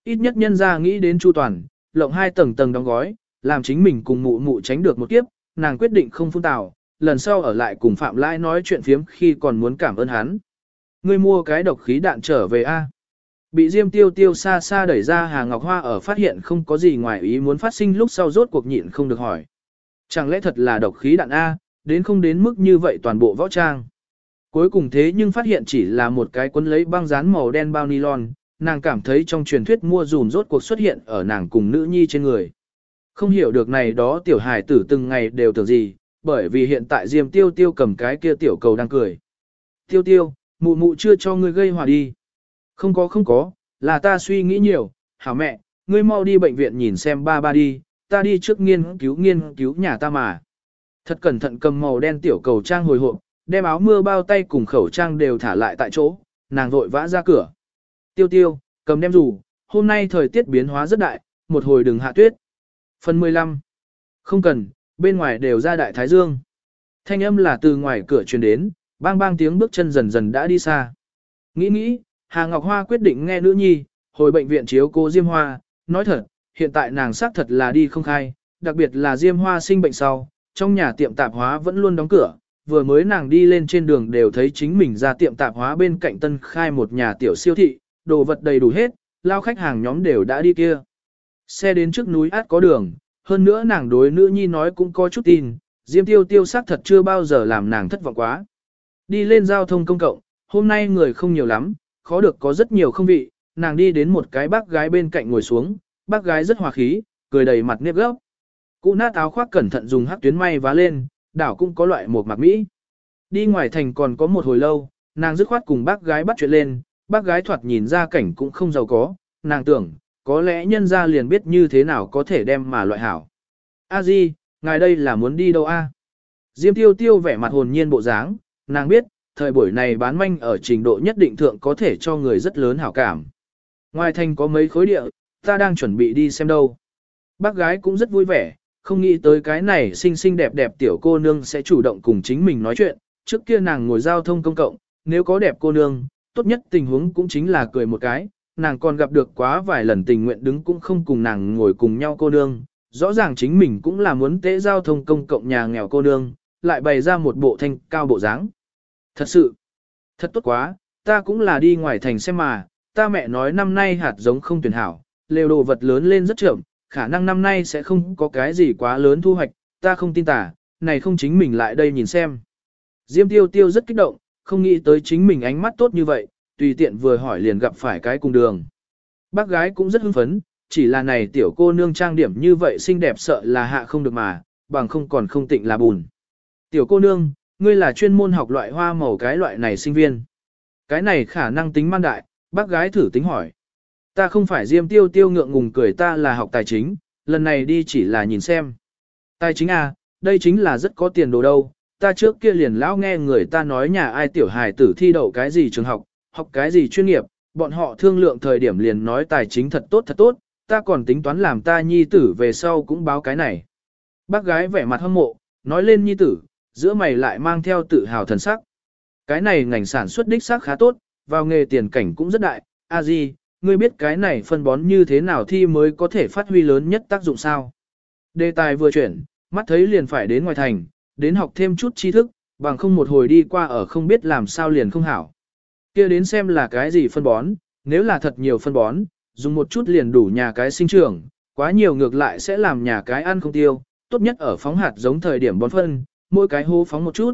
Ít nhất nhân ra nghĩ đến chu toàn, lộng 2 tầng tầng đóng gói, làm chính mình cùng mụ mụ tránh được một kiếp, nàng quyết định không phun tào, lần sau ở lại cùng Phạm Lãi nói chuyện phiếm khi còn muốn cảm ơn hắn. Ngươi mua cái độc khí đạn trở về a. Bị Diêm Tiêu Tiêu xa xa đẩy ra Hà Ngọc Hoa ở phát hiện không có gì ngoài ý muốn phát sinh lúc sau rốt cuộc nhịn không được hỏi. Chẳng lẽ thật là độc khí đạn A, đến không đến mức như vậy toàn bộ võ trang. Cuối cùng thế nhưng phát hiện chỉ là một cái cuốn lấy băng dán màu đen bao nylon, nàng cảm thấy trong truyền thuyết mua dùm rốt cuộc xuất hiện ở nàng cùng nữ nhi trên người. Không hiểu được này đó tiểu hài tử từng ngày đều tưởng gì, bởi vì hiện tại Diêm Tiêu Tiêu cầm cái kia tiểu cầu đang cười. Tiêu Tiêu, mụ mụ chưa cho ngươi gây họa đi. Không có, là ta suy nghĩ nhiều, hảo mẹ, ngươi mau đi bệnh viện nhìn xem ba đi, ta đi trước nghiên cứu nhà ta mà. Thật cẩn thận cầm màu đen tiểu cầu trang hồi hộp, đem áo mưa bao tay cùng khẩu trang đều thả lại tại chỗ, nàng vội vã ra cửa. Tiêu Tiêu, cầm đem dù, hôm nay thời tiết biến hóa rất đại, một hồi đừng hạ tuyết. Phần 15. Không cần, bên ngoài đều ra đại thái dương. Thanh âm là từ ngoài cửa truyền đến, bang bang tiếng bước chân dần dần đã đi xa. Nghĩ, Hà Ngọc Hoa quyết định nghe nữ nhi, hồi bệnh viện chiếu cô Diêm Hoa, nói thật, hiện tại nàng xác thật là đi không khai, đặc biệt là Diêm Hoa sinh bệnh sau, trong nhà tiệm tạp hóa vẫn luôn đóng cửa, vừa mới nàng đi lên trên đường đều thấy chính mình ra tiệm tạp hóa bên cạnh tân khai một nhà tiểu siêu thị, đồ vật đầy đủ hết, lao khách hàng nhóm đều đã đi kia. Xe đến trước núi át có đường, hơn nữa nàng đối nữ nhi nói cũng có chút tin, Diêm Tiêu Tiêu xác thật chưa bao giờ làm nàng thất vọng quá. Đi lên giao thông công cộng, hôm nay người không nhiều lắm, khó được có rất nhiều không vị, nàng đi đến một cái bác gái bên cạnh ngồi xuống, bác gái rất hòa khí, cười đầy mặt nếp gốc. Cụ nát áo khoác cẩn thận dùng hắc tuyến may vá lên, đảo cũng có loại một mặc mỹ. Đi ngoài thành còn có một hồi lâu, nàng dứt khoát cùng bác gái bắt chuyện lên, bác gái thoạt nhìn ra cảnh cũng không giàu có, nàng tưởng, có lẽ nhân ra liền biết như thế nào có thể đem mà loại hảo. A Di, ngài đây là muốn đi đâu a? Diêm Tiêu Tiêu vẻ mặt hồn nhiên bộ dáng, nàng biết, thời buổi này bán manh ở trình độ nhất định thượng có thể cho người rất lớn hảo cảm. Ngoài thành có mấy khối địa, ta đang chuẩn bị đi xem đâu. Bác gái cũng rất vui vẻ, không nghĩ tới cái này xinh xinh đẹp đẹp tiểu cô nương sẽ chủ động cùng chính mình nói chuyện. Trước kia nàng ngồi giao thông công cộng, nếu có đẹp cô nương, tốt nhất tình huống cũng chính là cười một cái. Nàng còn gặp được quá vài lần tình nguyện đứng cũng không cùng nàng ngồi cùng nhau cô nương. Rõ ràng chính mình cũng là muốn tế giao thông công cộng nhà nghèo cô nương, lại bày ra một bộ thanh cao bộ dáng. Thật sự, thật tốt quá, ta cũng là đi ngoài thành xem mà, ta mẹ nói năm nay hạt giống không tuyển hảo, lều đồ vật lớn lên rất chậm, khả năng năm nay sẽ không có cái gì quá lớn thu hoạch, ta không tin tả, này không chính mình lại đây nhìn xem. Diêm Tiêu Tiêu rất kích động, không nghĩ tới chính mình ánh mắt tốt như vậy, tùy tiện vừa hỏi liền gặp phải cái cùng đường. Bác gái cũng rất hưng phấn, chỉ là này tiểu cô nương trang điểm như vậy xinh đẹp sợ là hạ không được mà, bằng không còn không tịnh là bùn. Tiểu cô nương, ngươi là chuyên môn học loại hoa màu cái loại này sinh viên. Cái này khả năng tính man đại, bác gái thử tính hỏi. Ta không phải Diêm Tiêu Tiêu ngượng ngùng cười, ta là học tài chính, lần này đi chỉ là nhìn xem. Tài chính à, đây chính là rất có tiền đồ đâu, ta trước kia liền lão nghe người ta nói nhà ai tiểu hài tử thi đậu cái gì trường học cái gì chuyên nghiệp, bọn họ thương lượng thời điểm liền nói tài chính thật tốt, ta còn tính toán làm ta nhi tử về sau cũng báo cái này. Bác gái vẻ mặt hâm mộ, nói lên nhi tử, giữa mày lại mang theo tự hào thần sắc. Cái này ngành sản xuất đích xác khá tốt, vào nghề tiền cảnh cũng rất đại, a di, ngươi biết cái này phân bón như thế nào thì mới có thể phát huy lớn nhất tác dụng sao? Đề tài vừa chuyển, mắt thấy liền phải đến ngoài thành, đến học thêm chút tri thức, bằng không một hồi đi qua ở không biết làm sao liền không hảo. Kia đến xem là cái gì phân bón, nếu là thật nhiều phân bón, dùng một chút liền đủ nhà cái sinh trưởng, quá nhiều ngược lại sẽ làm nhà cái ăn không tiêu, tốt nhất ở phóng hạt giống thời điểm bón phân, mỗi cái hố phóng một chút,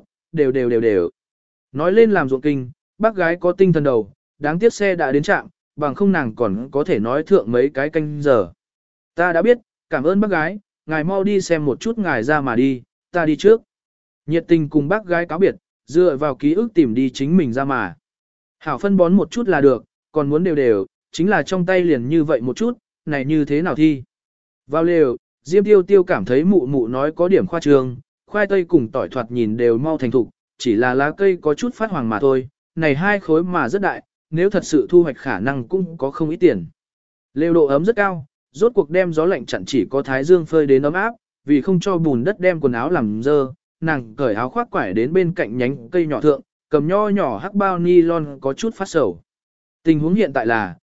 đều. Nói lên làm ruộng kinh, bác gái có tinh thần đầu, đáng tiếc xe đã đến trạm, bằng không nàng còn có thể nói thượng mấy cái canh giờ. Ta đã biết, cảm ơn bác gái, ngài mau đi xem một chút ngài ra mà đi, ta đi trước. Nhiệt tình cùng bác gái cáo biệt, dựa vào ký ức tìm đi chính mình ra mà. Hảo phân bón một chút là được, còn muốn đều, chính là trong tay liền như vậy một chút, này như thế nào thi. Vào lều, Diêm Tiêu Tiêu cảm thấy mụ mụ nói có điểm khoa trương, khoai tây cùng tỏi thoạt nhìn đều mau thành thục, chỉ là lá cây có chút phát hoàng mà thôi, này hai khối mà rất đại, nếu thật sự thu hoạch khả năng cũng có không ít tiền. Lều độ ấm rất cao, rốt cuộc đem gió lạnh chặn chỉ có thái dương phơi đến ấm áp, vì không cho bùn đất đem quần áo làm dơ, nàng cởi áo khoác quải đến bên cạnh nhánh cây nhỏ thượng, cầm nho nhỏ hắc bao nylon có chút phát sầu. Tình huống hiện tại là,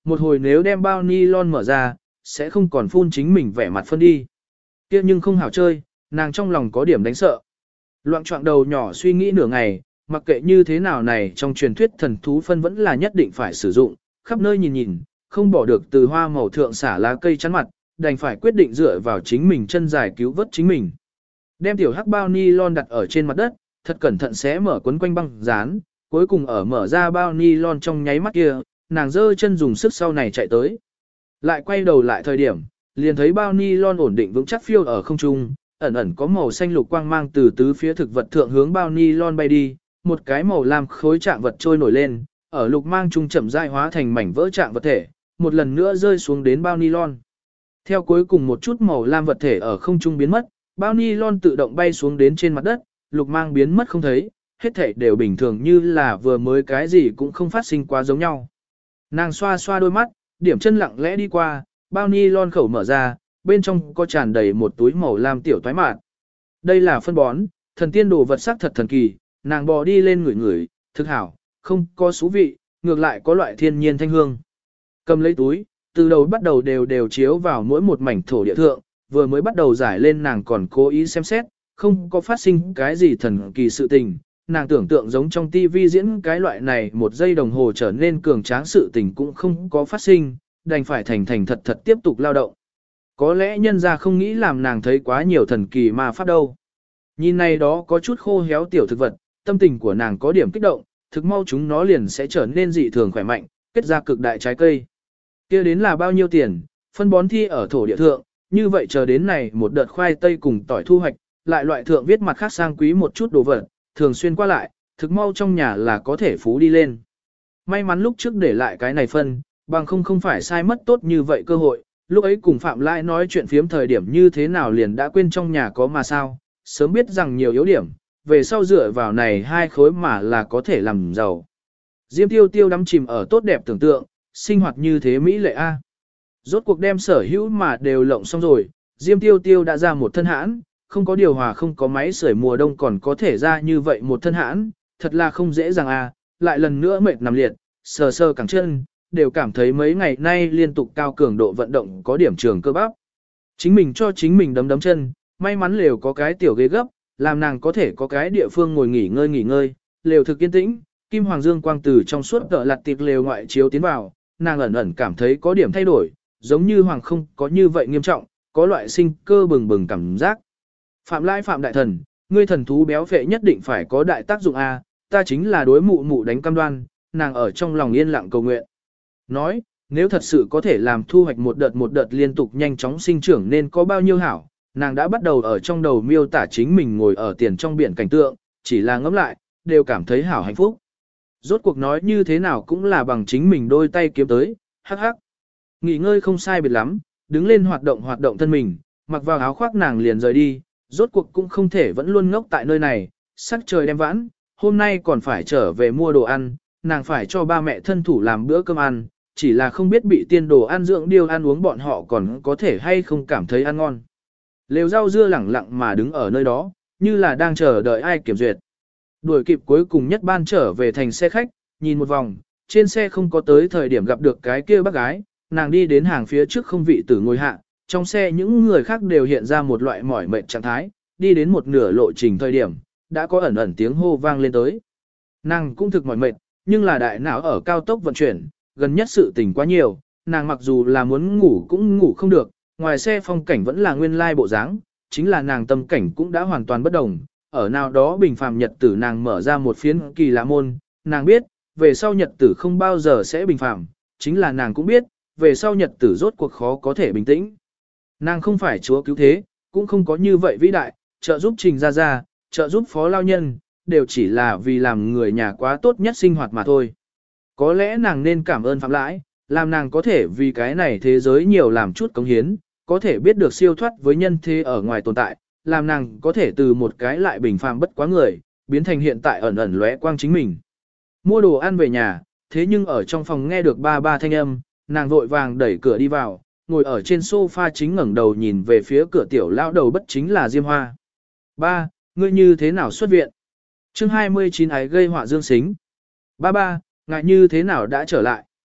một hồi nếu đem bao nylon mở ra, sẽ không còn phun chính mình vẻ mặt phân đi. Kia nhưng không hảo chơi, nàng trong lòng có điểm đánh sợ. Loạn trọng đầu nhỏ suy nghĩ nửa ngày, mặc kệ như thế nào này trong truyền thuyết thần thú phân vẫn là nhất định phải sử dụng, khắp nơi nhìn nhìn, không bỏ được từ hoa màu thượng xả lá cây chắn mặt, đành phải quyết định dựa vào chính mình chân dài cứu vớt chính mình. Đem tiểu hắc bao nylon đặt ở trên mặt đất, thật cẩn thận xé mở quấn quanh băng dán, cuối cùng ở mở ra bao nylon trong nháy mắt kia, nàng giơ chân dùng sức sau này chạy tới. Lại quay đầu lại thời điểm, liền thấy bao nylon ổn định vững chắc phiêu ở không trung, ẩn ẩn có màu xanh lục quang mang từ tứ phía thực vật thượng hướng bao nylon bay đi, một cái màu lam khối trạng vật trôi nổi lên, ở lục mang trung chậm rãi hóa thành mảnh vỡ trạng vật thể, một lần nữa rơi xuống đến bao nylon. Theo cuối cùng một chút màu lam vật thể ở không trung biến mất, bao nylon tự động bay xuống đến trên mặt đất, lục mang biến mất không thấy, hết thảy đều bình thường như là vừa mới cái gì cũng không phát sinh quá giống nhau. Nàng xoa xoa đôi mắt, điểm chân lặng lẽ đi qua, bao nylon khẩu mở ra, bên trong có tràn đầy một túi màu lam tiểu toái mạt. Đây là phân bón, thần tiên đồ vật sắc thật thần kỳ, nàng bò đi lên ngửi ngửi, thực hảo, không có xú vị, ngược lại có loại thiên nhiên thanh hương. Cầm lấy túi, từ đầu bắt đầu đều chiếu vào mỗi một mảnh thổ địa thượng, vừa mới bắt đầu giải lên nàng còn cố ý xem xét, không có phát sinh cái gì thần kỳ sự tình. Nàng tưởng tượng giống trong tivi diễn cái loại này một giây đồng hồ trở nên cường tráng sự tình cũng không có phát sinh, đành phải thành thành thật thật tiếp tục lao động. Có lẽ nhân ra không nghĩ làm nàng thấy quá nhiều thần kỳ ma pháp đâu. Nhìn này đó có chút khô héo tiểu thực vật, tâm tình của nàng có điểm kích động, thực mau chúng nó liền sẽ trở nên dị thường khỏe mạnh, kết ra cực đại trái cây. Kia đến là bao nhiêu tiền, phân bón thi ở thổ địa thượng, như vậy chờ đến này một đợt khoai tây cùng tỏi thu hoạch, lại loại thượng viết mặt khác sang quý một chút đồ vật, thường xuyên qua lại, thực mau trong nhà là có thể phú đi lên. May mắn lúc trước để lại cái này phân, bằng không phải sai mất tốt như vậy cơ hội, lúc ấy cùng Phạm Lai nói chuyện phiếm thời điểm như thế nào liền đã quên trong nhà có mà sao, sớm biết rằng nhiều yếu điểm, về sau dựa vào này hai khối mà là có thể làm giàu. Diêm Tiêu Tiêu đắm chìm ở tốt đẹp tưởng tượng, sinh hoạt như thế Mỹ lệ A. Rốt cuộc đem sở hữu mà đều lộng xong rồi, Diêm Tiêu Tiêu đã ra một thân hãn, không có điều hòa không có máy sưởi mùa đông còn có thể ra như vậy một thân hãn, thật là không dễ dàng A, lại lần nữa mệt nằm liệt, sờ sờ cẳng chân, đều cảm thấy mấy ngày nay liên tục cao cường độ vận động có điểm trường cơ bắp. Chính mình cho chính mình đấm chân, may mắn lều có cái tiểu ghế gấp, làm nàng có thể có cái địa phương ngồi nghỉ ngơi, lều thực yên tĩnh, kim hoàng dương quang từ trong suốt tợ lặt tiệc lều ngoại chiếu tiến vào, nàng ẩn ẩn cảm thấy có điểm thay đổi, giống như hoàng không có như vậy nghiêm trọng, có loại sinh cơ bừng bừng cảm giác. Phạm Lai Phạm đại thần, ngươi thần thú béo phệ nhất định phải có đại tác dụng a, ta chính là đối mụ mụ đánh cam đoan, nàng ở trong lòng yên lặng cầu nguyện. Nói, nếu thật sự có thể làm thu hoạch một đợt liên tục nhanh chóng sinh trưởng nên có bao nhiêu hảo, nàng đã bắt đầu ở trong đầu miêu tả chính mình ngồi ở tiền trong biển cảnh tượng, chỉ là ngẫm lại, đều cảm thấy hảo hạnh phúc. Rốt cuộc nói như thế nào cũng là bằng chính mình đôi tay kiếm tới, hắc hắc. Nghỉ ngơi không sai biệt lắm, đứng lên hoạt động thân mình, mặc vào áo khoác nàng liền rời đi, rốt cuộc cũng không thể vẫn luôn ngốc tại nơi này, sắc trời đem vãn, hôm nay còn phải trở về mua đồ ăn, nàng phải cho ba mẹ thân thủ làm bữa cơm ăn, chỉ là không biết bị tiên đồ ăn dưỡng điêu ăn uống bọn họ còn có thể hay không cảm thấy ăn ngon. Lều rau dưa lẳng lặng mà đứng ở nơi đó, như là đang chờ đợi ai kiểm duyệt. Đuổi kịp cuối cùng nhất ban trở về thành xe khách, nhìn một vòng, trên xe không có tới thời điểm gặp được cái kia bác gái, nàng đi đến hàng phía trước không vị tử ngồi hạ, trong xe những người khác đều hiện ra một loại mỏi mệt trạng thái, đi đến một nửa lộ trình thời điểm, đã có ẩn ẩn tiếng hô vang lên tới. Nàng cũng thực mỏi mệt, nhưng là đại não ở cao tốc vận chuyển, gần nhất sự tình quá nhiều, nàng mặc dù là muốn ngủ cũng ngủ không được, ngoài xe phong cảnh vẫn là nguyên lai bộ dáng, chính là nàng tâm cảnh cũng đã hoàn toàn bất đồng. Ở nào đó bình phàm nhật tử nàng mở ra một phiến kỳ lạ môn, nàng biết, về sau nhật tử không bao giờ sẽ bình phàm, chính là nàng cũng biết, về sau nhật tử rốt cuộc khó có thể bình tĩnh. Nàng không phải chúa cứu thế, cũng không có như vậy vĩ đại, trợ giúp Trình Gia Gia, trợ giúp Phó Lao Nhân, đều chỉ là vì làm người nhà quá tốt nhất sinh hoạt mà thôi. Có lẽ nàng nên cảm ơn Phạm Lãi, làm nàng có thể vì cái này thế giới nhiều làm chút cống hiến, có thể biết được siêu thoát với nhân thế ở ngoài tồn tại, làm nàng có thể từ một cái lại bình phàm bất quá người, biến thành hiện tại ẩn ẩn lóe quang chính mình. Mua đồ ăn về nhà, thế nhưng ở trong phòng nghe được ba thanh âm, nàng vội vàng đẩy cửa đi vào, ngồi ở trên sofa chính ngẩng đầu nhìn về phía cửa tiểu lao đầu bất chính là Diêm Hoa. Ba, ngươi như thế nào xuất viện? Chương 29 ái gây họa dương xính. Ba, ngại như thế nào đã trở lại?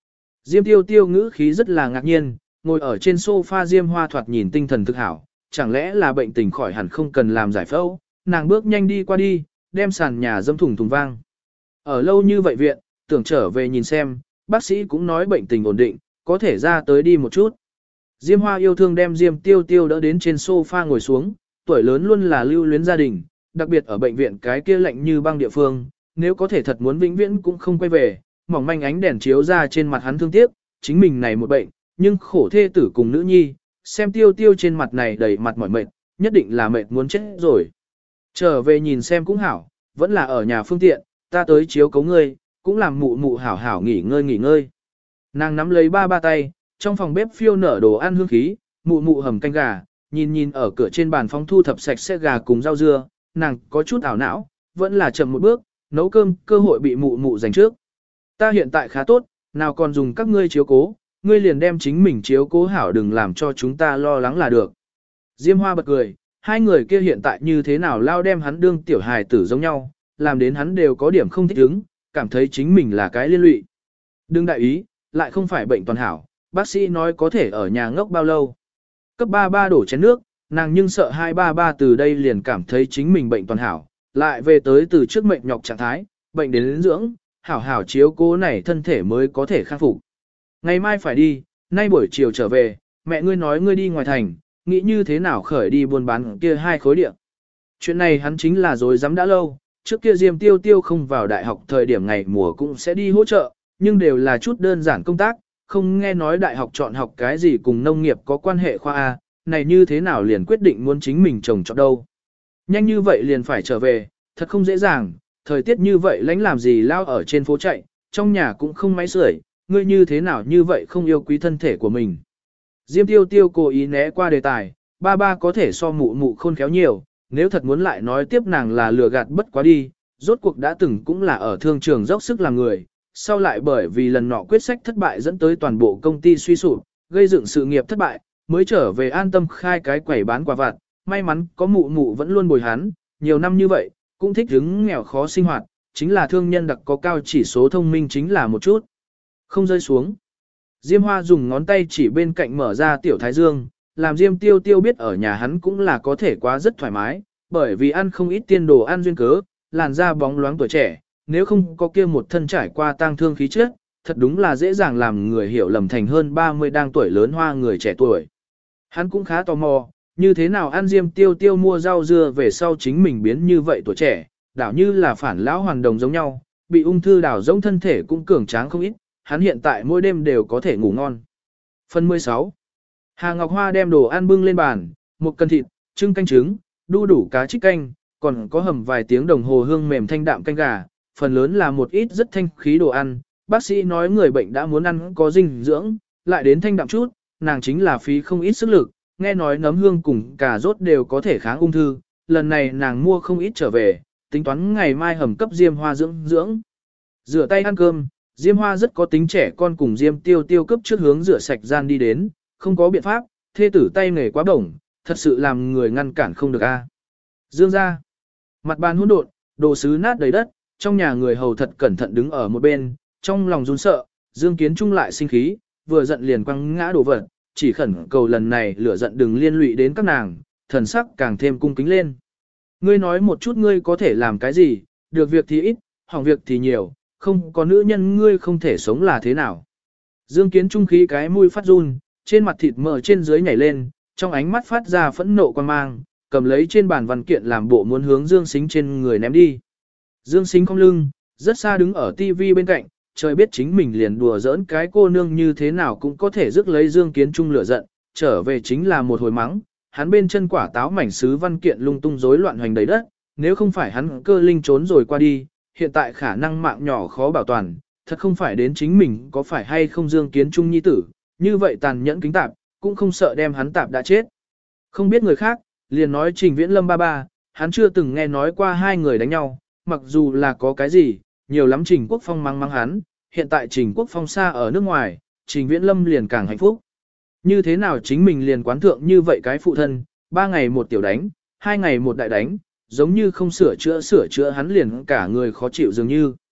Diêm tiêu tiêu ngữ khí rất là ngạc nhiên, ngồi ở trên sofa Diêm Hoa thoạt nhìn tinh thần thực hảo, chẳng lẽ là bệnh tình khỏi hẳn không cần làm giải phẫu, nàng bước nhanh đi qua đi, đem sàn nhà dâm thủng thùng vang. Ở lâu như vậy viện, tưởng trở về nhìn xem, bác sĩ cũng nói bệnh tình ổn định, có thể ra tới đi một chút. Diêm Hoa yêu thương đem Diêm tiêu tiêu đỡ đến trên sofa ngồi xuống, tuổi lớn luôn là lưu luyến gia đình, đặc biệt ở bệnh viện cái kia lạnh như băng địa phương, nếu có thể thật muốn vĩnh viễn cũng không quay về, mỏng manh ánh đèn chiếu ra trên mặt hắn thương tiếc, chính mình này một bệnh, nhưng khổ thê tử cùng nữ nhi, xem tiêu tiêu trên mặt này đầy mặt mỏi mệt, nhất định là mệt muốn chết rồi. Trở về nhìn xem cũng hảo, vẫn là ở nhà phương tiện, ta tới chiếu cấu ngươi, cũng làm mụ mụ hảo hảo nghỉ ngơi. Nàng nắm lấy ba tay, trong phòng bếp phiêu nở đồ ăn hương khí, mụ mụ hầm canh gà, nhìn ở cửa trên bàn phóng thu thập sạch sẽ gà cùng rau dưa, nàng có chút ảo não, vẫn là chậm một bước, nấu cơm, cơ hội bị mụ mụ giành trước. Ta hiện tại khá tốt, nào còn dùng các ngươi chiếu cố, ngươi liền đem chính mình chiếu cố hảo đừng làm cho chúng ta lo lắng là được. Diêm Hoa bật cười, hai người kia hiện tại như thế nào lao đem hắn đương tiểu hài tử giống nhau, làm đến hắn đều có điểm không thích ứng, cảm thấy chính mình là cái liên lụy. Đừng đại ý, lại không phải bệnh toàn hảo, bác sĩ nói có thể ở nhà ngốc bao lâu. Cấp 33 đổ chén nước, nàng nhưng sợ 233 từ đây liền cảm thấy chính mình bệnh toàn hảo, lại về tới từ trước mệnh nhọc trạng thái, bệnh đến dưỡng, hảo hảo chiếu cố này thân thể mới có thể khắc phục. Ngày mai phải đi, nay buổi chiều trở về, mẹ ngươi nói ngươi đi ngoài thành, nghĩ như thế nào khởi đi buôn bán kia 2 khối địa. Chuyện này hắn chính là dối dám đã lâu, trước kia Diêm Tiêu Tiêu không vào đại học thời điểm ngày mùa cũng sẽ đi hỗ trợ, nhưng đều là chút đơn giản công tác, không nghe nói đại học chọn học cái gì cùng nông nghiệp có quan hệ khoa A, này như thế nào liền quyết định muốn chính mình trồng trọt đâu. Nhanh như vậy liền phải trở về, thật không dễ dàng, thời tiết như vậy lánh làm gì lao ở trên phố chạy, trong nhà cũng không máy sưởi, ngươi như thế nào như vậy không yêu quý thân thể của mình. Diêm Tiêu Tiêu cố ý né qua đề tài, ba có thể so mụ mụ khôn khéo nhiều, nếu thật muốn lại nói tiếp nàng là lừa gạt bất quá đi, rốt cuộc đã từng cũng là ở thương trường dốc sức làm người, sau lại bởi vì lần nọ quyết sách thất bại dẫn tới toàn bộ công ty suy sụp, gây dựng sự nghiệp thất bại, mới trở về an tâm khai cái quầy bán quà vặt, may mắn có mụ mụ vẫn luôn bồi hắn, nhiều năm như vậy, cũng thích hứng nghèo khó sinh hoạt, chính là thương nhân đặc có cao chỉ số thông minh chính là một chút. Không rơi xuống. Diêm Hoa dùng ngón tay chỉ bên cạnh mở ra tiểu thái dương, làm Diêm Tiêu Tiêu biết ở nhà hắn cũng là có thể quá rất thoải mái, bởi vì ăn không ít tiên đồ ăn duyên cớ, làn da bóng loáng tuổi trẻ, nếu không có kia một thân trải qua tang thương khí chất, thật đúng là dễ dàng làm người hiểu lầm thành hơn 30 đang tuổi lớn hoa người trẻ tuổi. Hắn cũng khá tò mò, như thế nào ăn Diêm Tiêu Tiêu mua rau dưa về sau chính mình biến như vậy tuổi trẻ, đảo như là phản lão hoàn đồng giống nhau, bị ung thư đảo giống thân thể cũng cường tráng không ít, hắn hiện tại mỗi đêm đều có thể ngủ ngon. Phần 16. Hà Ngọc Hoa đem đồ ăn bưng lên bàn, một cân thịt, trưng canh trứng, đu đủ cá trích canh, còn có hầm vài tiếng đồng hồ hương mềm thanh đạm canh gà, phần lớn là một ít rất thanh khí đồ ăn. Bác sĩ nói người bệnh đã muốn ăn có dinh dưỡng, lại đến thanh đạm chút, nàng chính là phí không ít sức lực, nghe nói nấm hương cùng cà rốt đều có thể kháng ung thư, lần này nàng mua không ít trở về, tính toán ngày mai hầm cấp Diêm Hoa dưỡng. Rửa tay ăn cơm, Diêm Hoa rất có tính trẻ con cùng Diêm Tiêu Tiêu cấp trước hướng rửa sạch gian đi đến, không có biện pháp, thê tử tay nghề quá bổng, thật sự làm người ngăn cản không được a. Dương ra, mặt bàn hỗn độn, đồ sứ nát đầy đất, trong nhà người hầu thật cẩn thận đứng ở một bên, trong lòng run sợ, Dương Kiến Trung lại sinh khí, vừa giận liền quăng ngã đồ vật, chỉ khẩn cầu lần này lửa giận đừng liên lụy đến các nàng, thần sắc càng thêm cung kính lên. Ngươi nói một chút ngươi có thể làm cái gì, được việc thì ít, hỏng việc thì nhiều, không có nữ nhân ngươi không thể sống là thế nào. Dương Kiến Trung khí cái mũi phát run, trên mặt thịt mỡ trên dưới nhảy lên, trong ánh mắt phát ra phẫn nộ quan mang, cầm lấy trên bàn văn kiện làm bộ muốn hướng Dương Sính trên người ném đi. Dương Sính cong lưng, rất xa đứng ở tivi bên cạnh, trời biết chính mình liền đùa giỡn cái cô nương như thế nào cũng có thể rước lấy Dương Kiến Trung lửa giận, trở về chính là một hồi mắng, hắn bên chân quả táo mảnh sứ văn kiện lung tung rối loạn hoành đầy đất, nếu không phải hắn cơ linh trốn rồi qua đi, hiện tại khả năng mạng nhỏ khó bảo toàn, thật không phải đến chính mình có phải hay không Dương Kiến Trung nhi tử, như vậy tàn nhẫn kính tạp, cũng không sợ đem hắn tạp đã chết. Không biết người khác, liền nói Trình Viễn Lâm ba, hắn chưa từng nghe nói qua hai người đánh nhau, mặc dù là có cái gì, nhiều lắm Trình Quốc Phong mắng hắn, hiện tại Trình Quốc Phong xa ở nước ngoài, Trình Viễn Lâm liền càng hạnh phúc. Như thế nào chính mình liền quán thượng như vậy cái phụ thân, 3 ngày một tiểu đánh, 2 ngày một đại đánh, giống như không sửa chữa hắn liền cả người khó chịu dường như.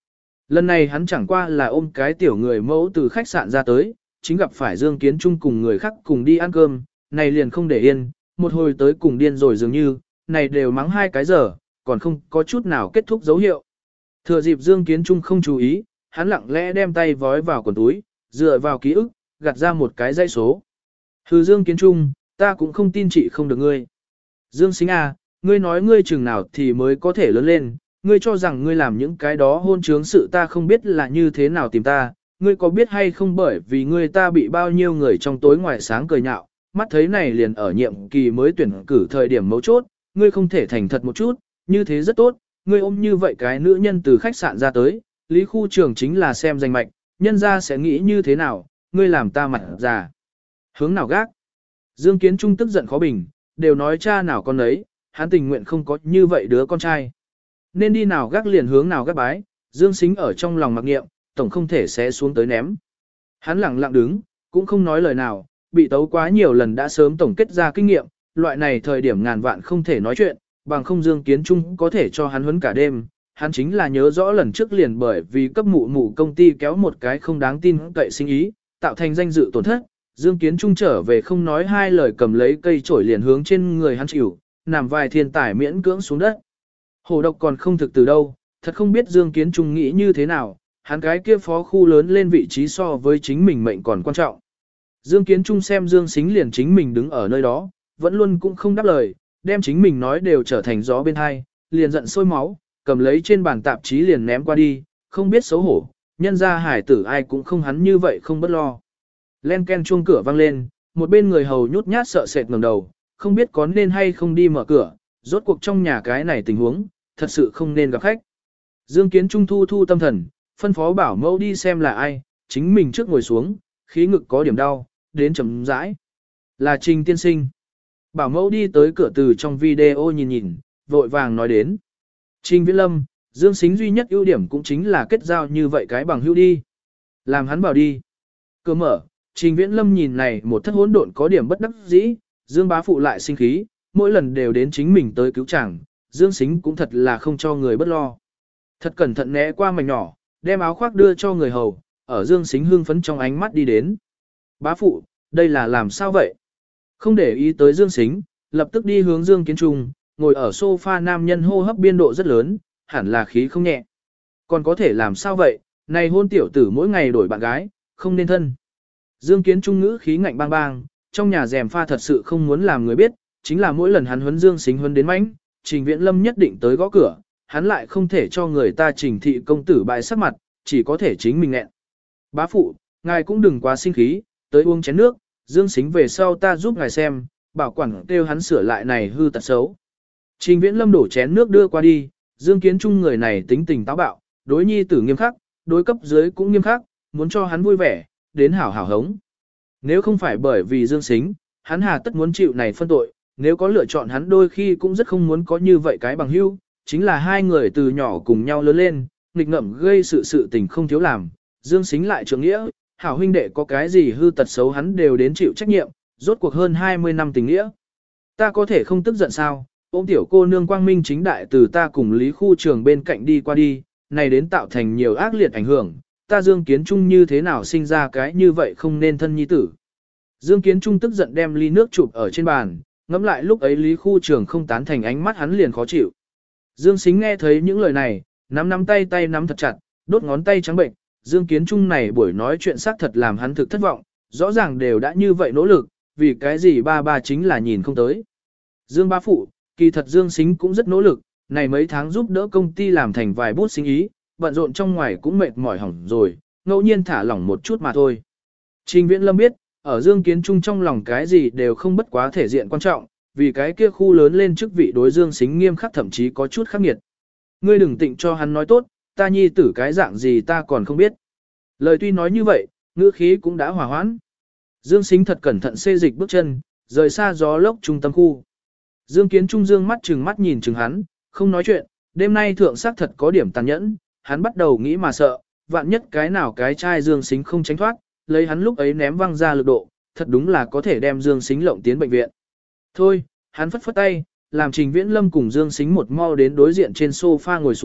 Lần này hắn chẳng qua là ôm cái tiểu người mẫu từ khách sạn ra tới, chính gặp phải Dương Kiến Trung cùng người khác cùng đi ăn cơm, này liền không để yên, một hồi tới cùng điên rồi dường như, này đều mắng 2 cái giờ, còn không có chút nào kết thúc dấu hiệu. Thừa dịp Dương Kiến Trung không chú ý, hắn lặng lẽ đem tay vói vào quần túi, dựa vào ký ức, gạt ra một cái dãy số. Hừ Dương Kiến Trung, ta cũng không tin chị không được ngươi. Dương Sính à, ngươi nói ngươi chừng nào thì mới có thể lớn lên, ngươi cho rằng ngươi làm những cái đó hôn trướng sự ta không biết là như thế nào tìm ta, ngươi có biết hay không bởi vì ngươi ta bị bao nhiêu người trong tối ngoài sáng cười nhạo, mắt thấy này liền ở nhiệm kỳ mới tuyển cử thời điểm mấu chốt, ngươi không thể thành thật một chút, như thế rất tốt, ngươi ôm như vậy cái nữ nhân từ khách sạn ra tới, Lý khu trưởng chính là xem danh mạch, nhân ra sẽ nghĩ như thế nào, ngươi làm ta mặt già. Hướng nào gác? Dương Kiến Trung tức giận khó bình, đều nói cha nào con ấy, hắn tình nguyện không có như vậy đứa con trai. Nên đi nào gác liền hướng nào gác bái, Dương Sính ở trong lòng mặc nghiệm, tổng không thể sẽ xuống tới ném. Hắn lặng lặng đứng, cũng không nói lời nào, bị tấu quá nhiều lần đã sớm tổng kết ra kinh nghiệm, loại này thời điểm ngàn vạn không thể nói chuyện, bằng không Dương Kiến Trung có thể cho hắn huấn cả đêm. Hắn chính là nhớ rõ lần trước liền bởi vì cấp mụ mụ công ty kéo một cái không đáng tin cậy sinh ý, tạo thành danh dự tổn thất. Dương Kiến Trung trở về không nói 2 lời cầm lấy cây chổi liền hướng trên người hắn chịu, nằm vài thiên tải miễn cưỡng xuống đất. Hổ độc còn không thực từ đâu, thật không biết Dương Kiến Trung nghĩ như thế nào, hắn cái kia phó khu lớn lên vị trí so với chính mình mệnh còn quan trọng. Dương Kiến Trung xem Dương Sính liền chính mình đứng ở nơi đó, vẫn luôn cũng không đáp lời, đem chính mình nói đều trở thành gió bên hai, liền giận sôi máu, cầm lấy trên bàn tạp chí liền ném qua đi, không biết xấu hổ, nhân ra hải tử ai cũng không hắn như vậy không bất lo. Len ken chuông cửa vang lên, một bên người hầu nhút nhát sợ sệt ngẩng đầu, không biết có nên hay không đi mở cửa, rốt cuộc trong nhà cái này tình huống, thật sự không nên gặp khách. Dương Kiến Trung thu tâm thần, phân phó bảo mẫu đi xem là ai, chính mình trước ngồi xuống, khí ngực có điểm đau, đến chấm rãi. Là Trình tiên sinh. Bảo mẫu đi tới cửa từ trong video nhìn nhìn, vội vàng nói đến. Trình Viễn Lâm, Dương Sính duy nhất ưu điểm cũng chính là kết giao như vậy cái bằng hữu đi. Làm hắn bảo đi. Cửa mở, Trình Viễn Lâm nhìn này một thất hỗn độn có điểm bất đắc dĩ, Dương bá phụ lại sinh khí, mỗi lần đều đến chính mình tới cứu chàng, Dương Sính cũng thật là không cho người bất lo. Thật cẩn thận né qua mảnh nhỏ, đem áo khoác đưa cho người hầu, ở Dương Sính hưng phấn trong ánh mắt đi đến. Bá phụ, đây là làm sao vậy? Không để ý tới Dương Sính, lập tức đi hướng Dương Kiến Trung, ngồi ở sofa nam nhân hô hấp biên độ rất lớn, hẳn là khí không nhẹ. Còn có thể làm sao vậy, này hôn tiểu tử mỗi ngày đổi bạn gái, không nên thân. Dương Kiến Trung ngữ khí ngạnh bang bang, trong nhà rèm pha thật sự không muốn làm người biết, chính là mỗi lần hắn huấn Dương Sính huấn đến mãnh, Trình Viễn Lâm nhất định tới gõ cửa, hắn lại không thể cho người ta Trình thị công tử bại sắc mặt, chỉ có thể chính mình nghẹn. Bá phụ, ngài cũng đừng quá sinh khí, tới uống chén nước, Dương Sính về sau ta giúp ngài xem, bảo quản kêu hắn sửa lại này hư tật xấu. Trình Viễn Lâm đổ chén nước đưa qua đi, Dương Kiến Trung người này tính tình táo bạo, đối nhi tử nghiêm khắc, đối cấp dưới cũng nghiêm khắc, muốn cho hắn vui vẻ, đến hảo hảo hống. Nếu không phải bởi vì Dương Sính, hắn hà tất muốn chịu này phân tội, nếu có lựa chọn hắn đôi khi cũng rất không muốn có như vậy cái bằng hữu, chính là hai người từ nhỏ cùng nhau lớn lên, nghịch ngợm gây sự tình không thiếu làm, Dương Sính lại trưởng nghĩa, hảo huynh đệ có cái gì hư tật xấu hắn đều đến chịu trách nhiệm, rốt cuộc hơn 20 năm tình nghĩa. Ta có thể không tức giận sao, ôm tiểu cô nương quang minh chính đại từ ta cùng Lý khu trường bên cạnh đi qua đi, này đến tạo thành nhiều ác liệt ảnh hưởng, ta Dương Kiến Trung như thế nào sinh ra cái như vậy không nên thân nhi tử. Dương Kiến Trung tức giận đem ly nước chụp ở trên bàn, ngẫm lại lúc ấy Lý khu trường không tán thành ánh mắt hắn liền khó chịu. Dương Sính nghe thấy những lời này, nắm tay nắm thật chặt, đốt ngón tay trắng bệnh, Dương Kiến Trung này buổi nói chuyện xác thật làm hắn thực thất vọng, rõ ràng đều đã như vậy nỗ lực, vì cái gì ba chính là nhìn không tới. Dương bá phụ, kỳ thật Dương Sính cũng rất nỗ lực, này mấy tháng giúp đỡ công ty làm thành vài bút sinh ý, bận rộn trong ngoài cũng mệt mỏi hỏng rồi, ngẫu nhiên thả lỏng một chút mà thôi. Trình Viễn Lâm biết, ở Dương Kiến Trung trong lòng cái gì đều không bất quá thể diện quan trọng, vì cái kia khu lớn lên chức vị đối Dương Sính nghiêm khắc thậm chí có chút khắc nghiệt. Ngươi đừng tịnh cho hắn nói tốt, ta nhi tử cái dạng gì ta còn không biết. Lời tuy nói như vậy, ngữ khí cũng đã hòa hoãn. Dương Sính thật cẩn thận xê dịch bước chân, rời xa gió lốc trung tâm khu. Dương Kiến Trung dương mắt chừng hắn, không nói chuyện, đêm nay thượng sắc thật có điểm tàn nhẫn, hắn bắt đầu nghĩ mà sợ, vạn nhất cái nào cái trai Dương Sính không tránh thoát, lấy hắn lúc ấy ném văng ra lực độ, thật đúng là có thể đem Dương Sính lộng tiến bệnh viện. Thôi, hắn phất phất tay, làm Trình Viễn Lâm cùng Dương Sính một mau đến đối diện trên sofa ngồi xuống,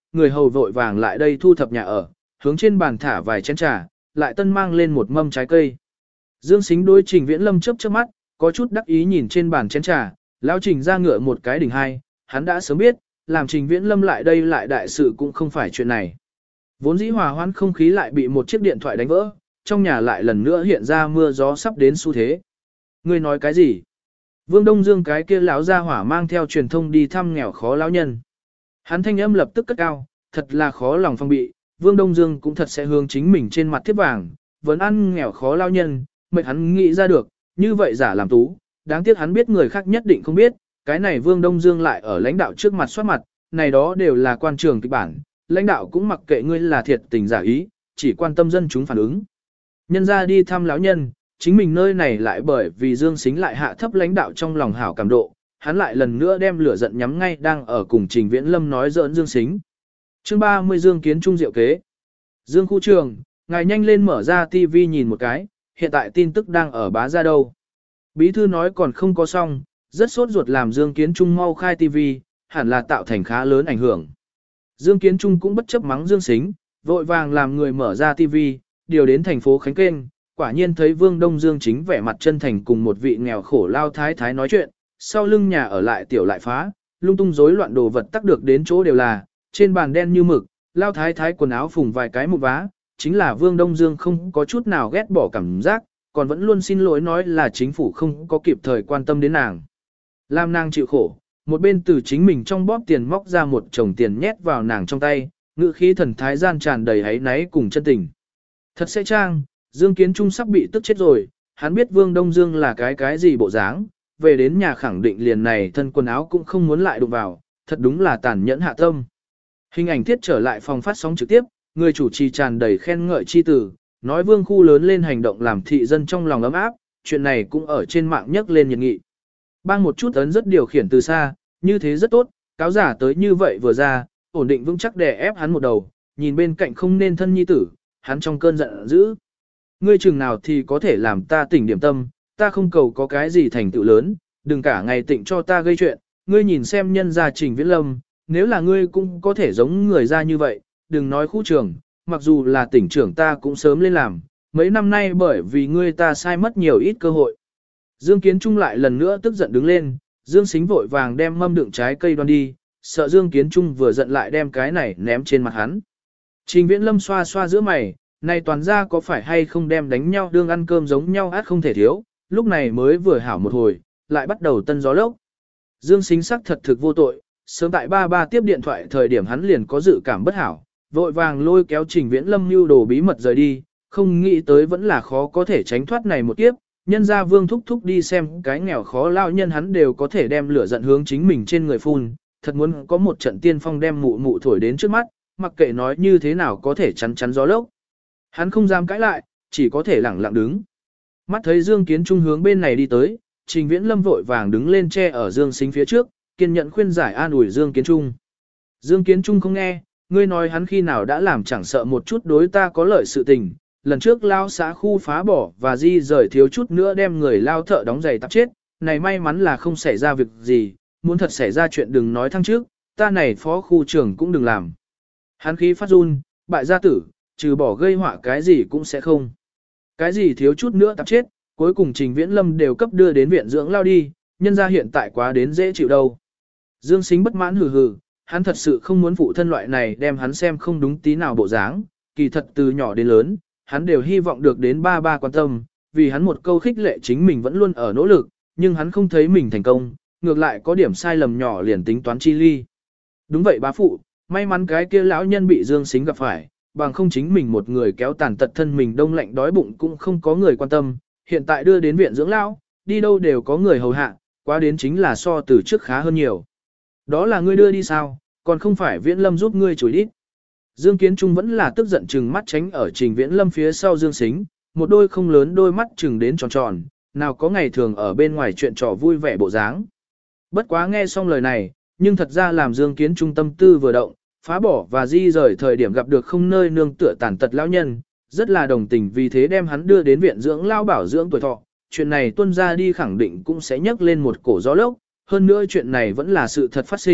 người hầu vội vàng lại đây thu thập nhà ở, hướng trên bàn thả vài chén trà, lại tân mang lên một mâm trái cây. Dương Sính đối Trình Viễn Lâm chớp chớp mắt, có chút đắc ý nhìn trên bàn chén trà, lão Trình ra ngựa một cái đỉnh hai, hắn đã sớm biết, làm Trình Viễn Lâm lại đây lại đại sự cũng không phải chuyện này. Vốn dĩ hòa hoãn không khí lại bị một chiếc điện thoại đánh vỡ, trong nhà lại lần nữa hiện ra mưa gió sắp đến xu thế. Ngươi nói cái gì? Vương Đông Dương cái kia lão gia hỏa mang theo truyền thông đi thăm nghèo khó lão nhân. Hắn thanh âm lập tức cất cao, thật là khó lòng phong bị, Vương Đông Dương cũng thật sẽ hướng chính mình trên mặt thiếp vàng, vẫn ăn nghèo khó lão nhân, mệt hắn nghĩ ra được, như vậy giả làm tú, đáng tiếc hắn biết người khác nhất định không biết, cái này Vương Đông Dương lại ở lãnh đạo trước mặt soát mặt, này đó đều là quan trường kịch bản, lãnh đạo cũng mặc kệ ngươi là thiệt tình giả ý, chỉ quan tâm dân chúng phản ứng. Nhân ra đi thăm lão nhân, chính mình nơi này lại bởi vì Dương Sính lại hạ thấp lãnh đạo trong lòng hảo cảm độ, hắn lại lần nữa đem lửa giận nhắm ngay đang ở cùng Trình Viễn Lâm nói giỡn Dương Sính. Chương 30 Dương Kiến Trung diệu kế. Dương khu trường, ngài nhanh lên mở ra TV nhìn một cái, hiện tại tin tức đang ở bá ra đâu. Bí thư nói còn không có xong, rất sốt ruột làm Dương Kiến Trung mau khai TV, hẳn là tạo thành khá lớn ảnh hưởng. Dương Kiến Trung cũng bất chấp mắng Dương Sính, vội vàng làm người mở ra TV, điều đến thành phố Khánh Kênh, quả nhiên thấy Vương Đông Dương chính vẻ mặt chân thành cùng một vị nghèo khổ lao thái thái nói chuyện, sau lưng nhà ở lại tiểu lại phá, lung tung rối loạn đồ vật tắc được đến chỗ đều là, trên bàn đen như mực, lao thái thái quần áo phùng vài cái một vá, chính là Vương Đông Dương không có chút nào ghét bỏ cảm giác, còn vẫn luôn xin lỗi nói là chính phủ không có kịp thời quan tâm đến nàng. Làm nàng chịu khổ, một bên từ chính mình trong bóp tiền móc ra một chồng tiền nhét vào nàng trong tay, ngữ khí thần thái gian tràn đầy hấy náy cùng chân tình. Thật sẽ trang, Dương Kiến Trung sắp bị tức chết rồi, hắn biết Vương Đông Dương là cái gì bộ dáng, về đến nhà khẳng định liền này thân quần áo cũng không muốn lại đụng vào, thật đúng là tàn nhẫn hạ tâm. Hình ảnh thiết trở lại phòng phát sóng trực tiếp, người chủ trì tràn đầy khen ngợi chi từ, nói Vương khu lớn lên hành động làm thị dân trong lòng ấm áp, chuyện này cũng ở trên mạng nhắc lên nhiệt nghị. Bang một chút ấn rất điều khiển từ xa, như thế rất tốt, cáo giả tới như vậy vừa ra, ổn định vững chắc đè ép hắn một đầu, nhìn bên cạnh không nên thân nhi tử, hắn trong cơn giận dữ. Ngươi chừng nào thì có thể làm ta tỉnh điểm tâm, ta không cầu có cái gì thành tựu lớn, đừng cả ngày tịnh cho ta gây chuyện, ngươi nhìn xem nhân gia Trình Viễn Lâm, nếu là ngươi cũng có thể giống người ra như vậy, đừng nói khu trường, mặc dù là tỉnh trưởng ta cũng sớm lên làm, mấy năm nay bởi vì ngươi ta sai mất nhiều ít cơ hội. Dương Kiến Trung lại lần nữa tức giận đứng lên, Dương Sính vội vàng đem mâm đựng trái cây đoan đi, sợ Dương Kiến Trung vừa giận lại đem cái này ném trên mặt hắn. Trình Viễn Lâm xoa xoa giữa mày, này toàn ra có phải hay không đem đánh nhau đương ăn cơm giống nhau át không thể thiếu, lúc này mới vừa hảo một hồi, lại bắt đầu tân gió lốc. Dương Sính sắc thật thực vô tội, sớm tại ba tiếp điện thoại thời điểm hắn liền có dự cảm bất hảo, vội vàng lôi kéo Trình Viễn Lâm mưu đồ bí mật rời đi, không nghĩ tới vẫn là khó có thể tránh thoát này một kiếp, nhân ra Vương thúc thúc đi xem cái nghèo khó lao nhân hắn đều có thể đem lửa giận hướng chính mình trên người phun, thật muốn có một trận tiên phong đem mụ mụ thổi đến trước mắt, mặc kệ nói như thế nào có thể chắn chắn gió lốc. Hắn không dám cãi lại, chỉ có thể lẳng lặng đứng. Mắt thấy Dương Kiến Trung hướng bên này đi tới, Trình Viễn Lâm vội vàng đứng lên che ở Dương Sính phía trước, kiên nhẫn khuyên giải an ủi Dương Kiến Trung. Dương Kiến Trung không nghe, ngươi nói hắn khi nào đã làm chẳng sợ một chút đối ta có lợi sự tình. Lần trước lao xã khu phá bỏ và di rời thiếu chút nữa đem người lao thợ đóng giày tạp chết, này may mắn là không xảy ra việc gì, muốn thật xảy ra chuyện đừng nói thăng trước, ta này phó khu trưởng cũng đừng làm. Hắn khí phát run, bại gia tử, trừ bỏ gây họa cái gì cũng sẽ không. Cái gì thiếu chút nữa tạp chết, cuối cùng Trình Viễn Lâm đều cấp đưa đến viện dưỡng lao đi, nhân ra hiện tại quá đến dễ chịu đâu. Dương Sính bất mãn hừ hừ, hắn thật sự không muốn phụ thân loại này đem hắn xem không đúng tí nào bộ dáng, kỳ thật từ nhỏ đến lớn, hắn đều hy vọng được đến ba quan tâm, vì hắn một câu khích lệ chính mình vẫn luôn ở nỗ lực, nhưng hắn không thấy mình thành công, ngược lại có điểm sai lầm nhỏ liền tính toán chi ly. Đúng vậy bá phụ, may mắn cái kia lão nhân bị Dương Sính gặp phải, bằng không chính mình một người kéo tàn tật thân mình đông lạnh đói bụng cũng không có người quan tâm, hiện tại đưa đến viện dưỡng lão, đi đâu đều có người hầu hạ, quá đến chính là so từ trước khá hơn nhiều. Đó là ngươi đưa đi sao, còn không phải Viễn Lâm giúp ngươi chối đít. Dương Kiến Trung vẫn là tức giận chừng mắt tránh ở Trình Viễn Lâm phía sau Dương Sính, một đôi không lớn đôi mắt chừng đến tròn tròn, nào có ngày thường ở bên ngoài chuyện trò vui vẻ bộ dáng. Bất quá nghe xong lời này, nhưng thật ra làm Dương Kiến Trung tâm tư vừa động, phá bỏ và di rời thời điểm gặp được không nơi nương tựa tàn tật lão nhân, rất là đồng tình vì thế đem hắn đưa đến viện dưỡng lao bảo dưỡng tuổi thọ. Chuyện này tuân ra đi khẳng định cũng sẽ nhấc lên một cổ gió lốc, hơn nữa chuyện này vẫn là sự thật phát sinh,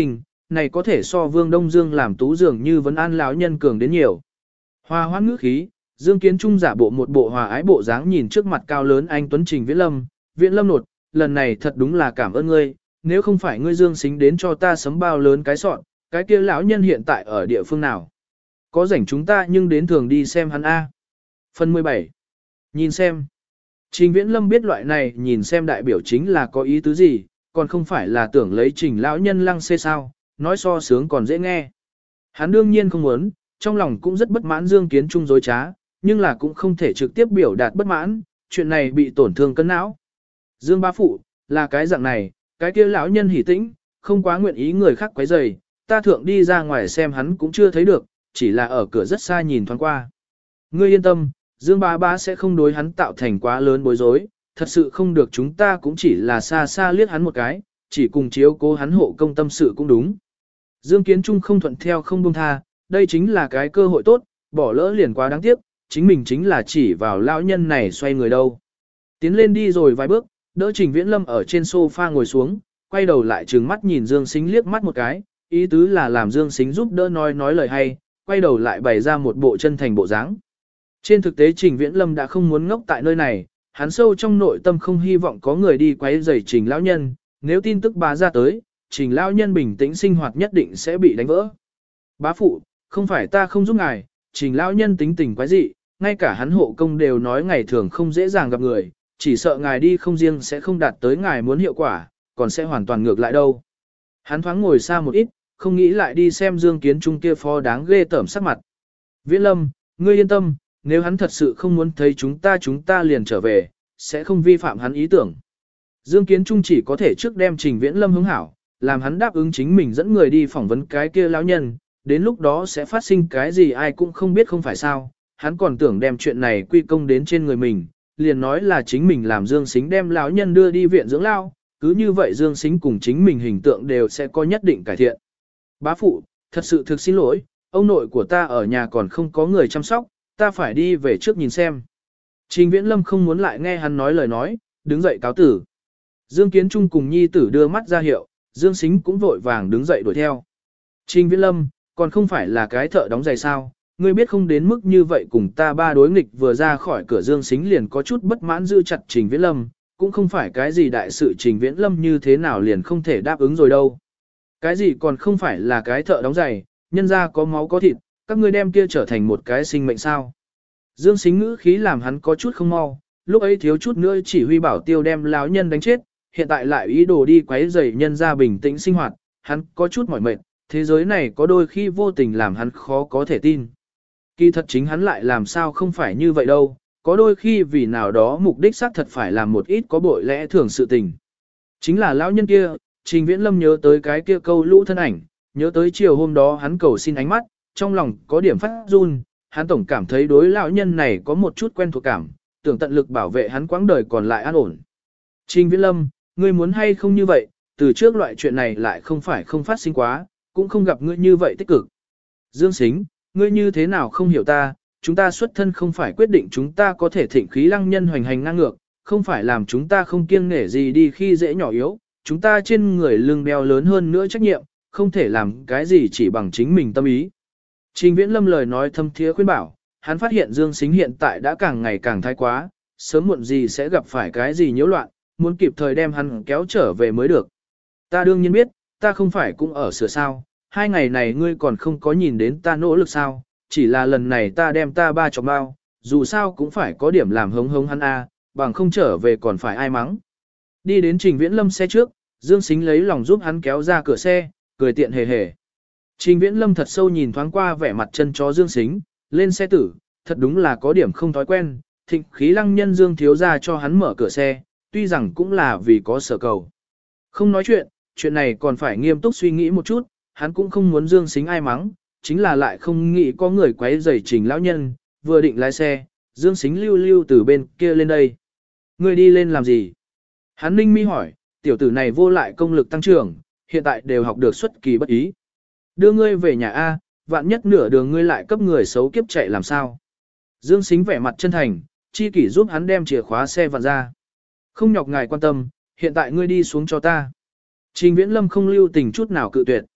này có thể so Vương Đông Dương làm tú dường như vấn an lão nhân cường đến nhiều. Hòa hoãn ngữ khí, Dương Kiến Trung giả bộ một bộ hòa ái bộ dáng nhìn trước mặt cao lớn anh Tuấn Trình Viễn Lâm nột, lần này thật đúng là cảm ơn ngươi, nếu không phải ngươi Dương Sính đến cho ta sấm bao lớn cái sọn, cái kia lão nhân hiện tại ở địa phương nào? Có rảnh chúng ta nhưng đến thường đi xem hắn A. Phần 17. Nhìn xem. Trình Viễn Lâm biết loại này nhìn xem đại biểu chính là có ý tứ gì, còn không phải là tưởng lấy Trình lão nhân lăng xê sao, nói so sướng còn dễ nghe. Hắn đương nhiên không muốn, trong lòng cũng rất bất mãn Dương Kiến Trung dối trá, nhưng là cũng không thể trực tiếp biểu đạt bất mãn, chuyện này bị tổn thương cân não. Dương bá phụ, là cái dạng này, cái kia lão nhân hỉ tĩnh, không quá nguyện ý người khác quấy rầy, ta thượng đi ra ngoài xem hắn cũng chưa thấy được, chỉ là ở cửa rất xa nhìn thoáng qua. Ngươi yên tâm, Dương bá bá sẽ không đối hắn tạo thành quá lớn bối rối, thật sự không được chúng ta cũng chỉ là xa xa liếc hắn một cái, chỉ cùng chiếu cố hắn hộ công tâm sự cũng đúng. Dương Kiến Trung không thuận theo không buông tha, đây chính là cái cơ hội tốt, bỏ lỡ liền quá đáng tiếc, chính mình chính là chỉ vào lão nhân này xoay người đâu. Tiến lên đi rồi vài bước, đỡ Trình Viễn Lâm ở trên sofa ngồi xuống, quay đầu lại trừng mắt nhìn Dương Sính liếc mắt một cái, ý tứ là làm Dương Sính giúp đỡ nói lời hay, quay đầu lại bày ra một bộ chân thành bộ dáng. Trên thực tế Trình Viễn Lâm đã không muốn ngốc tại nơi này, hắn sâu trong nội tâm không hy vọng có người đi quấy rầy Trình lão nhân, nếu tin tức bá ra tới, Trình lão nhân bình tĩnh sinh hoạt nhất định sẽ bị đánh vỡ. Bá phụ, không phải ta không giúp ngài, Trình lão nhân tính tình quái dị, ngay cả hắn hộ công đều nói ngày thường không dễ dàng gặp người, chỉ sợ ngài đi không riêng sẽ không đạt tới ngài muốn hiệu quả, còn sẽ hoàn toàn ngược lại đâu. Hắn thoáng ngồi xa một ít, không nghĩ lại đi xem Dương Kiến Trung kia phó đáng ghê tởm sắc mặt. Viễn Lâm, ngươi yên tâm, nếu hắn thật sự không muốn thấy chúng ta liền trở về, sẽ không vi phạm hắn ý tưởng. Dương Kiến Trung chỉ có thể trước đem Trình Viễn Lâm hướng hảo, làm hắn đáp ứng chính mình dẫn người đi phỏng vấn cái kia lão nhân, đến lúc đó sẽ phát sinh cái gì ai cũng không biết không phải sao, hắn còn tưởng đem chuyện này quy công đến trên người mình, liền nói là chính mình làm Dương Sính đem lão nhân đưa đi viện dưỡng lao, cứ như vậy Dương Sính cùng chính mình hình tượng đều sẽ có nhất định cải thiện. Bá phụ, thật sự thực xin lỗi, ông nội của ta ở nhà còn không có người chăm sóc, ta phải đi về trước nhìn xem. Trình Viễn Lâm không muốn lại nghe hắn nói lời nói, đứng dậy cáo tử. Dương Kiến Trung cùng nhi tử đưa mắt ra hiệu, Dương Sính cũng vội vàng đứng dậy đuổi theo. Trình Viễn Lâm, còn không phải là cái thợ đóng giày sao, ngươi biết không đến mức như vậy cùng ta ba đối nghịch vừa ra khỏi cửa Dương Sính liền có chút bất mãn giữ chặt Trình Viễn Lâm, cũng không phải cái gì đại sự Trình Viễn Lâm như thế nào liền không thể đáp ứng rồi đâu. Cái gì còn không phải là cái thợ đóng giày, nhân ra có máu có thịt, các ngươi đem kia trở thành một cái sinh mệnh sao. Dương Sính ngữ khí làm hắn có chút không mau, lúc ấy thiếu chút nữa chỉ huy bảo tiêu đem lão nhân đánh chết, hiện tại lại ý đồ đi quấy rầy nhân ra bình tĩnh sinh hoạt, hắn có chút mỏi mệt, thế giới này có đôi khi vô tình làm hắn khó có thể tin. Kỳ thật chính hắn lại làm sao không phải như vậy đâu, có đôi khi vì nào đó mục đích xác thật phải làm một ít có bội lẽ thường sự tình. Chính là lão nhân kia, Trình Viễn Lâm nhớ tới cái kia câu lũ thân ảnh, nhớ tới chiều hôm đó hắn cầu xin ánh mắt, trong lòng có điểm phát run, hắn tổng cảm thấy đối lão nhân này có một chút quen thuộc cảm, tưởng tận lực bảo vệ hắn quãng đời còn lại an ổn. Trình Viễn Lâm, ngươi muốn hay không như vậy, từ trước loại chuyện này lại không phải không phát sinh quá, cũng không gặp ngươi như vậy tích cực. Dương Sính, ngươi như thế nào không hiểu ta, chúng ta xuất thân không phải quyết định chúng ta có thể thịnh khí lăng nhân hoành hành ngang ngược, không phải làm chúng ta không kiêng nể gì đi khi dễ nhỏ yếu, chúng ta trên người lưng đeo lớn hơn nữa trách nhiệm, không thể làm cái gì chỉ bằng chính mình tâm ý. Trình Viễn Lâm lời nói thâm thiế khuyên bảo, hắn phát hiện Dương Sính hiện tại đã càng ngày càng thái quá, sớm muộn gì sẽ gặp phải cái gì nhiễu loạn, muốn kịp thời đem hắn kéo trở về mới được. Ta đương nhiên biết, ta không phải cũng ở sửa sao, 2 ngày này ngươi còn không có nhìn đến ta nỗ lực sao, chỉ là lần này ta đem ta ba chọc bao, dù sao cũng phải có điểm làm hống hống hắn a, bằng không trở về còn phải ai mắng. Đi đến Trình Viễn Lâm xe trước, Dương Sính lấy lòng giúp hắn kéo ra cửa xe, cười tiện hề hề. Trình Viễn Lâm thật sâu nhìn thoáng qua vẻ mặt chân chó Dương Sính, lên xe tử, thật đúng là có điểm không thói quen, thịnh khí lăng nhân Dương thiếu ra cho hắn mở cửa xe, tuy rằng cũng là vì có sở cầu. Không nói chuyện này còn phải nghiêm túc suy nghĩ một chút, hắn cũng không muốn Dương Sính ai mắng, chính là lại không nghĩ có người quấy rầy Trình lão nhân, vừa định lái xe, Dương Sính lưu lưu từ bên kia lên đây. Người đi lên làm gì? Hắn ninh mi hỏi, tiểu tử này vô lại công lực tăng trưởng, hiện tại đều học được xuất kỳ bất ý. Đưa ngươi về nhà A, vạn nhất nửa đường ngươi lại cấp người xấu kiếp chạy làm sao? Dương Sính vẻ mặt chân thành, chi kỷ giúp hắn đem chìa khóa xe vặn ra. Không nhọc ngài quan tâm, hiện tại ngươi đi xuống cho ta. Trình Viễn Lâm không lưu tình chút nào cự tuyệt.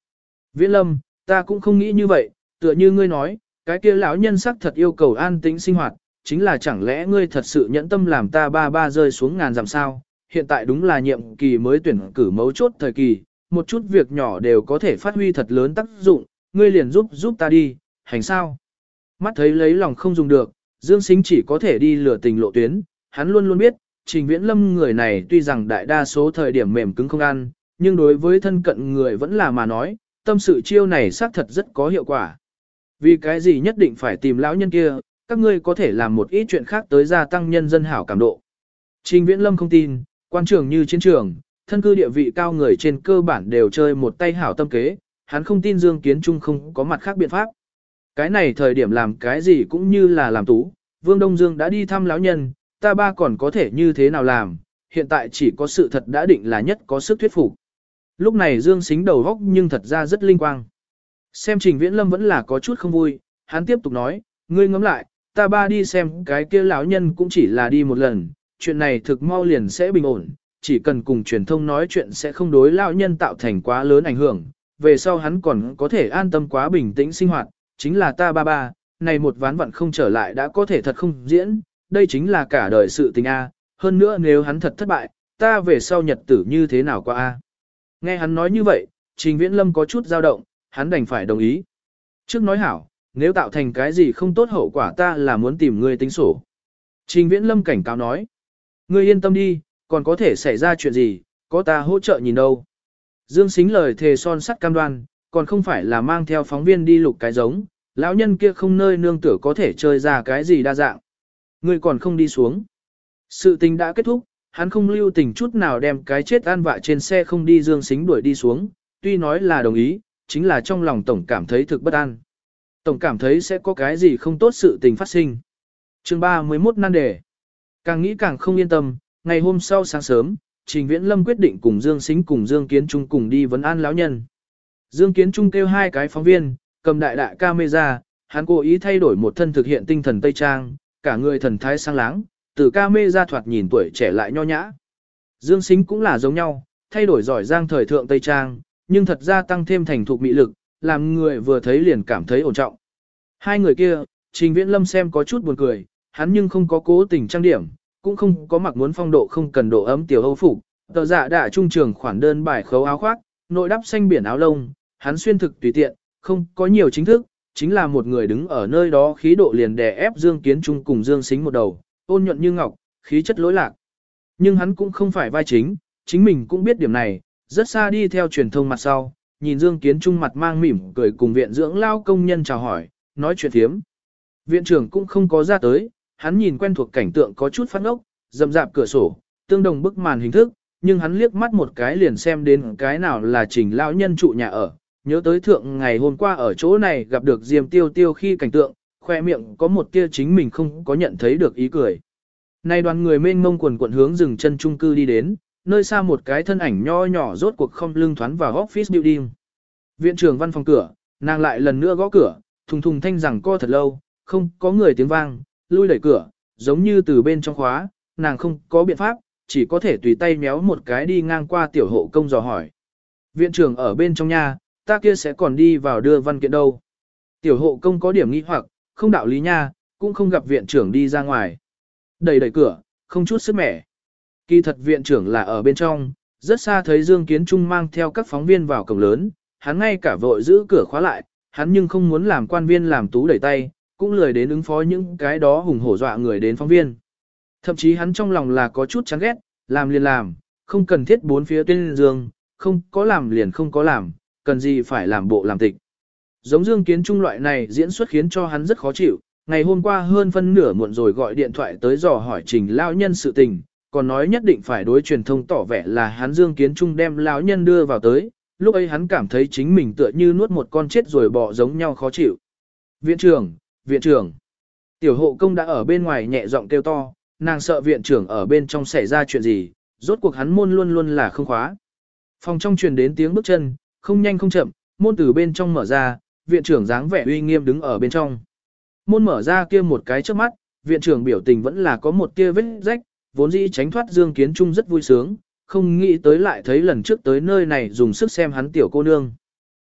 Viễn Lâm, ta cũng không nghĩ như vậy, tựa như ngươi nói, cái kia lão nhân sắc thật yêu cầu an tĩnh sinh hoạt, chính là chẳng lẽ ngươi thật sự nhẫn tâm làm ta ba ba rơi xuống ngàn dặm sao? Hiện tại đúng là nhiệm kỳ mới tuyển cử mấu chốt thời kỳ, một chút việc nhỏ đều có thể phát huy thật lớn tác dụng, ngươi liền giúp ta đi, hành sao? Mắt thấy lấy lòng không dùng được, Dương Sính chỉ có thể đi lừa tình lộ tuyến, hắn luôn luôn biết, Trình Viễn Lâm người này tuy rằng đại đa số thời điểm mềm cứng không ăn, nhưng đối với thân cận người vẫn là mà nói, tâm sự chiêu này xác thật rất có hiệu quả. Vì cái gì nhất định phải tìm lão nhân kia, các ngươi có thể làm một ít chuyện khác tới gia tăng nhân dân hảo cảm độ. Trình Viễn Lâm không tin, quan trường như chiến trường, thân cư địa vị cao người trên cơ bản đều chơi một tay hảo tâm kế, hắn không tin Dương Kiến Trung không có mặt khác biện pháp. Cái này thời điểm làm cái gì cũng như là làm tú, Vương Đông Dương đã đi thăm lão nhân, ta ba còn có thể như thế nào làm, hiện tại chỉ có sự thật đã định là nhất có sức thuyết phục. Lúc này Dương Sính đầu góc nhưng thật ra rất linh quang. Xem Trình Viễn Lâm vẫn là có chút không vui, hắn tiếp tục nói, ngươi ngẫm lại, ta ba đi xem cái kia lão nhân cũng chỉ là đi một lần, chuyện này thực mau liền sẽ bình ổn, chỉ cần cùng truyền thông nói chuyện sẽ không đối lão nhân tạo thành quá lớn ảnh hưởng, về sau hắn còn có thể an tâm quá bình tĩnh sinh hoạt, chính là ta ba, này một ván vận không trở lại đã có thể thật không diễn, đây chính là cả đời sự tình A, hơn nữa nếu hắn thật thất bại, ta về sau nhật tử như thế nào qua A. Nghe hắn nói như vậy, Trình Viễn Lâm có chút dao động, hắn đành phải đồng ý. Trước nói hảo, nếu tạo thành cái gì không tốt hậu quả ta là muốn tìm ngươi tính sổ. Trình Viễn Lâm cảnh cáo nói, ngươi yên tâm đi, còn có thể xảy ra chuyện gì, có ta hỗ trợ nhìn đâu. Dương Sính lời thề son sắt cam đoan, còn không phải là mang theo phóng viên đi lục cái giống, lão nhân kia không nơi nương tựa có thể chơi ra cái gì đa dạng. Ngươi còn không đi xuống. Sự tình đã kết thúc, hắn không lưu tình chút nào đem cái chết an vạ trên xe không đi Dương Sính đuổi đi xuống, tuy nói là đồng ý, chính là trong lòng tổng cảm thấy thực bất an. Tổng cảm thấy sẽ có cái gì không tốt sự tình phát sinh. Chương 31 nan đề. Càng nghĩ càng không yên tâm, ngày hôm sau sáng sớm, Trình Viễn Lâm quyết định cùng Dương Sính cùng Dương Kiến Trung cùng đi vấn an lão nhân. Dương Kiến Trung kêu hai cái phóng viên, cầm đại camera, hắn cố ý thay đổi một thân thực hiện tinh thần Tây Trang, cả người thần thái sáng láng, từ camera thoạt nhìn tuổi trẻ lại nho nhã. Dương Sính cũng là giống nhau, thay đổi giỏi giang thời thượng Tây Trang, nhưng thật ra tăng thêm thành thục mị lực, làm người vừa thấy liền cảm thấy ổn trọng. Hai người kia, Trình Viễn Lâm xem có chút buồn cười, hắn nhưng không có cố tình trang điểm, cũng không có mặc muốn phong độ không cần độ ấm tiểu Âu phục, tờ dạ đã trung trường khoản đơn bài khấu áo khoác, nội đắp xanh biển áo lông, hắn xuyên thực tùy tiện, không có nhiều chính thức, chính là một người đứng ở nơi đó khí độ liền đè ép Dương Kiến Trung cùng Dương Sính một đầu, ôn nhuận như ngọc, khí chất lỗi lạc. Nhưng hắn cũng không phải vai chính, chính mình cũng biết điểm này, rất xa đi theo truyền thông mặt sau, nhìn Dương Kiến Trung mặt mang mỉm cười cùng viện dưỡng lao công nhân chào hỏi, nói chuyện thiếm. Viện trưởng cũng không có ra tới, hắn nhìn quen thuộc cảnh tượng có chút phát ngốc, rậm rạp cửa sổ, tương đồng bức màn hình thức, nhưng hắn liếc mắt một cái liền xem đến cái nào là Trình lão nhân trụ nhà ở, nhớ tới thượng ngày hôm qua ở chỗ này gặp được Diêm Tiêu Tiêu khi cảnh tượng, khoe miệng có một tia chính mình không có nhận thấy được ý cười. Nay đoàn người mênh mông quần quận hướng rừng chân chung cư đi đến, nơi xa một cái thân ảnh nho nhỏ rốt cuộc không lưng thoán vào office building. Viện trưởng văn phòng cửa, nàng lại lần nữa gõ cửa, thùng thùng thanh rằng co thật lâu, không có người tiếng vang, lui đẩy cửa, giống như từ bên trong khóa, nàng không có biện pháp, chỉ có thể tùy tay méo một cái đi ngang qua tiểu hộ công dò hỏi. Viện trưởng ở bên trong nhà, ta kia sẽ còn đi vào đưa văn kiện đâu. Tiểu hộ công có điểm nghi hoặc, không đạo lý nha, cũng không gặp viện trưởng đi ra ngoài. Đẩy cửa, không chút sức mẻ. Kỳ thật viện trưởng là ở bên trong, rất xa thấy Dương Kiến Trung mang theo các phóng viên vào cổng lớn, hắn ngay cả vội giữ cửa khóa lại, hắn nhưng không muốn làm quan viên làm tú đẩy tay, cũng lười đến ứng phó những cái đó hùng hổ dọa người đến phóng viên. Thậm chí hắn trong lòng là có chút chán ghét, làm liền làm, không cần thiết bốn phía tuyên dương, không có làm liền không có làm, cần gì phải làm bộ làm tịch. Giống Dương Kiến Trung loại này diễn xuất khiến cho hắn rất khó chịu, ngày hôm qua hơn phân nửa muộn rồi gọi điện thoại tới dò hỏi Trình lão nhân sự tình, còn nói nhất định phải đối truyền thông tỏ vẻ là hắn Dương Kiến Trung đem lão nhân đưa vào tới, lúc ấy hắn cảm thấy chính mình tựa như nuốt một con chết rồi bỏ giống nhau khó chịu. Viện trưởng, tiểu hộ công đã ở bên ngoài nhẹ giọng kêu to, nàng sợ viện trưởng ở bên trong xảy ra chuyện gì, rốt cuộc hắn môn luôn luôn là không khóa. Phòng trong truyền đến tiếng bước chân, không nhanh không chậm, môn từ bên trong mở ra, viện trưởng dáng vẻ uy nghiêm đứng ở bên trong. Môn mở ra kia một cái trước mắt, viện trưởng biểu tình vẫn là có một tia vết rách, vốn dĩ tránh thoát Dương Kiến Trung rất vui sướng, không nghĩ tới lại thấy lần trước tới nơi này dùng sức xem hắn tiểu cô nương.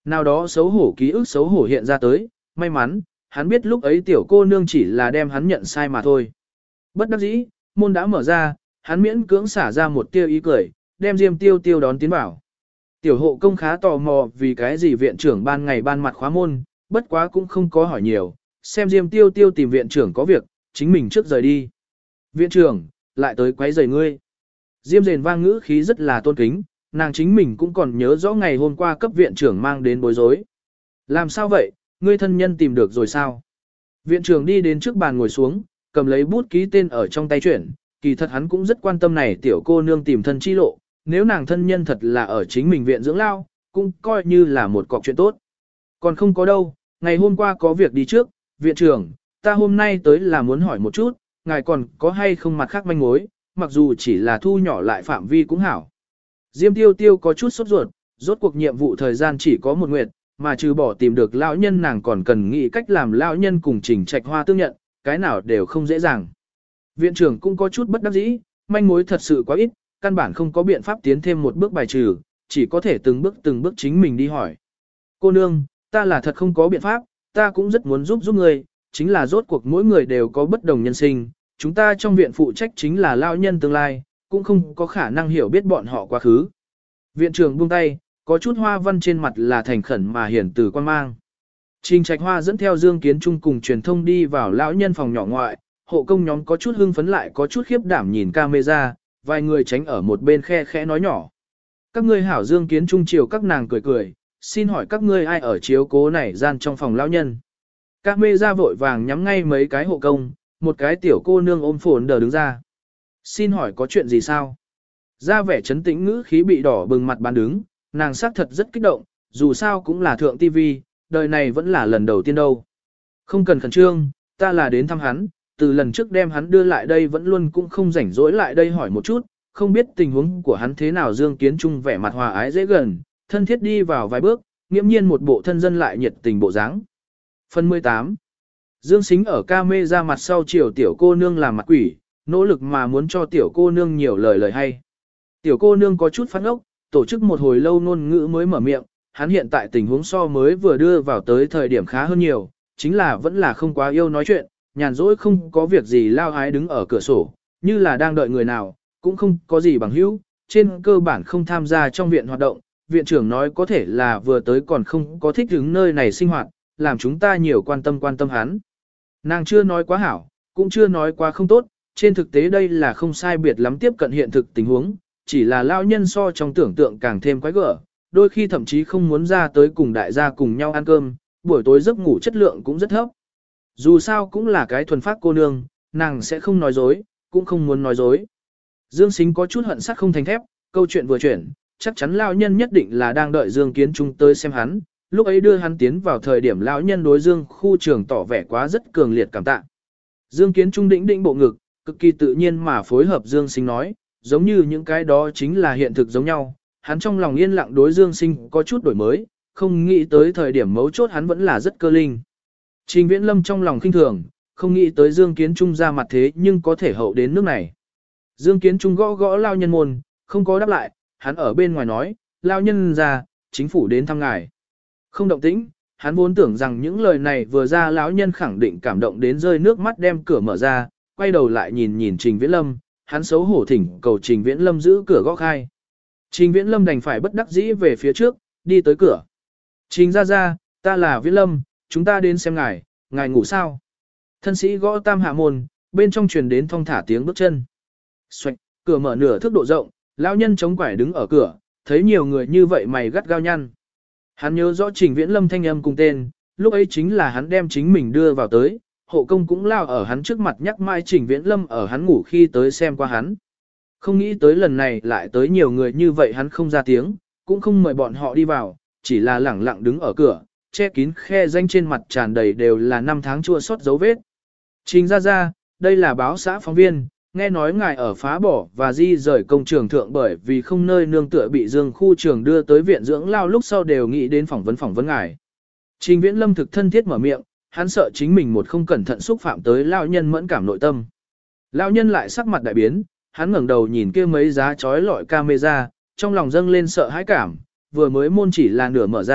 Nào đó xấu hổ ký ức xấu hổ hiện ra tới, may mắn, hắn biết lúc ấy tiểu cô nương chỉ là đem hắn nhận sai mà thôi. Bất đắc dĩ, môn đã mở ra, hắn miễn cưỡng xả ra một tia ý cười, đem Diêm Tiêu Tiêu đón tiến vào. Tiểu hộ công khá tò mò vì cái gì viện trưởng ban ngày ban mặt khóa môn, bất quá cũng không có hỏi nhiều, xem Diêm Tiêu Tiêu tìm viện trưởng có việc, chính mình trước rời đi. Viện trưởng, lại tới quấy rầy ngươi. Diêm Rền vang ngữ khí rất là tôn kính, nàng chính mình cũng còn nhớ rõ ngày hôm qua cấp viện trưởng mang đến bối rối. Làm sao vậy, ngươi thân nhân tìm được rồi sao? Viện trưởng đi đến trước bàn ngồi xuống, cầm lấy bút ký tên ở trong tay chuyển, kỳ thật hắn cũng rất quan tâm này tiểu cô nương tìm thân chi lộ, nếu nàng thân nhân thật là ở chính mình viện dưỡng lao, cũng coi như là một cọc chuyện tốt. Còn không có đâu, ngày hôm qua có việc đi trước, viện trưởng, ta hôm nay tới là muốn hỏi một chút, ngài còn có hay không mặt khác manh mối, mặc dù chỉ là thu nhỏ lại phạm vi cũng hảo. Diêm Tiêu Tiêu có chút sốt ruột, rốt cuộc nhiệm vụ thời gian chỉ có một nguyệt, mà trừ bỏ tìm được lão nhân nàng còn cần nghĩ cách làm lão nhân cùng Trình Trạch Hoa tương nhận, cái nào đều không dễ dàng. Viện trưởng cũng có chút bất đắc dĩ, manh mối thật sự quá ít, căn bản không có biện pháp tiến thêm một bước bài trừ, chỉ có thể từng bước chính mình đi hỏi. Cô nương, ta là thật không có biện pháp, ta cũng rất muốn giúp người, chính là rốt cuộc mỗi người đều có bất đồng nhân sinh, chúng ta trong viện phụ trách chính là lão nhân tương lai, cũng không có khả năng hiểu biết bọn họ quá khứ. Viện trưởng buông tay, có chút hoa văn trên mặt là thành khẩn mà hiển từ quan mang. Trình Trạch Hoa dẫn theo Dương Kiến Trung cùng truyền thông đi vào lão nhân phòng nhỏ ngoại, hộ công nhóm có chút hưng phấn lại có chút khiếp đảm nhìn camera, vài người tránh ở một bên khe khẽ nói nhỏ. Các ngươi hảo. Dương Kiến Trung chiều các nàng cười cười, xin hỏi các ngươi ai ở chiếu cố này gian trong phòng lão nhân. Camera vội vàng nhắm ngay mấy cái hộ công, một cái tiểu cô nương ôm phồn đờ đứng ra. Xin hỏi có chuyện gì sao? Ra vẻ trấn tĩnh ngữ khí bị đỏ bừng mặt bán đứng, nàng xác thật rất kích động, dù sao cũng là thượng TV, đời này vẫn là lần đầu tiên đâu. Không cần khẩn trương, ta là đến thăm hắn, từ lần trước đem hắn đưa lại đây vẫn luôn cũng không rảnh rỗi lại đây hỏi một chút, không biết tình huống của hắn thế nào. Dương Kiến Trung vẻ mặt hòa ái dễ gần, thân thiết đi vào vài bước, nghiễm nhiên một bộ thân dân lại nhiệt tình bộ dáng. Phần 18. Dương Sính ở camera mặt sau chiều tiểu cô nương làm mặt quỷ, nỗ lực mà muốn cho tiểu cô nương nhiều lời hay. Tiểu cô nương có chút phát ốc, tổ chức một hồi lâu ngôn ngữ mới mở miệng, hắn hiện tại tình huống so mới vừa đưa vào tới thời điểm khá hơn nhiều, chính là vẫn là không quá yêu nói chuyện, nhàn rỗi không có việc gì lao ái đứng ở cửa sổ, như là đang đợi người nào, cũng không có gì bằng hữu, trên cơ bản không tham gia trong viện hoạt động. Viện trưởng nói có thể là vừa tới còn không có thích ứng nơi này sinh hoạt, làm chúng ta nhiều quan tâm hắn. Nàng chưa nói quá hảo, cũng chưa nói quá không tốt, trên thực tế đây là không sai biệt lắm tiếp cận hiện thực tình huống, chỉ là lao nhân so trong tưởng tượng càng thêm quái gở, đôi khi thậm chí không muốn ra tới cùng đại gia cùng nhau ăn cơm, buổi tối giấc ngủ chất lượng cũng rất thấp. Dù sao cũng là cái thuần phát cô nương, nàng sẽ không nói dối, cũng không muốn nói dối. Dương Sính có chút hận sắt không thành thép, câu chuyện vừa chuyển, chắc chắn lão nhân nhất định là đang đợi Dương Kiến Trung tới xem hắn, lúc ấy đưa hắn tiến vào thời điểm lão nhân đối Dương khu trường tỏ vẻ quá rất cường liệt cảm tạ. Dương Kiến Trung đĩnh bộ ngực, cực kỳ tự nhiên mà phối hợp Dương Sính nói, giống như những cái đó chính là hiện thực giống nhau, hắn trong lòng yên lặng đối Dương Sinh có chút đổi mới, không nghĩ tới thời điểm mấu chốt hắn vẫn là rất cơ linh. Trình Viễn Lâm trong lòng khinh thường, không nghĩ tới Dương Kiến Trung ra mặt thế nhưng có thể hậu đến nước này. Dương Kiến Trung gõ gõ lao nhân môn, không có đáp lại, hắn ở bên ngoài nói, lao nhân ra, chính phủ đến thăm ngài. Không động tĩnh, hắn vốn tưởng rằng những lời này vừa ra lão nhân khẳng định cảm động đến rơi nước mắt đem cửa mở ra, quay đầu lại nhìn Trình Viễn Lâm, hắn xấu hổ thỉnh cầu Trình Viễn Lâm giữ cửa gõ khai. Trình Viễn Lâm đành phải bất đắc dĩ về phía trước, đi tới cửa. Trình ra, ta là Viễn Lâm, chúng ta đến xem ngài, ngài ngủ sao? Thân sĩ gõ tam hạ môn, bên trong truyền đến thong thả tiếng bước chân. Xoạch, cửa mở nửa thước độ rộng, lão nhân chống quải đứng ở cửa, thấy nhiều người như vậy mày gắt gao nhăn. Hắn nhớ rõ Trình Viễn Lâm thanh âm cùng tên, lúc ấy chính là hắn đem chính mình đưa vào tới, hộ công cũng lao ở hắn trước mặt nhắc mãi Trình Viễn Lâm ở hắn ngủ khi tới xem qua hắn. Không nghĩ tới lần này lại tới nhiều người như vậy, hắn không ra tiếng, cũng không mời bọn họ đi vào, chỉ là lẳng lặng đứng ở cửa, che kín khe danh trên mặt tràn đầy đều là năm tháng chua xót dấu vết. Trình ra, đây là báo xã phóng viên, nghe nói ngài ở phá bỏ và di rời công trường thượng bởi vì không nơi nương tựa bị Dương khu trường đưa tới viện dưỡng lao, lúc sau đều nghĩ đến phỏng vấn ngài. Trình Viễn Lâm thực thân thiết mở miệng, hắn sợ chính mình một không cẩn thận xúc phạm tới lao nhân mẫn cảm nội tâm. Lao nhân lại sắc mặt đại biến, hắn ngẩng đầu nhìn kia mấy giá chói lọi camera, trong lòng dâng lên sợ hãi cảm, vừa mới môn chỉ là nửa mở ra,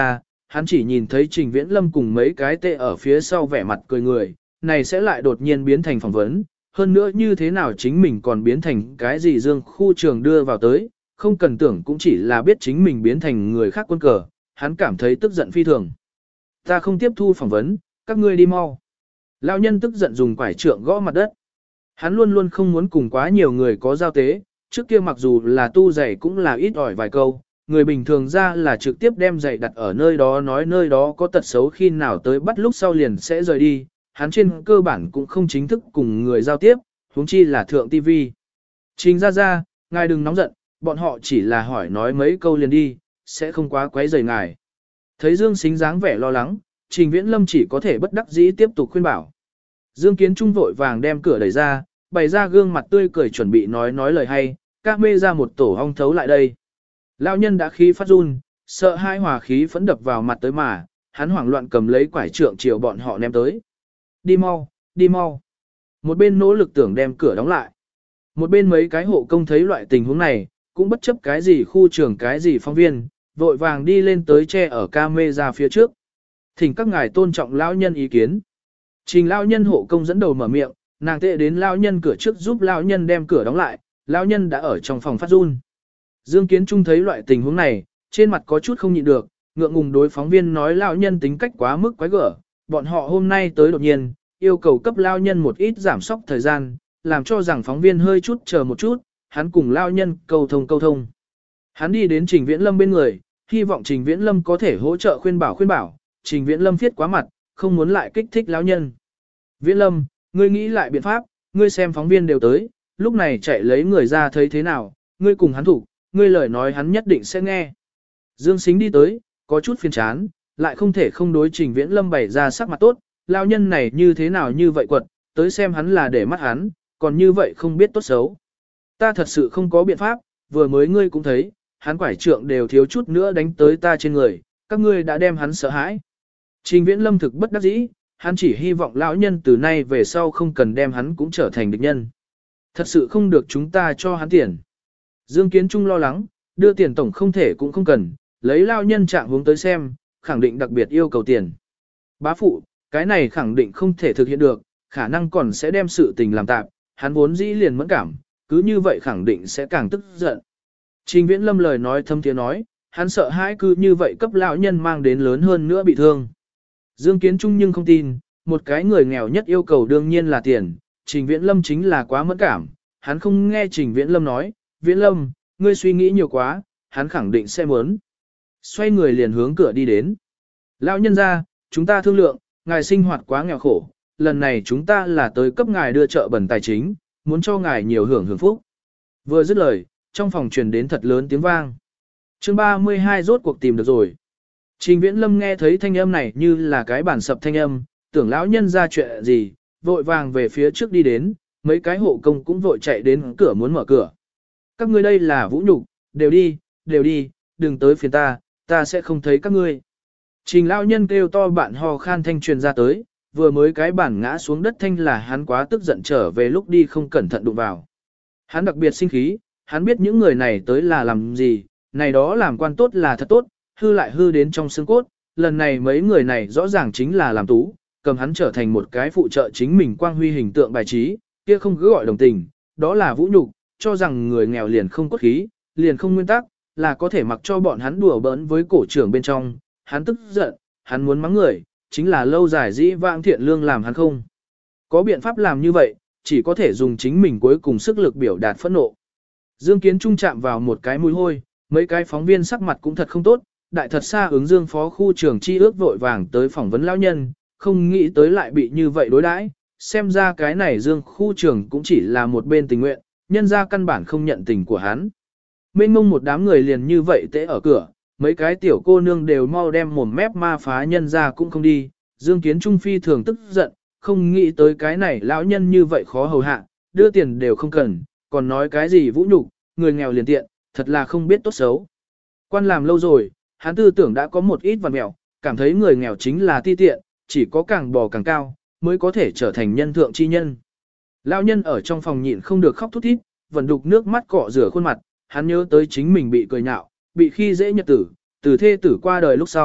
hắn chỉ nhìn thấy Trình Viễn Lâm cùng mấy cái tệ ở phía sau vẻ mặt cười người, này sẽ lại đột nhiên biến thành phỏng vấn, hơn nữa như thế nào chính mình còn biến thành cái gì Dương khu trường đưa vào tới, không cần tưởng cũng chỉ là biết chính mình biến thành người khác quân cờ, hắn cảm thấy tức giận phi thường. Ta không tiếp thu phỏng vấn, các ngươi đi mau. Lão nhân tức giận dùng quải trượng gõ mặt đất. Hắn luôn luôn không muốn cùng quá nhiều người có giao tế, trước kia mặc dù là tu giày cũng là ít ỏi vài câu, người bình thường ra là trực tiếp đem giày đặt ở nơi đó nói nơi đó có tật xấu khi nào tới bắt lúc sau liền sẽ rời đi, hắn trên cơ bản cũng không chính thức cùng người giao tiếp, huống chi là thượng TV. Trình ra, ngài đừng nóng giận, bọn họ chỉ là hỏi nói mấy câu liền đi, sẽ không quá quấy rầy ngài. Thấy Dương Sính dáng vẻ lo lắng, Trình Viễn Lâm chỉ có thể bất đắc dĩ tiếp tục khuyên bảo. Dương Kiến Trung vội vàng đem cửa đẩy ra, bày ra gương mặt tươi cười chuẩn bị nói lời hay, các mê ra một tổ hong thấu lại đây. Lão nhân đã khí phát run, sợ hai hòa khí phẫn đập vào mặt tới mà, hắn hoảng loạn cầm lấy quải trượng chiều bọn họ ném tới. Đi mau, đi mau. Một bên nỗ lực tưởng đem cửa đóng lại. Một bên mấy cái hộ công thấy loại tình huống này, cũng bất chấp cái gì khu trường cái gì phóng viên, vội vàng đi lên tới che ở camera phía trước. Thỉnh các ngài tôn trọng lão nhân ý kiến. Trình lão nhân hộ công dẫn đầu mở miệng, nàng tệ đến lão nhân cửa trước giúp lão nhân đem cửa đóng lại, lão nhân đã ở trong phòng phát run. Dương Kiến Trung thấy loại tình huống này, trên mặt có chút không nhịn được, ngượng ngùng đối phóng viên nói lão nhân tính cách quá mức quái gở, bọn họ hôm nay tới đột nhiên, yêu cầu cấp lão nhân một ít giảm sóc thời gian, làm cho rằng phóng viên hơi chút chờ một chút, hắn cùng lão nhân câu thông. Hắn đi đến Trình Viễn Lâm bên người, hy vọng Trình Viễn Lâm có thể hỗ trợ khuyên bảo, Trình Viễn Lâm viết quá mặt, không muốn lại kích thích lão nhân. Viễn Lâm, ngươi nghĩ lại biện pháp, ngươi xem phóng viên đều tới, lúc này chạy lấy người ra thấy thế nào, ngươi cùng hắn thủ, ngươi lời nói hắn nhất định sẽ nghe. Dương Sính đi tới, có chút phiền chán, lại không thể không đối Trình Viễn Lâm bày ra sắc mặt tốt, lão nhân này như thế nào như vậy quật, tới xem hắn là để mắt hắn, còn như vậy không biết tốt xấu. Ta thật sự không có biện pháp, vừa mới ngươi cũng thấy, hắn quải trượng đều thiếu chút nữa đánh tới ta trên người, các ngươi đã đem hắn sợ hãi. Trình Viễn Lâm thực bất đắc dĩ, hắn chỉ hy vọng lão nhân từ nay về sau không cần đem hắn cũng trở thành địch nhân. Thật sự không được chúng ta cho hắn tiền. Dương Kiến Trung lo lắng, đưa tiền tổng không thể cũng không cần, lấy lão nhân trạng hướng tới xem, khẳng định đặc biệt yêu cầu tiền. Bá phụ, cái này khẳng định không thể thực hiện được, khả năng còn sẽ đem sự tình làm tạp, hắn vốn dĩ liền mẫn cảm, cứ như vậy khẳng định sẽ càng tức giận. Trình Viễn Lâm lời nói thâm tiếng nói, hắn sợ hãi cứ như vậy cấp lão nhân mang đến lớn hơn nữa bị thương. Dương Kiến Trung nhưng không tin, một cái người nghèo nhất yêu cầu đương nhiên là tiền, Trình Viễn Lâm chính là quá mẫn cảm, hắn không nghe Trình Viễn Lâm nói, Viễn Lâm, ngươi suy nghĩ nhiều quá, hắn khẳng định sẽ muốn. Xoay người liền hướng cửa đi đến. Lão nhân ra, chúng ta thương lượng, ngài sinh hoạt quá nghèo khổ, lần này chúng ta là tới cấp ngài đưa trợ bẩn tài chính, muốn cho ngài nhiều hưởng phúc. Vừa dứt lời, trong phòng truyền đến thật lớn tiếng vang. Chương 32 rốt cuộc tìm được rồi. Trình Viễn Lâm nghe thấy thanh âm này như là cái bản sập thanh âm, tưởng lão nhân ra chuyện gì, vội vàng về phía trước đi đến, mấy cái hộ công cũng vội chạy đến cửa muốn mở cửa. Các ngươi đây là vũ nhục, đều đi, đừng tới phiền ta sẽ không thấy các ngươi. Trình lão nhân kêu to bạn ho khan thanh truyền ra tới, vừa mới cái bản ngã xuống đất thanh là hắn quá tức giận trở về lúc đi không cẩn thận đụng vào. Hắn đặc biệt sinh khí, hắn biết những người này tới là làm gì, này đó làm quan tốt là thật tốt, hư lại hư đến trong xương cốt, lần này mấy người này rõ ràng chính là làm tú, cầm hắn trở thành một cái phụ trợ chính mình quang huy hình tượng bài trí, kia không cứ gọi đồng tình, đó là vũ nhục, cho rằng người nghèo liền không cốt khí, liền không nguyên tắc, là có thể mặc cho bọn hắn đùa bỡn với cổ trưởng bên trong, hắn tức giận, hắn muốn mắng người, chính là lâu dài dĩ vãng thiện lương làm hắn không. Có biện pháp làm như vậy, chỉ có thể dùng chính mình cuối cùng sức lực biểu đạt phẫn nộ. Dương Kiến Trung chạm vào một cái mùi hôi, mấy cái phóng viên sắc mặt cũng thật không tốt, đại thật xa ứng Dương phó khu trưởng chi ước vội vàng tới phỏng vấn lão nhân, không nghĩ tới lại bị như vậy đối đãi, xem ra cái này Dương khu trưởng cũng chỉ là một bên tình nguyện, nhân ra căn bản không nhận tình của hắn. Mênh mông một đám người liền như vậy tễ ở cửa, mấy cái tiểu cô nương đều mau đem mồm mép ma phá nhân ra cũng không đi, Dương Kiến Trung phi thường tức giận, không nghĩ tới cái này lão nhân như vậy khó hầu hạ, đưa tiền đều không cần, còn nói cái gì vũ nhục, người nghèo liền tiện, thật là không biết tốt xấu. Quan làm lâu rồi, hắn tư tưởng đã có một ít vằn mẹo, cảm thấy người nghèo chính là ti tiện, chỉ có càng bò càng cao, mới có thể trở thành nhân thượng chi nhân. Lão nhân ở trong phòng nhịn không được khóc thút thít, vẫn đục nước mắt cọ rửa khuôn mặt, hắn nhớ tới chính mình bị cười nhạo, bị khi dễ nhật tử, từ thê tử qua đời lúc sau,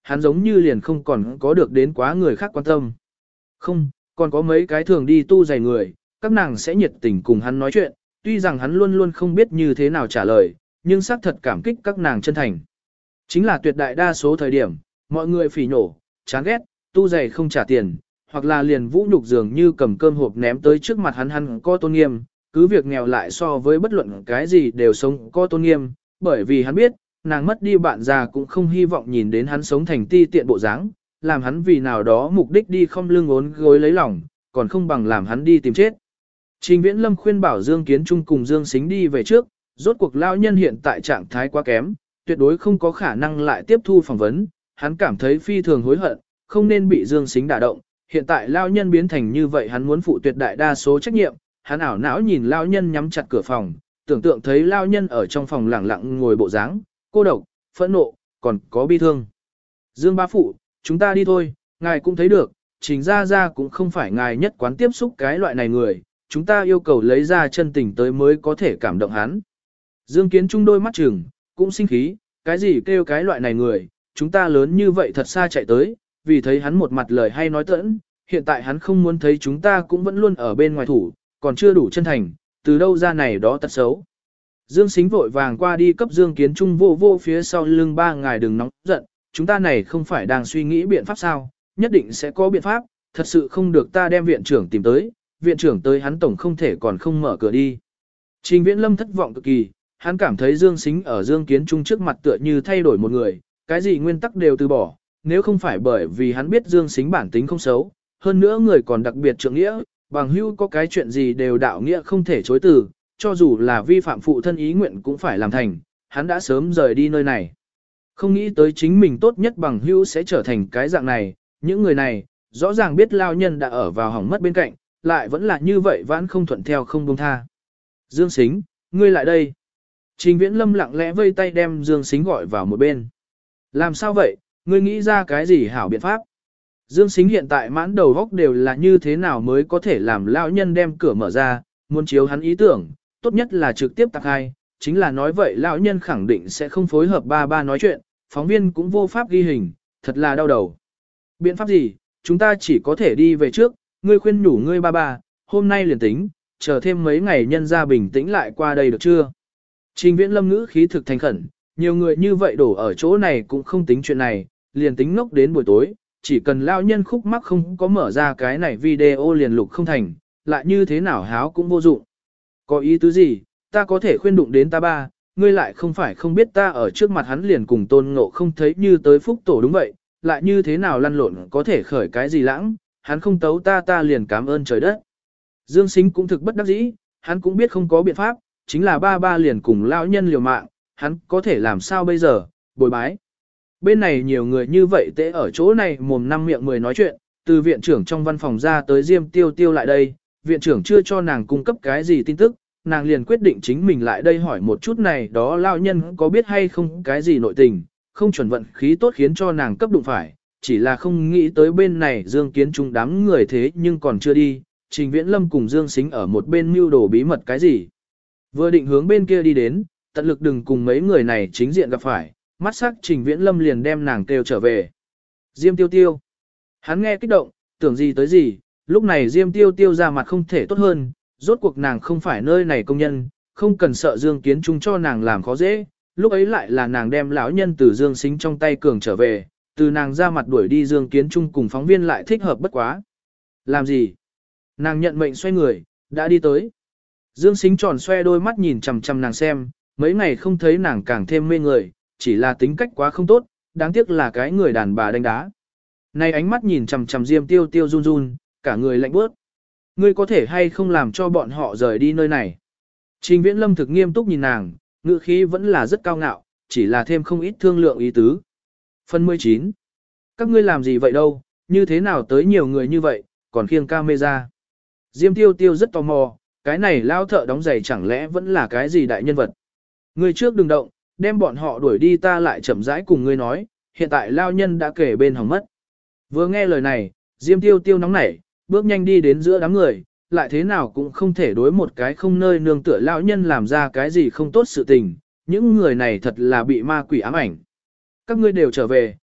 hắn giống như liền không còn có được đến quá người khác quan tâm. Không, còn có mấy cái thường đi tu giày người, các nàng sẽ nhiệt tình cùng hắn nói chuyện, tuy rằng hắn luôn luôn không biết như thế nào trả lời, nhưng xác thật cảm kích các nàng chân thành. Chính là tuyệt đại đa số thời điểm, mọi người phỉ nhổ, chán ghét, tu giày không trả tiền, hoặc là liền vũ nhục dường như cầm cơm hộp ném tới trước mặt hắn có tôn nghiêm, cứ việc nghèo lại so với bất luận cái gì đều sống có tôn nghiêm, bởi vì hắn biết, nàng mất đi bạn già cũng không hy vọng nhìn đến hắn sống thành ti tiện bộ dáng, làm hắn vì nào đó mục đích đi không lưng ốn gối lấy lòng, còn không bằng làm hắn đi tìm chết. Trình Viễn Lâm khuyên bảo Dương Kiến Trung cùng Dương Sính đi về trước, rốt cuộc lão nhân hiện tại trạng thái quá kém, tuyệt đối không có khả năng lại tiếp thu phỏng vấn, hắn cảm thấy phi thường hối hận, không nên bị Dương Sính đả động, hiện tại lão nhân biến thành như vậy hắn muốn phụ tuyệt đại đa số trách nhiệm, hắn ảo não nhìn lão nhân nhắm chặt cửa phòng, tưởng tượng thấy lão nhân ở trong phòng lẳng lặng ngồi bộ dáng, cô độc, phẫn nộ, còn có bi thương. Dương bá phụ, chúng ta đi thôi, ngài cũng thấy được, Trình Gia Gia cũng không phải ngài nhất quán tiếp xúc cái loại này người, chúng ta yêu cầu lấy ra chân tình tới mới có thể cảm động hắn. Dương Kiến Trung đôi mắt chừng, cũng sinh khí, cái gì kêu cái loại này người, chúng ta lớn như vậy thật xa chạy tới, vì thấy hắn một mặt lời hay nói tẫn, hiện tại hắn không muốn thấy chúng ta cũng vẫn luôn ở bên ngoài thủ, còn chưa đủ chân thành, từ đâu ra này đó tật xấu. Dương Sính vội vàng qua đi cấp Dương Kiến Trung vô vô phía sau lưng ba ngài đừng nóng giận, chúng ta này không phải đang suy nghĩ biện pháp sao, nhất định sẽ có biện pháp, thật sự không được ta đem viện trưởng tìm tới, viện trưởng tới hắn tổng không thể còn không mở cửa đi. Trình Viễn Lâm thất vọng cực kỳ, hắn cảm thấy Dương Sính ở Dương Kiến Trung trước mặt tựa như thay đổi một người, cái gì nguyên tắc đều từ bỏ, nếu không phải bởi vì hắn biết Dương Sính bản tính không xấu, hơn nữa người còn đặc biệt trượng nghĩa, bằng hữu có cái chuyện gì đều đạo nghĩa không thể chối từ, cho dù là vi phạm phụ thân ý nguyện cũng phải làm thành, hắn đã sớm rời đi nơi này. Không nghĩ tới chính mình tốt nhất bằng hữu sẽ trở thành cái dạng này, những người này, rõ ràng biết lao nhân đã ở vào hỏng mất bên cạnh, lại vẫn là như vậy vẫn không thuận theo không buông tha. Dương Sính, ngươi lại đây. Trình Viễn Lâm lặng lẽ vây tay đem Dương Sính gọi vào một bên. Làm sao vậy, ngươi nghĩ ra cái gì hảo biện pháp? Dương Sính hiện tại mãn đầu góc đều là như thế nào mới có thể làm lão nhân đem cửa mở ra, muốn chiếu hắn ý tưởng, tốt nhất là trực tiếp tạc hai, chính là nói vậy lão nhân khẳng định sẽ không phối hợp ba nói chuyện, phóng viên cũng vô pháp ghi hình, thật là đau đầu. Biện pháp gì, chúng ta chỉ có thể đi về trước, ngươi khuyên nhủ ngươi ba, hôm nay liền tính, chờ thêm mấy ngày nhân ra bình tĩnh lại qua đây được chưa? Trình Viễn Lâm ngữ khí thực thành khẩn, nhiều người như vậy đổ ở chỗ này cũng không tính chuyện này, liền tính ngốc đến buổi tối, chỉ cần lão nhân khúc mắc không có mở ra cái này video liền lục không thành, lại như thế nào háo cũng vô dụng. Có ý tứ gì, ta có thể khuyên đụng đến ta ba, ngươi lại không phải không biết ta ở trước mặt hắn liền cùng Tôn Ngộ không thấy như tới phúc tổ đúng vậy, lại như thế nào lăn lộn có thể khởi cái gì lãng, hắn không tấu ta liền cảm ơn trời đất. Dương Sính cũng thực bất đắc dĩ, hắn cũng biết không có biện pháp, chính là ba liền cùng lão nhân liều mạng, hắn có thể làm sao bây giờ, bồi bái. Bên này nhiều người như vậy tệ ở chỗ này mồm năm miệng 10 nói chuyện, từ viện trưởng trong văn phòng ra tới Diêm Tiêu Tiêu lại đây, viện trưởng chưa cho nàng cung cấp cái gì tin tức, nàng liền quyết định chính mình lại đây hỏi một chút này đó lão nhân có biết hay không cái gì nội tình, không chuẩn vận khí tốt khiến cho nàng cấp đụng phải, chỉ là không nghĩ tới bên này Dương Kiến Trung đám người thế nhưng còn chưa đi, Trình Viễn Lâm cùng Dương Sính ở một bên mưu đồ bí mật cái gì. Vừa định hướng bên kia đi đến, tận lực đừng cùng mấy người này chính diện gặp phải, mắt sắc Trình Viễn Lâm liền đem nàng kêu trở về. Diêm Tiêu Tiêu. Hắn nghe kích động, tưởng gì tới gì, lúc này Diêm Tiêu Tiêu ra mặt không thể tốt hơn, rốt cuộc nàng không phải nơi này công nhân, không cần sợ Dương Kiến Trung cho nàng làm khó dễ, lúc ấy lại là nàng đem lão nhân từ Dương Sính trong tay cường trở về, từ nàng ra mặt đuổi đi Dương Kiến Trung cùng phóng viên lại thích hợp bất quá. Làm gì? Nàng nhận mệnh xoay người, đã đi tới. Dương Sính tròn xoe đôi mắt nhìn chằm chằm nàng xem, mấy ngày không thấy nàng càng thêm mê người, chỉ là tính cách quá không tốt, đáng tiếc là cái người đàn bà đánh đá. Này ánh mắt nhìn chằm chằm Diêm Tiêu Tiêu run run, cả người lạnh bước. Ngươi có thể hay không làm cho bọn họ rời đi nơi này? Trình Viễn Lâm thực nghiêm túc nhìn nàng, ngữ khí vẫn là rất cao ngạo, chỉ là thêm không ít thương lượng ý tứ. Phần 19. Các ngươi làm gì vậy đâu, như thế nào tới nhiều người như vậy, còn khiêng camera. Diêm Tiêu Tiêu rất tò mò, cái này lao thợ đóng giày chẳng lẽ vẫn là cái gì đại nhân vật. Ngươi trước đừng động, đem bọn họ đuổi đi ta lại chậm rãi cùng ngươi nói, hiện tại lao nhân đã kể bên hỏng mất. Vừa nghe lời này, Diêm Tiêu Tiêu nóng nảy, bước nhanh đi đến giữa đám người, lại thế nào cũng không thể đối một cái không nơi nương tựa lão nhân làm ra cái gì không tốt sự tình, những người này thật là bị ma quỷ ám ảnh. Các ngươi đều trở về,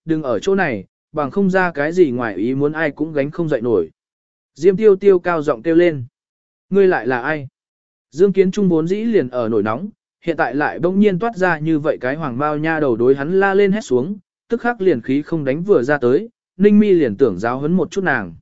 đừng ở chỗ này, bằng không ra cái gì ngoài ý muốn ai cũng gánh không dậy nổi. Diêm tiêu tiêu cao giọng kêu lên. Ngươi lại là ai? Dương Kiến Trung vốn dĩ liền ở nổi nóng, hiện tại lại bỗng nhiên toát ra như vậy cái hoàng bao nha đầu đối hắn la lên hét xuống, tức khắc liền khí không đánh vừa ra tới, Ninh Mi liền tưởng giáo huấn một chút nàng.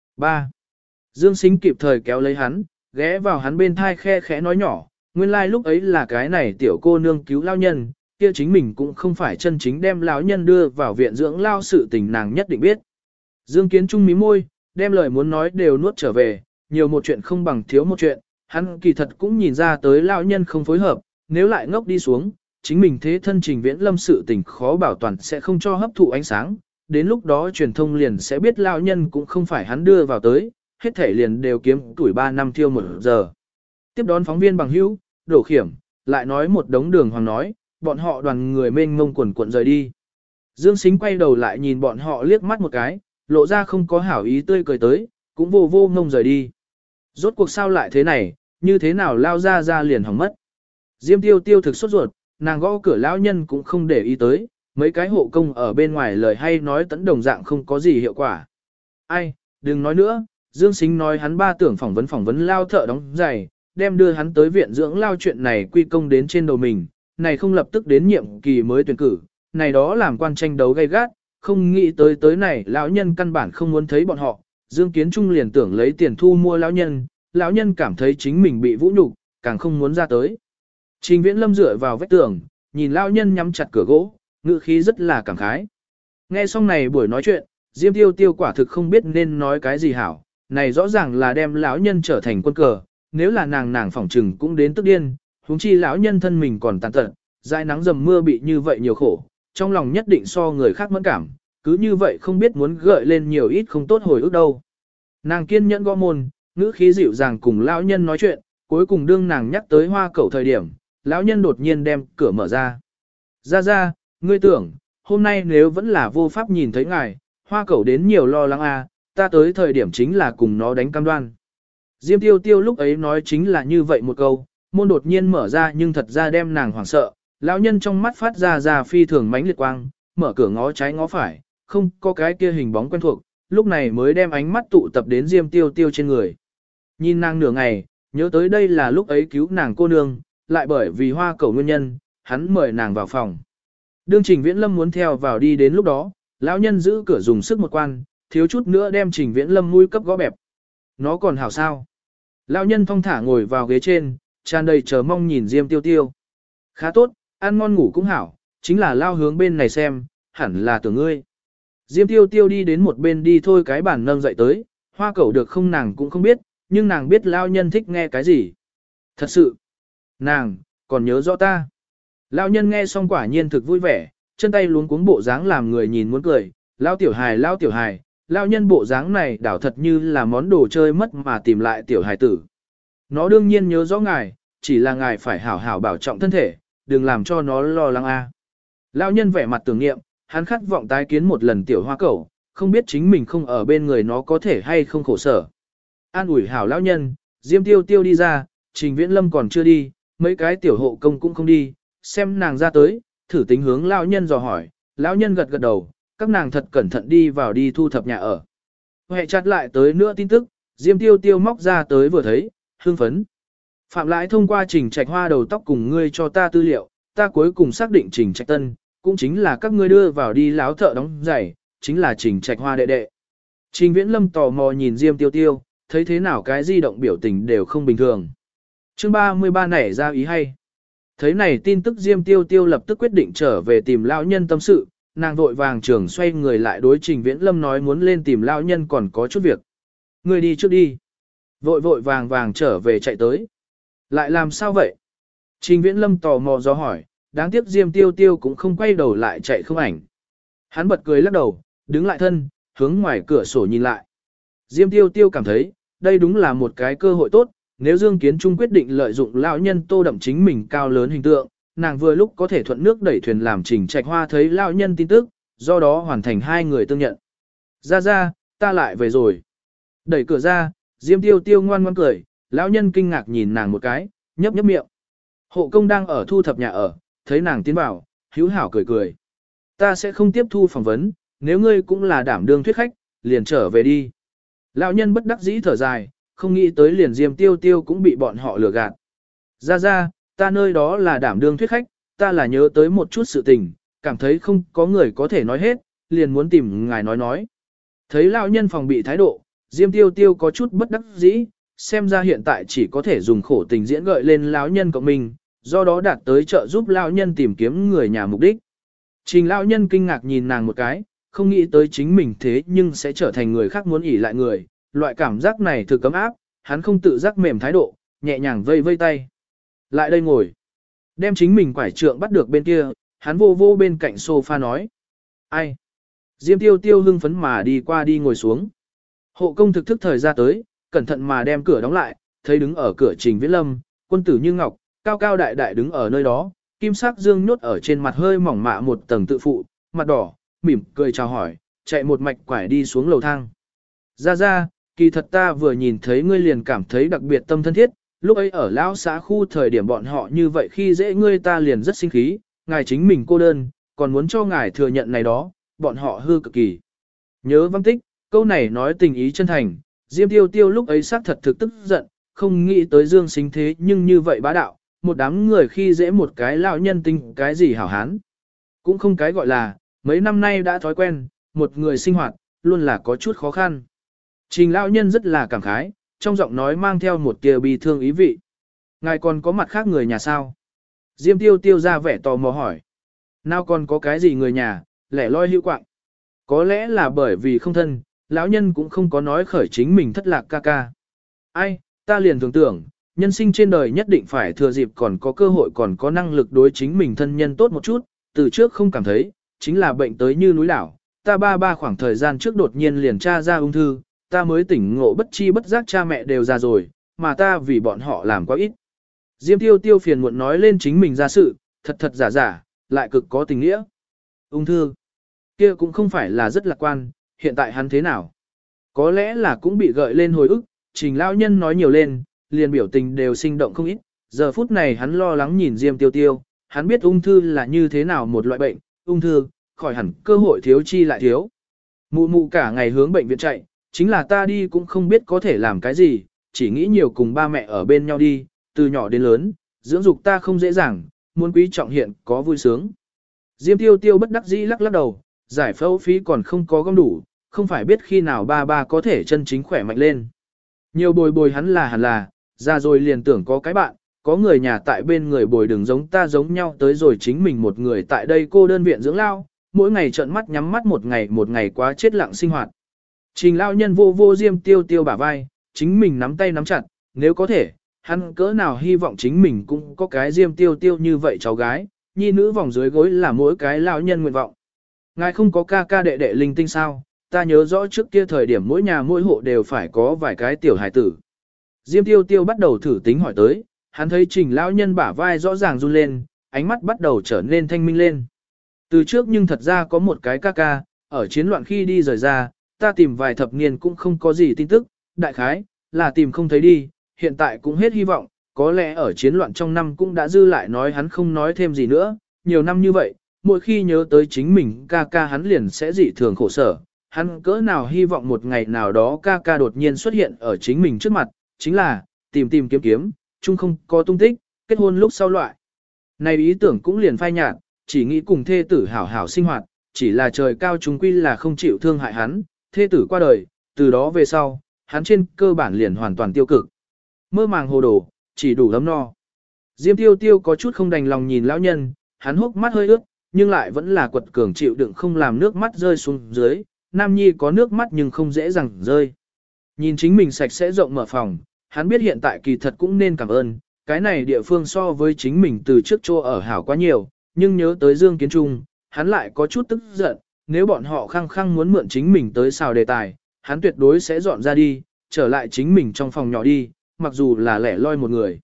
3. Dương Sính kịp thời kéo lấy hắn, ghé vào hắn bên thai khe khẽ nói nhỏ, nguyên lai like lúc ấy là cái này tiểu cô nương cứu lao nhân, kia chính mình cũng không phải chân chính đem lão nhân đưa vào viện dưỡng lao, sự tình nàng nhất định biết. Dương Kiến Trung mí môi, đem lời muốn nói đều nuốt trở về, nhiều một chuyện không bằng thiếu một chuyện, hắn kỳ thật cũng nhìn ra tới lão nhân không phối hợp, nếu lại ngốc đi xuống, chính mình thế thân Trình Viễn Lâm sự tình khó bảo toàn sẽ không cho hấp thụ ánh sáng, đến lúc đó truyền thông liền sẽ biết lão nhân cũng không phải hắn đưa vào tới, hết thể liền đều kiếm tuổi 3 năm thiêu 1 giờ. Tiếp đón phóng viên bằng hữu, đổ khiểm, lại nói một đống đường hoàng nói, bọn họ đoàn người mênh mông quần cuộn rời đi. Dương Sính quay đầu lại nhìn bọn họ liếc mắt một cái, lộ ra không có hảo ý tươi cười tới, cũng vô vô ngông rời đi. Rốt cuộc sao lại thế này, như thế nào lao ra liền hỏng mất. Diêm tiêu tiêu thực sốt ruột, nàng gõ cửa lão nhân cũng không để ý tới, mấy cái hộ công ở bên ngoài lời hay nói tẫn đồng dạng không có gì hiệu quả. Ai, đừng nói nữa, Dương Sính nói hắn ba tưởng phỏng vấn lao thợ đóng giày, đem đưa hắn tới viện dưỡng lao chuyện này quy công đến trên đầu mình, này không lập tức đến nhiệm kỳ mới tuyển cử, này đó làm quan tranh đấu gay gắt, không nghĩ tới này lão nhân căn bản không muốn thấy bọn họ, Dương Kiến Trung liền tưởng lấy tiền thu mua lão nhân cảm thấy chính mình bị vũ nhục, càng không muốn ra tới. Trình Viễn Lâm dựa vào vách tường, nhìn lão nhân nhắm chặt cửa gỗ, ngữ khí rất là cảm khái. Nghe xong này buổi nói chuyện, Diêm Tiêu Tiêu quả thực không biết nên nói cái gì hảo, này rõ ràng là đem lão nhân trở thành quân cờ, nếu là nàng phỏng trừng cũng đến tức điên, huống chi lão nhân thân mình còn tàn tật, dãi nắng dầm mưa bị như vậy nhiều khổ, trong lòng nhất định so người khác mẫn cảm, cứ như vậy không biết muốn gợi lên nhiều ít không tốt hồi ức đâu. Nàng kiên nhẫn gõ môn, ngữ khí dịu dàng cùng lão nhân nói chuyện, cuối cùng đương nàng nhắc tới Hoa Cẩu thời điểm, lão nhân đột nhiên đem cửa mở ra. Ra, ngươi tưởng, hôm nay nếu vẫn là vô pháp nhìn thấy ngài, Hoa Cẩu đến nhiều lo lắng à, ta tới thời điểm chính là cùng nó đánh cam đoan. Diêm Tiêu Tiêu lúc ấy nói chính là như vậy một câu, môn đột nhiên mở ra nhưng thật ra đem nàng hoảng sợ, lão nhân trong mắt phát ra phi thường mãnh liệt quang, mở cửa ngó trái ngó phải, không có cái kia hình bóng quen thuộc, lúc này mới đem ánh mắt tụ tập đến Diêm Tiêu Tiêu trên người. Nhìn nàng nửa ngày, nhớ tới đây là lúc ấy cứu nàng cô nương, lại bởi vì Hoa Cẩu nguyên nhân, hắn mời nàng vào phòng. Đương Trình Viễn Lâm muốn theo vào đi đến lúc đó, lão nhân giữ cửa dùng sức một quan, thiếu chút nữa đem Trình Viễn Lâm mũi cấp gõ bẹp. Nó còn hảo sao? Lão nhân thong thả ngồi vào ghế trên, tràn đầy chờ mong nhìn Diêm Tiêu Tiêu. Khá tốt, ăn ngon ngủ cũng hảo, chính là lao hướng bên này xem, hẳn là tưởng ngươi. Diêm Tiêu Tiêu đi đến một bên đi thôi cái bàn nâng dậy tới, Hoa Cẩu được không nàng cũng không biết, nhưng nàng biết lao nhân thích nghe cái gì. Thật sự, nàng, còn nhớ rõ ta. Lao nhân nghe xong quả nhiên thực vui vẻ, chân tay luống cuống bộ dáng làm người nhìn muốn cười, lao tiểu hài, lao nhân bộ dáng này đảo thật như là món đồ chơi mất mà tìm lại tiểu hài tử. Nó đương nhiên nhớ rõ ngài, chỉ là ngài phải hảo hảo bảo trọng thân thể, đừng làm cho nó lo lắng a. Lao nhân vẻ mặt tưởng niệm, hắn khát vọng tái kiến một lần tiểu Hoa Cẩu, không biết chính mình không ở bên người nó có thể hay không khổ sở. An ủi hảo lão nhân, Diêm Tiêu Tiêu đi ra, Trình Viễn Lâm còn chưa đi, mấy cái tiểu hộ công cũng không đi, xem nàng ra tới, thử tính hướng lão nhân dò hỏi, lão nhân gật gật đầu, các nàng thật cẩn thận đi vào đi thu thập nhà ở. Hệ chặt lại tới nữa tin tức, Diêm Tiêu Tiêu móc ra tới vừa thấy, hưng phấn. Phạm Lãi thông qua Trình Trạch Hoa đầu tóc cùng ngươi cho ta tư liệu, ta cuối cùng xác định Trình Trạch Tân, cũng chính là các ngươi đưa vào đi láo thợ đóng giày, chính là Trình Trạch Hoa đệ đệ. Trình Viễn Lâm tò mò nhìn Diêm Tiêu Tiêu, thấy thế nào cái di động biểu tình đều không bình thường. Chương 33 nảy ra ý hay. Thấy này tin tức Diêm Tiêu Tiêu lập tức quyết định trở về tìm lão nhân tâm sự, nàng vội vàng trường xoay người lại đối Trình Viễn Lâm nói muốn lên tìm lão nhân còn có chút việc. Người đi trước đi. Vội vàng trở về chạy tới. Lại làm sao vậy? Trình Viễn Lâm tò mò do hỏi, đáng tiếc Diêm Tiêu Tiêu cũng không quay đầu lại chạy không ảnh. Hắn bật cười lắc đầu, đứng lại thân, hướng ngoài cửa sổ nhìn lại. Diêm Tiêu Tiêu cảm thấy, đây đúng là một cái cơ hội tốt, nếu Dương Kiến Trung quyết định lợi dụng lão nhân tô đậm chính mình cao lớn hình tượng, nàng vừa lúc có thể thuận nước đẩy thuyền làm Trình Trạch Hoa thấy lão nhân tin tức, do đó hoàn thành hai người tương nhận. Ra, ta lại về rồi. Đẩy cửa ra, Diêm Tiêu Tiêu ngoan ngoãn cười, lão nhân kinh ngạc nhìn nàng một cái, nhấp miệng. Hộ công đang ở thu thập nhà ở, thấy nàng tiến vào, hữu hảo cười. Ta sẽ không tiếp thu phỏng vấn, nếu ngươi cũng là đảm đương thuyết khách, liền trở về đi. Lão nhân bất đắc dĩ thở dài, không nghĩ tới liền Diêm Tiêu Tiêu cũng bị bọn họ lừa gạt. Ra, ta nơi đó là đảm đương thuyết khách, ta là nhớ tới một chút sự tình, cảm thấy không có người có thể nói hết, liền muốn tìm ngài nói. Thấy lão nhân phòng bị thái độ, Diêm Tiêu Tiêu có chút bất đắc dĩ, xem ra hiện tại chỉ có thể dùng khổ tình diễn gợi lên lão nhân của mình, do đó đạt tới trợ giúp lão nhân tìm kiếm người nhà mục đích. Trình lão nhân kinh ngạc nhìn nàng một cái, không nghĩ tới chính mình thế nhưng sẽ trở thành người khác muốn ỉ lại người, loại cảm giác này thực cấm áp, hắn không tự giác mềm thái độ, nhẹ nhàng vây vây tay. Lại đây ngồi. Đem chính mình quải trượng bắt được bên kia, hắn vô vô bên cạnh sofa nói. Ai? Diêm Tiêu Tiêu hưng phấn mà đi qua đi ngồi xuống. Hộ công thực thức thời ra tới, cẩn thận mà đem cửa đóng lại, thấy đứng ở cửa Trình Viễn Lâm, quân tử như ngọc, cao cao đại đại đứng ở nơi đó, kim sắc dương nhốt ở trên mặt hơi mỏng mạ một tầng tự phụ, mặt đỏ, mỉm cười chào hỏi, chạy một mạch quải đi xuống lầu thang. Ra, kỳ thật ta vừa nhìn thấy ngươi liền cảm thấy đặc biệt tâm thân thiết, lúc ấy ở lão xã khu thời điểm bọn họ như vậy khi dễ ngươi ta liền rất sinh khí, ngài chính mình cô đơn, còn muốn cho ngài thừa nhận này đó, bọn họ hư cực kỳ. Nhớ văn tích, câu này nói tình ý chân thành, Diêm Tiêu Tiêu lúc ấy xác thật thực tức giận, không nghĩ tới Dương Sính thế nhưng như vậy bá đạo, một đám người khi dễ một cái lão nhân tinh cái gì hảo hán. Cũng không cái gọi là, mấy năm nay đã thói quen, một người sinh hoạt, luôn là có chút khó khăn. Trình lão nhân rất là cảm khái, trong giọng nói mang theo một tia bi thương ý vị. Ngài còn có mặt khác người nhà sao? Diêm Tiêu Tiêu ra vẻ tò mò hỏi. Nào còn có cái gì người nhà, lẻ loi hữu quạng. Có lẽ là bởi vì không thân, lão nhân cũng không có nói khởi chính mình thất lạc ca ca. Ai, ta liền tưởng tượng, nhân sinh trên đời nhất định phải thừa dịp còn có cơ hội còn có năng lực đối chính mình thân nhân tốt một chút, từ trước không cảm thấy, chính là bệnh tới như núi đảo. Ta ba khoảng thời gian trước đột nhiên liền tra ra ung thư, ta mới tỉnh ngộ bất chi bất giác cha mẹ đều già rồi, mà ta vì bọn họ làm quá ít. Diêm Tiêu Tiêu phiền muộn nói lên chính mình ra sự, thật giả, lại cực có tình nghĩa. Ung thư, kia cũng không phải là rất lạc quan, hiện tại hắn thế nào? Có lẽ là cũng bị gợi lên hồi ức, Trình lão nhân nói nhiều lên, liền biểu tình đều sinh động không ít. Giờ phút này hắn lo lắng nhìn Diêm Tiêu Tiêu, hắn biết ung thư là như thế nào một loại bệnh, ung thư, khỏi hẳn cơ hội thiếu chi lại thiếu. Mụ cả ngày hướng bệnh viện chạy, chính là ta đi cũng không biết có thể làm cái gì, chỉ nghĩ nhiều cùng ba mẹ ở bên nhau đi, từ nhỏ đến lớn, dưỡng dục ta không dễ dàng, muốn quý trọng hiện có vui sướng. Diêm Tiêu Tiêu bất đắc dĩ lắc đầu, giải phẫu phí còn không có gom đủ, không phải biết khi nào ba có thể chân chính khỏe mạnh lên. Nhiều bồi hắn là hẳn là, ra rồi liền tưởng có cái bạn, có người nhà tại bên người bồi đừng giống ta giống nhau tới rồi chính mình một người tại đây cô đơn viện dưỡng lao, mỗi ngày trợn mắt nhắm mắt một ngày quá chết lặng sinh hoạt. Trình lao nhân vô Diêm Tiêu Tiêu bả vai, chính mình nắm tay nắm chặt, nếu có thể, hắn cỡ nào hy vọng chính mình cũng có cái Diêm Tiêu Tiêu như vậy cháu gái, nhi nữ vòng dưới gối là mỗi cái lao nhân nguyện vọng. Ngài không có ca đệ linh tinh sao, ta nhớ rõ trước kia thời điểm mỗi nhà mỗi hộ đều phải có vài cái tiểu hài tử. Diêm Tiêu Tiêu bắt đầu thử tính hỏi tới, hắn thấy Trình lão nhân bả vai rõ ràng run lên, ánh mắt bắt đầu trở nên thanh minh lên. Từ trước nhưng thật ra có một cái ca, ở chiến loạn khi đi rời ra, ta tìm vài thập niên cũng không có gì tin tức, đại khái, là tìm không thấy đi, hiện tại cũng hết hy vọng, có lẽ ở chiến loạn trong năm cũng đã dư lại nói hắn không nói thêm gì nữa, nhiều năm như vậy, mỗi khi nhớ tới chính mình ca hắn liền sẽ dị thường khổ sở, hắn cỡ nào hy vọng một ngày nào đó ca đột nhiên xuất hiện ở chính mình trước mặt, chính là, tìm kiếm, chung không có tung tích, kết hôn lúc sau loại. Này ý tưởng cũng liền phai nhạt, chỉ nghĩ cùng thê tử hảo hảo sinh hoạt, chỉ là trời cao chúng quy là không chịu thương hại hắn, thê tử qua đời, từ đó về sau, hắn trên cơ bản liền hoàn toàn tiêu cực. Mơ màng hồ đồ, chỉ đủ ấm no. Diêm Tiêu Tiêu có chút không đành lòng nhìn lão nhân, hắn hốc mắt hơi ướt, nhưng lại vẫn là quật cường chịu đựng không làm nước mắt rơi xuống dưới, nam nhi có nước mắt nhưng không dễ dàng rơi. Nhìn chính mình sạch sẽ rộng mở phòng, hắn biết hiện tại kỳ thật cũng nên cảm ơn, cái này địa phương so với chính mình từ trước chỗ ở hảo quá nhiều, nhưng nhớ tới Dương Kiến Trung, hắn lại có chút tức giận, nếu bọn họ khăng muốn mượn chính mình tới xào đề tài, hắn tuyệt đối sẽ dọn ra đi, trở lại chính mình trong phòng nhỏ đi, mặc dù là lẻ loi một người.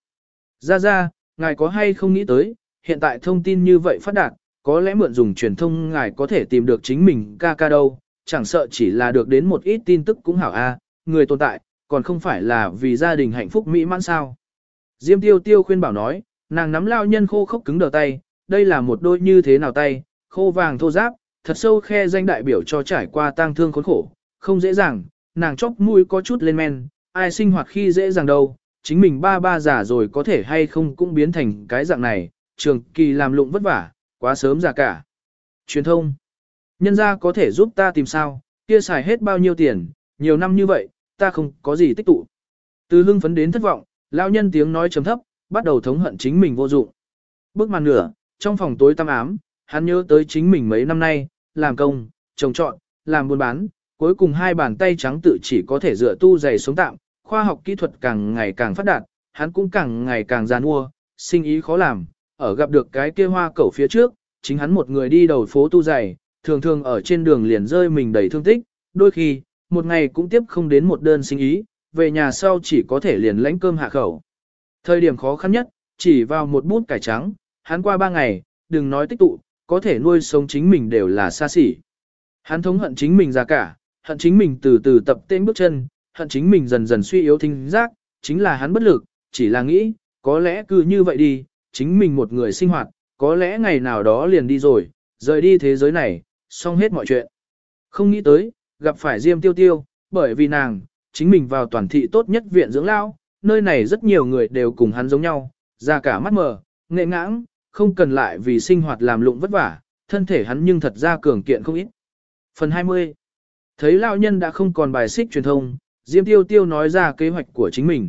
Ra, ngài có hay không nghĩ tới, hiện tại thông tin như vậy phát đạt, có lẽ mượn dùng truyền thông ngài có thể tìm được chính mình ca đâu, chẳng sợ chỉ là được đến một ít tin tức cũng hảo a, người tồn tại, còn không phải là vì gia đình hạnh phúc mỹ mãn sao. Diêm Tiêu Tiêu khuyên bảo nói, nàng nắm lao nhân khô khốc cứng đờ tay, đây là một đôi như thế nào tay, khô vàng thô ráp, thật sâu khe danh đại biểu cho trải qua tang thương khốn khổ, không dễ dàng, nàng chóp mũi có chút lên men, ai sinh hoạt khi dễ dàng đâu, chính mình ba già rồi có thể hay không cũng biến thành cái dạng này, trường kỳ làm lụng vất vả, quá sớm già cả. Truyền thông, nhân gia có thể giúp ta tìm sao, kia xài hết bao nhiêu tiền, nhiều năm như vậy, ta không có gì tích tụ. Từ hưng phấn đến thất vọng, lão nhân tiếng nói trầm thấp, bắt đầu thống hận chính mình vô dụng. Bước màn nửa, trong phòng tối tăm ám, hắn nhớ tới chính mình mấy năm nay, làm công, trồng trọt, làm buôn bán, cuối cùng hai bàn tay trắng tự chỉ có thể dựa tu giày sống tạm, khoa học kỹ thuật càng ngày càng phát đạt, hắn cũng càng ngày càng giàn mua, sinh ý khó làm, ở gặp được cái kia hoa cẩu phía trước, chính hắn một người đi đầu phố tu giày, thường thường ở trên đường liền rơi mình đầy thương tích, đôi khi, một ngày cũng tiếp không đến một đơn sinh ý, về nhà sau chỉ có thể liền lãnh cơm hạ khẩu. Thời điểm khó khăn nhất, chỉ vào một bút cải trắng, hắn qua 3 ngày, đừng nói tích tụ, có thể nuôi sống chính mình đều là xa xỉ. Hắn thống hận chính mình già cả, hận chính mình từ từ tập tên bước chân, hận chính mình dần dần suy yếu thính giác, chính là hắn bất lực, chỉ là nghĩ, có lẽ cứ như vậy đi, chính mình một người sinh hoạt, có lẽ ngày nào đó liền đi rồi, rời đi thế giới này, xong hết mọi chuyện. Không nghĩ tới, gặp phải Diêm Tiêu Tiêu, bởi vì nàng, chính mình vào toàn thị tốt nhất viện dưỡng lao, nơi này rất nhiều người đều cùng hắn giống nhau, ra cả mắt mờ, nghệ ngãng, không cần lại vì sinh hoạt làm lụng vất vả, thân thể hắn nhưng thật ra cường kiện không ít. Phần 20. Thấy lão nhân đã không còn bài xích truyền thông, Diêm Tiêu Tiêu nói ra kế hoạch của chính mình.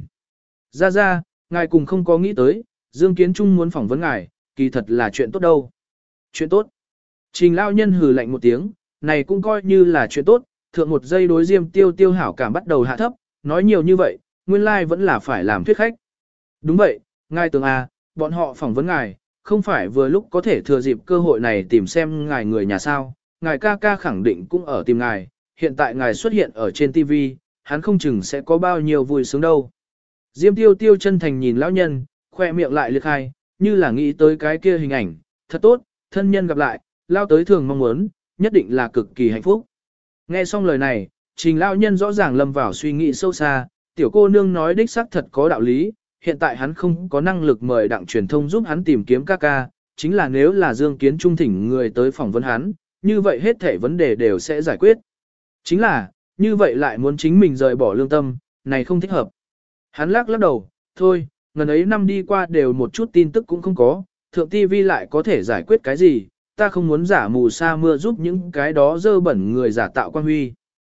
Ra, ngài cùng không có nghĩ tới, Dương Kiến Trung muốn phỏng vấn ngài, kỳ thật là chuyện tốt đâu. Chuyện tốt. Trình lão nhân hừ lạnh một tiếng, này cũng coi như là chuyện tốt, thượng một giây đối Diêm Tiêu Tiêu hảo cảm bắt đầu hạ thấp, nói nhiều như vậy, nguyên lai vẫn là phải làm thuyết khách. Đúng vậy, ngài tưởng bọn họ phỏng vấn ngài, không phải vừa lúc có thể thừa dịp cơ hội này tìm xem ngài người nhà sao, ngài ca ca khẳng định cũng ở tìm ngài, hiện tại ngài xuất hiện ở trên TV, hắn không chừng sẽ có bao nhiêu vui sướng đâu. Diêm Tiêu Tiêu chân thành nhìn lão nhân, khoe miệng lại liệt khai, như là nghĩ tới cái kia hình ảnh, thật tốt, thân nhân gặp lại, lao tới thường mong muốn, nhất định là cực kỳ hạnh phúc. Nghe xong lời này, Trình lão nhân rõ ràng lâm vào suy nghĩ sâu xa, tiểu cô nương nói đích xác thật có đạo lý, hiện tại hắn không có năng lực mời đặng truyền thông giúp hắn tìm kiếm ca ca, chính là nếu là Dương Kiến Trung thỉnh người tới phỏng vấn hắn, như vậy hết thảy vấn đề đều sẽ giải quyết. Chính là, như vậy lại muốn chính mình rời bỏ lương tâm, này không thích hợp. Hắn lắc đầu, thôi, ngần ấy năm đi qua đều một chút tin tức cũng không có, thượng TV lại có thể giải quyết cái gì, ta không muốn giả mù sa mưa giúp những cái đó dơ bẩn người giả tạo quan huy.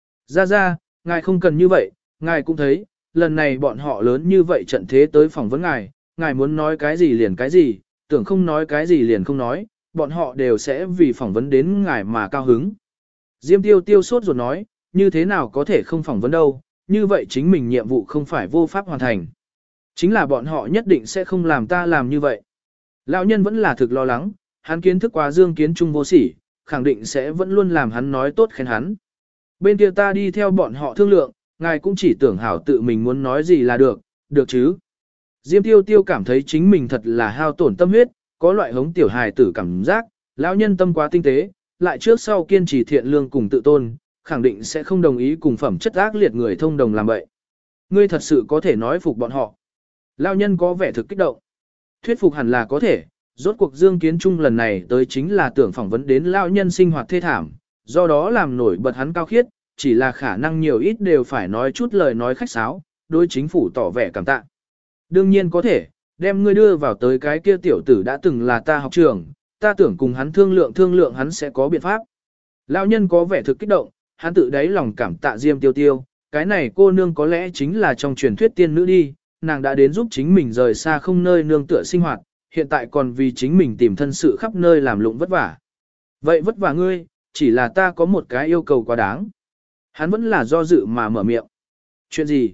Ra, ngài không cần như vậy, ngài cũng thấy, lần này bọn họ lớn như vậy trận thế tới phỏng vấn ngài muốn nói cái gì liền cái gì, tưởng không nói cái gì liền không nói, bọn họ đều sẽ vì phỏng vấn đến ngài mà cao hứng. Diêm Tiêu Tiêu sốt ruột nói, như thế nào có thể không phỏng vấn đâu, như vậy chính mình nhiệm vụ không phải vô pháp hoàn thành. Chính là bọn họ nhất định sẽ không làm ta làm như vậy. Lão nhân vẫn là thực lo lắng, hắn kiến thức quá Dương Kiến Trung vô sỉ, khẳng định sẽ vẫn luôn làm hắn nói tốt khen hắn. Bên kia ta đi theo bọn họ thương lượng, ngài cũng chỉ tưởng hảo tự mình muốn nói gì là được chứ. Diêm Tiêu Tiêu cảm thấy chính mình thật là hao tổn tâm huyết, có loại hống tiểu hài tử cảm giác, lão nhân tâm quá tinh tế, lại trước sau kiên trì thiện lương cùng tự tôn, khẳng định sẽ không đồng ý cùng phẩm chất ác liệt người thông đồng làm vậy. Ngươi thật sự có thể nói phục bọn họ. Lão nhân có vẻ thực kích động. Thuyết phục hẳn là có thể, rốt cuộc Dương Kiến Trung lần này tới chính là tưởng phỏng vấn đến lão nhân sinh hoạt thê thảm, do đó làm nổi bật hắn cao khiết, chỉ là khả năng nhiều ít đều phải nói chút lời nói khách sáo, đối chính phủ tỏ vẻ cảm tạ. Đương nhiên có thể, đem ngươi đưa vào tới cái kia tiểu tử đã từng là ta học trường, ta tưởng cùng hắn thương lượng hắn sẽ có biện pháp. Lão nhân có vẻ thực kích động, hắn tự đáy lòng cảm tạ Diêm Tiêu Tiêu, cái này cô nương có lẽ chính là trong truyền thuyết tiên nữ đi, nàng đã đến giúp chính mình rời xa không nơi nương tựa sinh hoạt, hiện tại còn vì chính mình tìm thân sự khắp nơi làm lụng vất vả. Vậy vất vả ngươi, chỉ là ta có một cái yêu cầu quá đáng. Hắn vẫn là do dự mà mở miệng. Chuyện gì?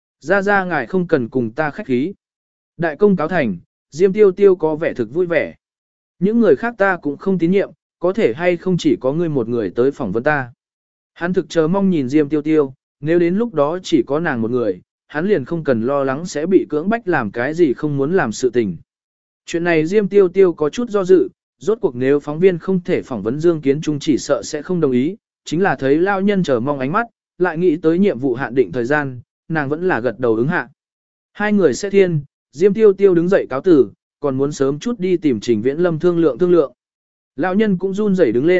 Ra ngài không cần cùng ta khách khí. Đại công cáo thành, Diêm Tiêu Tiêu có vẻ thực vui vẻ. Những người khác ta cũng không tín nhiệm, có thể hay không chỉ có ngươi một người tới phỏng vấn ta. Hắn thực chờ mong nhìn Diêm Tiêu Tiêu, nếu đến lúc đó chỉ có nàng một người, hắn liền không cần lo lắng sẽ bị cưỡng bách làm cái gì không muốn làm sự tình. Chuyện này Diêm Tiêu Tiêu có chút do dự, rốt cuộc nếu phóng viên không thể phỏng vấn Dương Kiến Trung chỉ sợ sẽ không đồng ý, chính là thấy lao nhân chờ mong ánh mắt, lại nghĩ tới nhiệm vụ hạn định thời gian, nàng vẫn là gật đầu ứng hạ. Hai người sẽ thiên, Diêm Tiêu Tiêu đứng dậy cáo tử, còn muốn sớm chút đi tìm Trình Viễn Lâm thương lượng. Lão nhân cũng run rẩy đứng lên,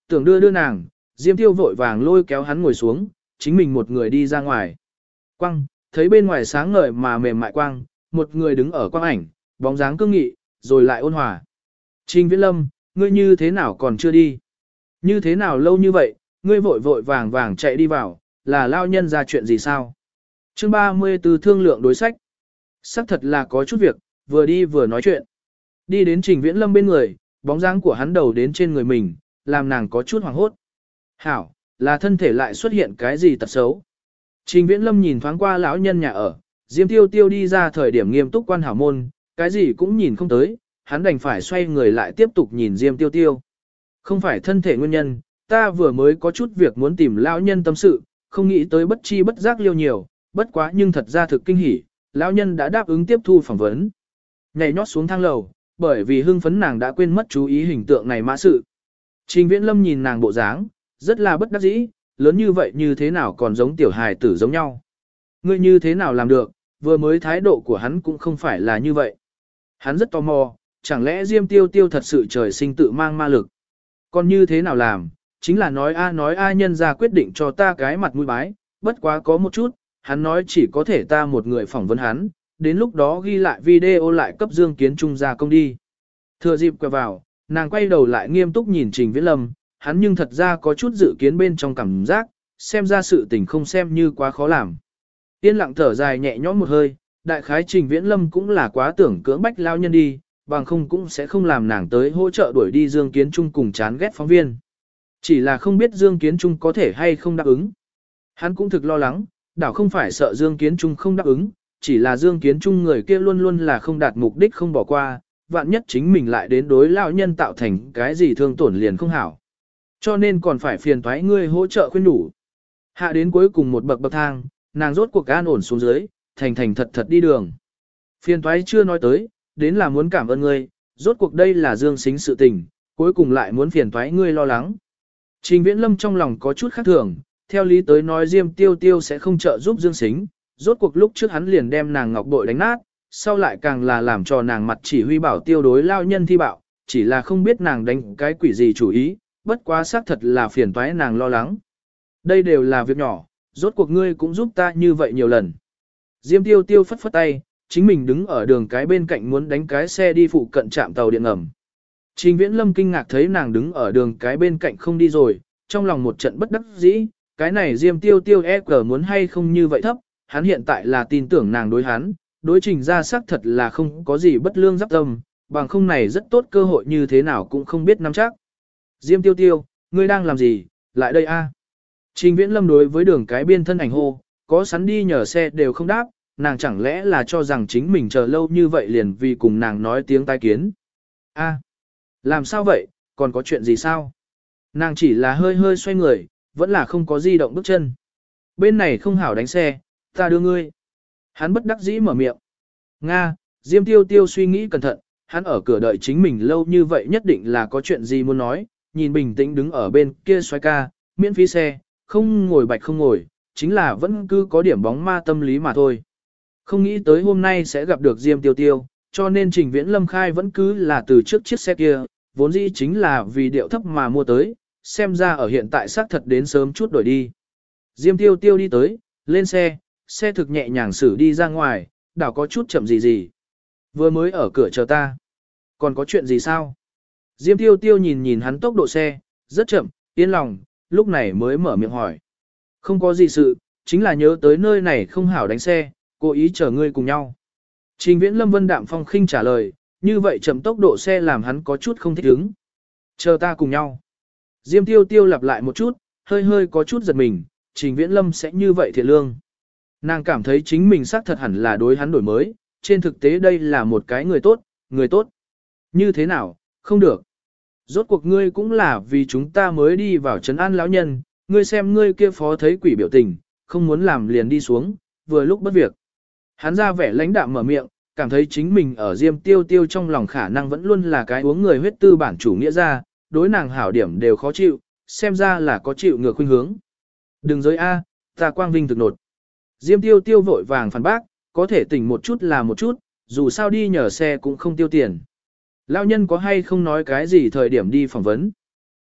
Tưởng đưa nàng, Diêm Tiêu vội vàng lôi kéo hắn ngồi xuống, chính mình một người đi ra ngoài. Quang, thấy bên ngoài sáng ngời mà mềm mại quang, một người đứng ở quang ảnh, bóng dáng cương nghị, rồi lại ôn hòa. Trình Viễn Lâm, ngươi như thế nào còn chưa đi? Như thế nào lâu như vậy, ngươi vội vội vàng vàng chạy đi vào, là lao nhân ra chuyện gì sao? Chương 34 thương lượng đối sách. Sắc thật là có chút việc, vừa đi vừa nói chuyện. Đi đến Trình Viễn Lâm bên người, bóng dáng của hắn đầu đến trên người mình, làm nàng có chút hoảng hốt. Hảo, là thân thể lại xuất hiện cái gì tật xấu. Trình Viễn Lâm nhìn thoáng qua lão nhân nhà ở, Diêm Tiêu Tiêu đi ra thời điểm nghiêm túc quan hảo môn, cái gì cũng nhìn không tới, hắn đành phải xoay người lại tiếp tục nhìn Diêm Tiêu Tiêu. Không phải thân thể nguyên nhân, ta vừa mới có chút việc muốn tìm lão nhân tâm sự, không nghĩ tới bất chi bất giác liêu nhiều, bất quá nhưng thật ra thực kinh hỉ, lão nhân đã đáp ứng tiếp thu phỏng vấn. Nhảy nhót xuống thang lầu, bởi vì hưng phấn nàng đã quên mất chú ý hình tượng này mã sự. Trình Viễn Lâm nhìn nàng bộ dáng, rất là bất đắc dĩ, lớn như vậy như thế nào còn giống tiểu hài tử giống nhau. Ngươi như thế nào làm được, vừa mới thái độ của hắn cũng không phải là như vậy. Hắn rất tò mò, chẳng lẽ Diêm Tiêu Tiêu thật sự trời sinh tự mang ma lực. Còn như thế nào làm, chính là nói a nhân ra quyết định cho ta cái mặt mũi bái, bất quá có một chút, hắn nói chỉ có thể ta một người phỏng vấn hắn, đến lúc đó ghi lại video lại cấp Dương Kiến Trung ra công đi. Thừa dịp quay vào, nàng quay đầu lại nghiêm túc nhìn Trình Viễn Lâm, hắn nhưng thật ra có chút dự kiến bên trong cảm giác, xem ra sự tình không xem như quá khó làm. Yên lặng thở dài nhẹ nhõm một hơi, đại khái Trình Viễn Lâm cũng là quá tưởng cưỡng bách lao nhân đi, bằng không cũng sẽ không làm nàng tới hỗ trợ đuổi đi Dương Kiến Trung cùng chán ghét phóng viên. Chỉ là không biết Dương Kiến Trung có thể hay không đáp ứng. Hắn cũng thực lo lắng, đảo không phải sợ Dương Kiến Trung không đáp ứng, chỉ là Dương Kiến Trung người kia luôn luôn là không đạt mục đích không bỏ qua, vạn nhất chính mình lại đến đối lão nhân tạo thành cái gì thương tổn liền không hảo. Cho nên còn phải phiền toái ngươi hỗ trợ khuyên đủ. Hạ đến cuối cùng một bậc thang, nàng rốt cuộc an ổn xuống dưới, thành thành thật thật đi đường. Phiền toái chưa nói tới, đến là muốn cảm ơn ngươi, rốt cuộc đây là Dương Sính sự tình, cuối cùng lại muốn phiền toái ngươi lo lắng. Trình Viễn Lâm trong lòng có chút khác thường, theo lý tới nói Diêm Tiêu Tiêu sẽ không trợ giúp Dương Sính, rốt cuộc lúc trước hắn liền đem nàng ngọc bội đánh nát, sau lại càng là làm cho nàng mặt chỉ huy bảo tiêu đối lao nhân thi bạo, chỉ là không biết nàng đánh cái quỷ gì chủ ý, bất quá xác thật là phiền toái nàng lo lắng. Đây đều là việc nhỏ, rốt cuộc ngươi cũng giúp ta như vậy nhiều lần. Diêm Tiêu Tiêu phất phất tay, chính mình đứng ở đường cái bên cạnh muốn đánh cái xe đi phụ cận trạm tàu điện ngầm. Trình Viễn Lâm kinh ngạc thấy nàng đứng ở đường cái bên cạnh không đi rồi, trong lòng một trận bất đắc dĩ, cái này Diêm Tiêu Tiêu EQ muốn hay không như vậy thấp, hắn hiện tại là tin tưởng nàng đối hắn, đối Trình ra xác thật là không có gì bất lương giáp tâm, bằng không này rất tốt cơ hội như thế nào cũng không biết nắm chắc. Diêm Tiêu Tiêu, ngươi đang làm gì, lại đây a. Trình Viễn Lâm đối với đường cái biên thân ảnh hô, có sẵn đi nhờ xe đều không đáp, nàng chẳng lẽ là cho rằng chính mình chờ lâu như vậy liền vì cùng nàng nói tiếng tai kiến. A, làm sao vậy, còn có chuyện gì sao? Nàng chỉ là hơi hơi xoay người, vẫn là không có di động bước chân. Bên này không hảo đánh xe, ta đưa ngươi. Hắn bất đắc dĩ mở miệng. Nga, Diêm Tiêu Tiêu suy nghĩ cẩn thận, hắn ở cửa đợi chính mình lâu như vậy nhất định là có chuyện gì muốn nói, nhìn bình tĩnh đứng ở bên kia xoay ca, miễn phí xe, không ngồi bạch không ngồi, chính là vẫn cứ có điểm bóng ma tâm lý mà thôi. Không nghĩ tới hôm nay sẽ gặp được Diêm Tiêu Tiêu, cho nên Trình Viễn Lâm khai vẫn cứ là từ trước chiếc xe kia, vốn dĩ chính là vì điệu thấp mà mua tới, xem ra ở hiện tại xác thật đến sớm chút đổi đi. Diêm Tiêu Tiêu đi tới, lên xe, xe thực nhẹ nhàng xử đi ra ngoài, đảo có chút chậm gì. Vừa mới ở cửa chờ ta. Còn có chuyện gì sao? Diêm Tiêu Tiêu nhìn nhìn hắn tốc độ xe, rất chậm, yên lòng, lúc này mới mở miệng hỏi. Không có gì sự, chính là nhớ tới nơi này không hảo đánh xe, cố ý chờ ngươi cùng nhau. Trình Viễn Lâm vân đạm phong khinh trả lời, như vậy chậm tốc độ xe làm hắn có chút không thích ứng. Chờ ta cùng nhau. Diêm Tiêu Tiêu lặp lại một chút, hơi hơi có chút giật mình, Trình Viễn Lâm sẽ như vậy thiệt lương. Nàng cảm thấy chính mình xác thật hẳn là đối hắn đổi mới, trên thực tế đây là một cái người tốt. Như thế nào, không được. Rốt cuộc ngươi cũng là vì chúng ta mới đi vào trấn an lão nhân, ngươi xem ngươi kia phó thấy quỷ biểu tình, không muốn làm liền đi xuống, vừa lúc bất việc. Hắn ra vẻ lãnh đạm mở miệng, cảm thấy chính mình ở Diêm Tiêu Tiêu trong lòng khả năng vẫn luôn là cái uống người huyết tư bản chủ nghĩa ra, đối nàng hảo điểm đều khó chịu, xem ra là có chịu ngược khuynh hướng. Đừng giới A, ta quang vinh thực nột. Diêm Tiêu Tiêu vội vàng phản bác, có thể tỉnh một chút là một chút, dù sao đi nhờ xe cũng không tiêu tiền. Lão nhân có hay không nói cái gì thời điểm đi phỏng vấn?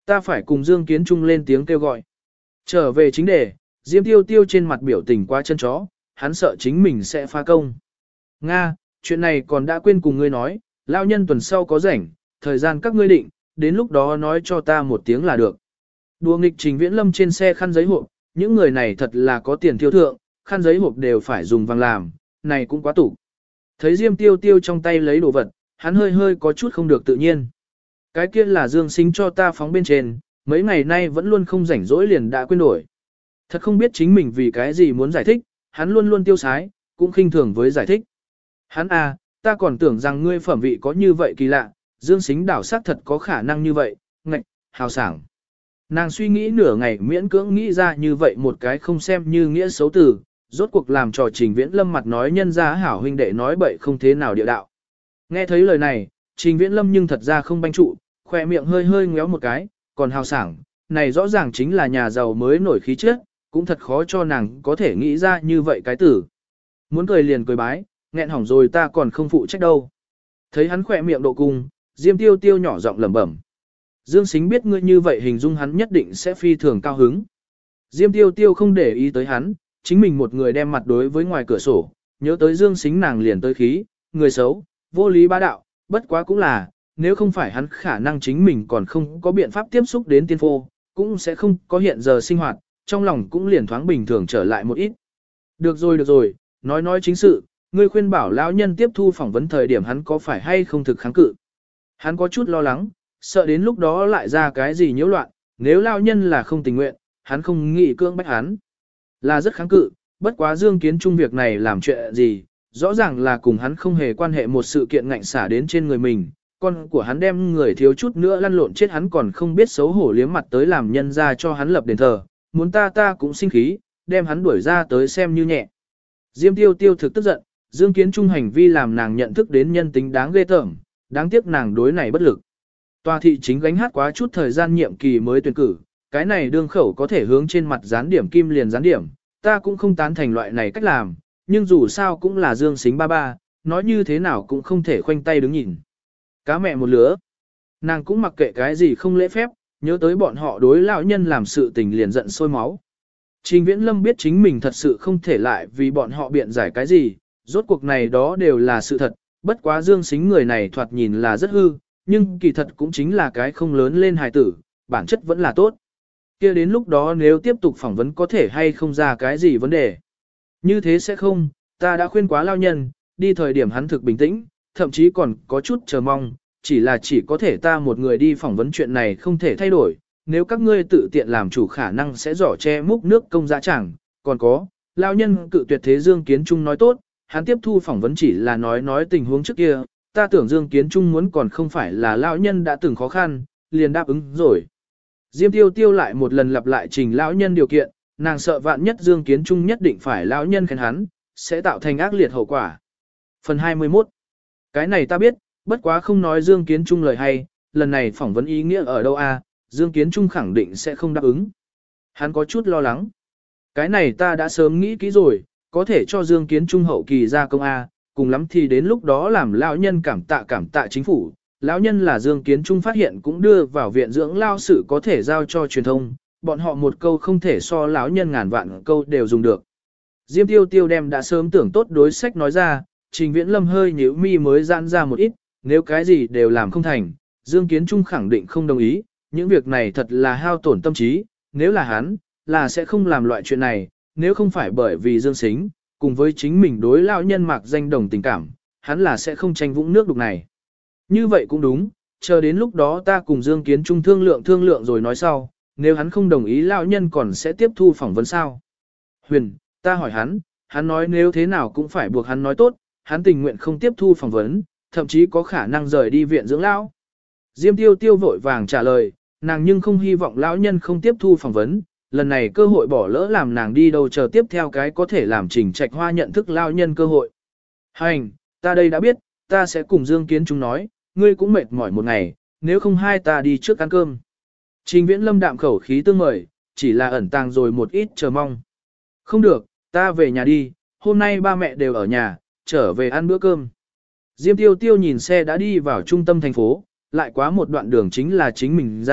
Ta phải cùng Dương Kiến Trung lên tiếng kêu gọi. Trở về chính đề, Diêm Tiêu Tiêu trên mặt biểu tình quá chân chó, hắn sợ chính mình sẽ phá công. Nga, chuyện này còn đã quên cùng ngươi nói, lão nhân tuần sau có rảnh, thời gian các ngươi định, đến lúc đó nói cho ta một tiếng là được. Đùa nghịch Trình Viễn Lâm trên xe khăn giấy hộp, những người này thật là có tiền tiêu thượng, khăn giấy hộp đều phải dùng vàng làm, này cũng quá tủ. Thấy Diêm Tiêu Tiêu trong tay lấy đồ vật, hắn hơi hơi có chút không được tự nhiên. Cái kia là Dương Sính cho ta phóng bên trên, mấy ngày nay vẫn luôn không rảnh rỗi liền đã quên đổi. Thật không biết chính mình vì cái gì muốn giải thích, hắn luôn luôn tiêu sái, cũng khinh thường với giải thích. Hắn à, ta còn tưởng rằng ngươi phẩm vị có như vậy kỳ lạ, Dương Sính đảo xác thật có khả năng như vậy, ngạch, hào sảng. Nàng suy nghĩ nửa ngày miễn cưỡng nghĩ ra như vậy một cái không xem như nghĩa xấu từ, rốt cuộc làm trò Trình Viễn Lâm mặt nói nhân ra hảo huynh đệ nói bậy không thế nào địa đạo. Nghe thấy lời này, Trình Viễn Lâm nhưng thật ra không banh trụ, khỏe miệng hơi hơi ngéo một cái, còn hào sảng, này rõ ràng chính là nhà giàu mới nổi khí chất, cũng thật khó cho nàng có thể nghĩ ra như vậy cái tử. Muốn cười liền cười bái, nghẹn hỏng rồi ta còn không phụ trách đâu. Thấy hắn khỏe miệng độ cung, Diêm Tiêu Tiêu nhỏ giọng lẩm bẩm. Dương Sính biết ngươi như vậy hình dung hắn nhất định sẽ phi thường cao hứng. Diêm Tiêu Tiêu không để ý tới hắn, chính mình một người đem mặt đối với ngoài cửa sổ, nhớ tới Dương Sính nàng liền tới khí, người xấu, vô lý bá đạo, bất quá cũng là, nếu không phải hắn khả năng chính mình còn không có biện pháp tiếp xúc đến tiên phô, cũng sẽ không có hiện giờ sinh hoạt, trong lòng cũng liền thoáng bình thường trở lại một ít. Được rồi, nói chính sự, ngươi khuyên bảo lão nhân tiếp thu phỏng vấn thời điểm hắn có phải hay không thực kháng cự. Hắn có chút lo lắng, sợ đến lúc đó lại ra cái gì nhiễu loạn, nếu lão nhân là không tình nguyện, hắn không nghĩ cưỡng bách hắn. Là rất kháng cự, bất quá Dương Kiến Trung việc này làm chuyện gì, rõ ràng là cùng hắn không hề quan hệ một sự kiện ngạnh xả đến trên người mình, con của hắn đem người thiếu chút nữa lăn lộn chết hắn còn không biết xấu hổ liếm mặt tới làm nhân ra cho hắn lập đền thờ, muốn ta cũng sinh khí, đem hắn đuổi ra tới xem như nhẹ. Diêm Tiêu Tiêu thực tức giận, Dương Kiến Trung hành vi làm nàng nhận thức đến nhân tính đáng ghê tởm, đáng tiếc nàng đối này bất lực. Tòa thị chính gánh hát quá chút thời gian nhiệm kỳ mới tuyển cử, cái này đương khẩu có thể hướng trên mặt dán điểm kim liền dán điểm, ta cũng không tán thành loại này cách làm, nhưng dù sao cũng là Dương Sính ba ba, nói như thế nào cũng không thể khoanh tay đứng nhìn. Cá mẹ một lứa, nàng cũng mặc kệ cái gì không lễ phép, nhớ tới bọn họ đối lão nhân làm sự tình liền giận sôi máu. Trình Viễn Lâm biết chính mình thật sự không thể lại vì bọn họ biện giải cái gì, rốt cuộc này đó đều là sự thật, bất quá Dương Sính người này thoạt nhìn là rất hư, nhưng kỳ thật cũng chính là cái không lớn lên hài tử, bản chất vẫn là tốt. Kia đến lúc đó nếu tiếp tục phỏng vấn có thể hay không ra cái gì vấn đề. Như thế sẽ không, ta đã khuyên quá lao nhân, đi thời điểm hắn thực bình tĩnh, thậm chí còn có chút chờ mong, chỉ có thể ta một người đi phỏng vấn chuyện này không thể thay đổi, nếu các ngươi tự tiện làm chủ khả năng sẽ giỏ che múc nước công dã chẳng, còn có, lao nhân cự tuyệt thế Dương Kiến Trung nói tốt, hắn tiếp thu phỏng vấn chỉ là nói tình huống trước kia, ta tưởng Dương Kiến Trung muốn còn không phải là lão nhân đã từng khó khăn, liền đáp ứng rồi. Diêm Tiêu Tiêu lại một lần lặp lại trình lão nhân điều kiện, nàng sợ vạn nhất Dương Kiến Trung nhất định phải lão nhân khen hắn, sẽ tạo thành ác liệt hậu quả. Phần 21. Cái này ta biết, bất quá không nói Dương Kiến Trung lời hay, lần này phỏng vấn ý nghĩa ở đâu a? Dương Kiến Trung khẳng định sẽ không đáp ứng. Hắn có chút lo lắng. Cái này ta đã sớm nghĩ kỹ rồi, có thể cho Dương Kiến Trung hậu kỳ ra công A, cùng lắm thì đến lúc đó làm lão nhân cảm tạ chính phủ. Lão nhân là Dương Kiến Trung phát hiện cũng đưa vào viện dưỡng lao sự có thể giao cho truyền thông, bọn họ một câu không thể so lão nhân ngàn vạn câu đều dùng được. Diêm Tiêu Tiêu đem đã sớm tưởng tốt đối sách nói ra, Trình Viễn Lâm hơi nhíu mi mới giãn ra một ít, nếu cái gì đều làm không thành, Dương Kiến Trung khẳng định không đồng ý, những việc này thật là hao tổn tâm trí, nếu là hắn, là sẽ không làm loại chuyện này, nếu không phải bởi vì Dương Sính, cùng với chính mình đối lão nhân mạc danh đồng tình cảm, hắn là sẽ không tranh vũng nước đục này. Như vậy cũng đúng, chờ đến lúc đó ta cùng Dương Kiến Trung thương lượng rồi nói sau, nếu hắn không đồng ý lão nhân còn sẽ tiếp thu phỏng vấn sao. Huyền, ta hỏi hắn nói nếu thế nào cũng phải buộc hắn nói tốt, hắn tình nguyện không tiếp thu phỏng vấn, thậm chí có khả năng rời đi viện dưỡng lão. Diêm Tiêu Tiêu vội vàng trả lời, nàng nhưng không hy vọng lão nhân không tiếp thu phỏng vấn, lần này cơ hội bỏ lỡ làm nàng đi đâu chờ tiếp theo cái có thể làm Trình Trạch Hoa nhận thức lão nhân cơ hội. Hành, ta đây đã biết, ta sẽ cùng Dương Kiến Trung nói, ngươi cũng mệt mỏi một ngày, nếu không hai ta đi trước ăn cơm. Trình Viễn Lâm đạm khẩu khí tương mời, chỉ là ẩn tàng rồi một ít chờ mong. Không được, ta về nhà đi, hôm nay ba mẹ đều ở nhà, trở về ăn bữa cơm. Diêm Tiêu Tiêu nhìn xe đã đi vào trung tâm thành phố, lại quá một đoạn đường chính là chính mình ra,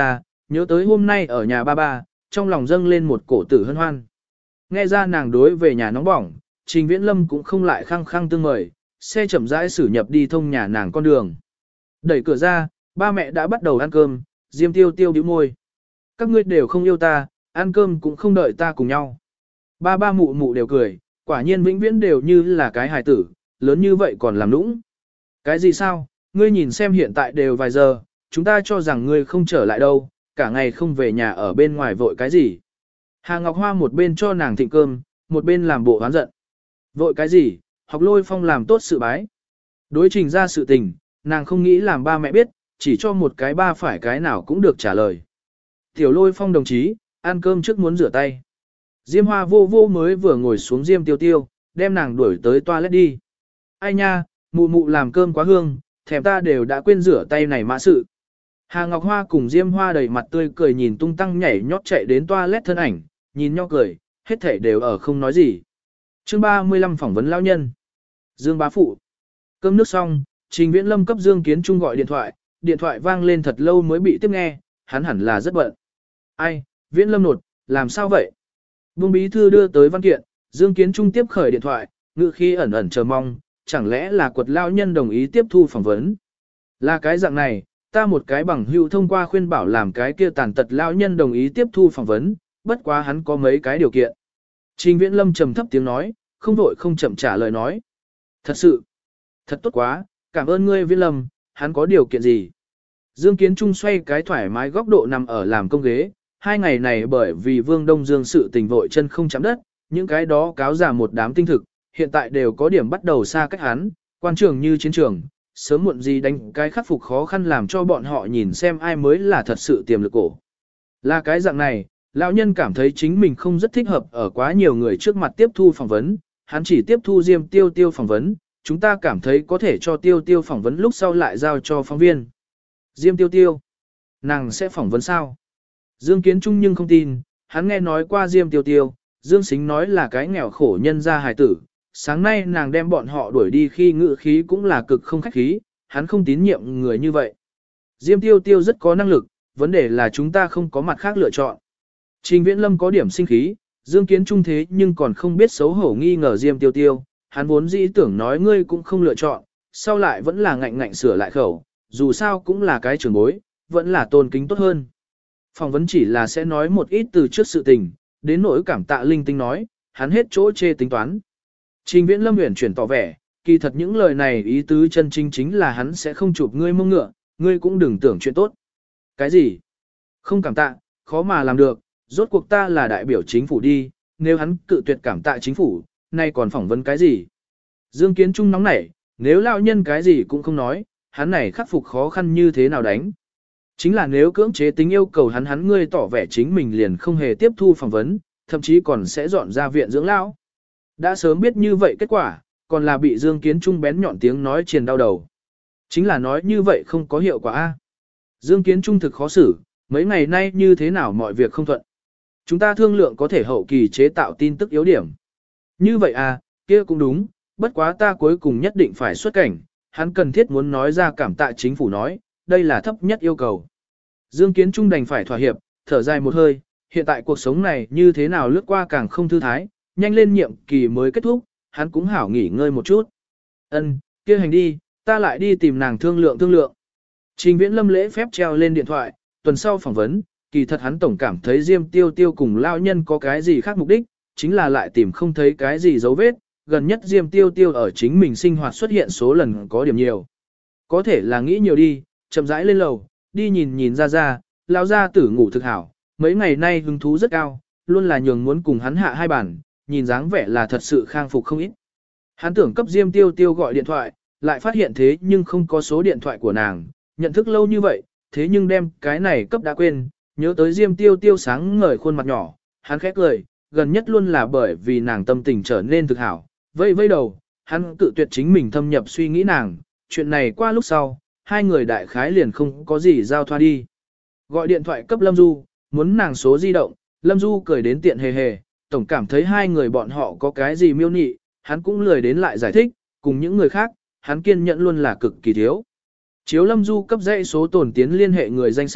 nhớ tới hôm nay ở nhà ba ba, trong lòng dâng lên một cổ tử hân hoan. Nghe ra nàng đối về nhà nóng bỏng, Trình Viễn Lâm cũng không lại khăng khăng tương mời, xe chậm rãi xử nhập đi thông nhà nàng con đường. Đẩy cửa ra, ba mẹ đã bắt đầu ăn cơm, Diêm Tiêu Tiêu bĩu môi. Các ngươi đều không yêu ta, ăn cơm cũng không đợi ta cùng nhau. Ba ba mụ mụ đều cười, quả nhiên vĩnh viễn đều như là cái hài tử, lớn như vậy còn làm nũng. Cái gì sao, ngươi nhìn xem hiện tại đều vài giờ, chúng ta cho rằng ngươi không trở lại đâu, cả ngày không về nhà ở bên ngoài vội cái gì. Hà Ngọc Hoa một bên cho nàng thịnh cơm, một bên làm bộ oán giận. Vội cái gì, học Lôi Phong làm tốt sự bái. Đối trình ra sự tình, nàng không nghĩ làm ba mẹ biết, chỉ cho một cái ba phải cái nào cũng được trả lời. Tiểu Lôi Phong đồng chí, ăn cơm trước muốn rửa tay. Diêm Hoa vô vô mới vừa ngồi xuống Diêm Tiêu Tiêu, đem nàng đuổi tới toilet đi. Ai nha, mụ mụ làm cơm quá hương, thèm ta đều đã quên rửa tay này mã sự. Hà Ngọc Hoa cùng Diêm Hoa đầy mặt tươi cười nhìn tung tăng nhảy nhót chạy đến toilet thân ảnh, nhìn nhau cười, hết thảy đều ở không nói gì. Chương 35 phỏng vấn lão nhân. Dương bá phụ. Cơm nước xong, Trình Viễn Lâm cấp Dương Kiến Trung gọi điện thoại vang lên thật lâu mới bị tiếp nghe, hắn hẳn là rất bận. Ai, Viễn Lâm nột, làm sao vậy? Vương bí thư đưa tới văn kiện, Dương Kiến Trung tiếp khởi điện thoại, ngữ khí ẩn ẩn chờ mong, chẳng lẽ là quật lão nhân đồng ý tiếp thu phỏng vấn. Là cái dạng này, ta một cái bằng hữu thông qua khuyên bảo làm cái kia tàn tật lão nhân đồng ý tiếp thu phỏng vấn, bất quá hắn có mấy cái điều kiện. Trình Viễn Lâm trầm thấp tiếng nói, không vội không chậm trả lời nói. Thật sự, thật tốt quá, cảm ơn ngươi Viễn Lâm, hắn có điều kiện gì? Dương Kiến Trung xoay cái thoải mái góc độ nằm ở làm công ghế, 2 ngày này bởi vì Vương Đông Dương sự tình vội chân không chạm đất, những cái đó cáo giả một đám tinh thực, hiện tại đều có điểm bắt đầu xa cách hắn, quan trường như chiến trường, sớm muộn gì đánh cái khắc phục khó khăn làm cho bọn họ nhìn xem ai mới là thật sự tiềm lực cổ. Là cái dạng này, lão nhân cảm thấy chính mình không rất thích hợp ở quá nhiều người trước mặt tiếp thu phỏng vấn, hắn chỉ tiếp thu Diêm Tiêu Tiêu phỏng vấn, chúng ta cảm thấy có thể cho Tiêu Tiêu phỏng vấn lúc sau lại giao cho phóng viên. Diêm Tiêu Tiêu, nàng sẽ phỏng vấn sao? Dương Kiến Trung nhưng không tin, hắn nghe nói qua Diêm Tiêu Tiêu, Dương Sính nói là cái nghèo khổ nhân gia hài tử, sáng nay nàng đem bọn họ đuổi đi khi ngự khí cũng là cực không khách khí, hắn không tín nhiệm người như vậy. Diêm Tiêu Tiêu rất có năng lực, vấn đề là chúng ta không có mặt khác lựa chọn. Trình Viễn Lâm có điểm sinh khí, Dương Kiến Trung thế nhưng còn không biết xấu hổ nghi ngờ Diêm Tiêu Tiêu, hắn vốn dĩ tưởng nói ngươi cũng không lựa chọn, sau lại vẫn là ngạnh ngạnh sửa lại khẩu, dù sao cũng là cái trưởng bối, vẫn là tôn kính tốt hơn. Phỏng vấn chỉ là sẽ nói một ít từ trước sự tình, đến nỗi cảm tạ linh tinh nói, hắn hết chỗ chê tính toán. Trình Viễn Lâm uyển chuyển tỏ vẻ, kỳ thật những lời này ý tứ chân chính chính là hắn sẽ không chụp ngươi mông ngựa, ngươi cũng đừng tưởng chuyện tốt. Cái gì? Không cảm tạ, khó mà làm được, rốt cuộc ta là đại biểu chính phủ đi, nếu hắn cự tuyệt cảm tạ chính phủ, nay còn phỏng vấn cái gì? Dương Kiến Trung nóng nảy, nếu lão nhân cái gì cũng không nói, hắn này khắc phục khó khăn như thế nào đánh? Chính là nếu cưỡng chế tính yêu cầu hắn ngươi tỏ vẻ chính mình liền không hề tiếp thu phỏng vấn, thậm chí còn sẽ dọn ra viện dưỡng lão. Đã sớm biết như vậy kết quả, còn là bị Dương Kiến Trung bén nhọn tiếng nói triền đau đầu. Chính là nói như vậy không có hiệu quả a. Dương Kiến Trung thực khó xử, mấy ngày nay như thế nào mọi việc không thuận. Chúng ta thương lượng có thể hậu kỳ chế tạo tin tức yếu điểm. Như vậy à, kia cũng đúng, bất quá ta cuối cùng nhất định phải xuất cảnh, hắn cần thiết muốn nói ra cảm tạ chính phủ nói, đây là thấp nhất yêu cầu. Dương Kiến Trung đành phải thỏa hiệp, thở dài một hơi, hiện tại cuộc sống này như thế nào lướt qua càng không thư thái, nhanh lên nhiệm kỳ mới kết thúc, hắn cũng hảo nghỉ ngơi một chút. Ân, kia hành đi, ta lại đi tìm nàng thương lượng. Trình Viễn Lâm lễ phép treo lên điện thoại, tuần sau phỏng vấn, kỳ thật hắn tổng cảm thấy Diêm Tiêu Tiêu cùng lao nhân có cái gì khác mục đích, chính là lại tìm không thấy cái gì dấu vết, gần nhất Diêm Tiêu Tiêu ở chính mình sinh hoạt xuất hiện số lần có điểm nhiều. Có thể là nghĩ nhiều đi, chậm rãi lên lầu, đi nhìn ra, lao gia tử ngủ thực hảo, mấy ngày nay hứng thú rất cao, luôn là nhường muốn cùng hắn hạ hai bản, nhìn dáng vẻ là thật sự khang phục không ít. Hắn tưởng cấp Diêm Tiêu Tiêu gọi điện thoại, lại phát hiện thế nhưng không có số điện thoại của nàng, nhận thức lâu như vậy, thế nhưng đem cái này cấp đã quên, nhớ tới Diêm Tiêu Tiêu sáng ngời khuôn mặt nhỏ, hắn khẽ cười, gần nhất luôn là bởi vì nàng tâm tình trở nên thực hảo, vây đầu, hắn tự tuyệt chính mình thâm nhập suy nghĩ nàng, chuyện này qua lúc sau, hai người đại khái liền không có gì giao thoa đi. Gọi điện thoại cấp Lâm Du, muốn nàng số di động, Lâm Du cười đến tiện hề hề, tổng cảm thấy hai người bọn họ có cái gì miêu nị, hắn cũng lười đến lại giải thích, cùng những người khác, hắn kiên nhẫn luôn là cực kỳ thiếu. Chiếu Lâm Du cấp dãy số tổn tiến liên hệ người danh sách,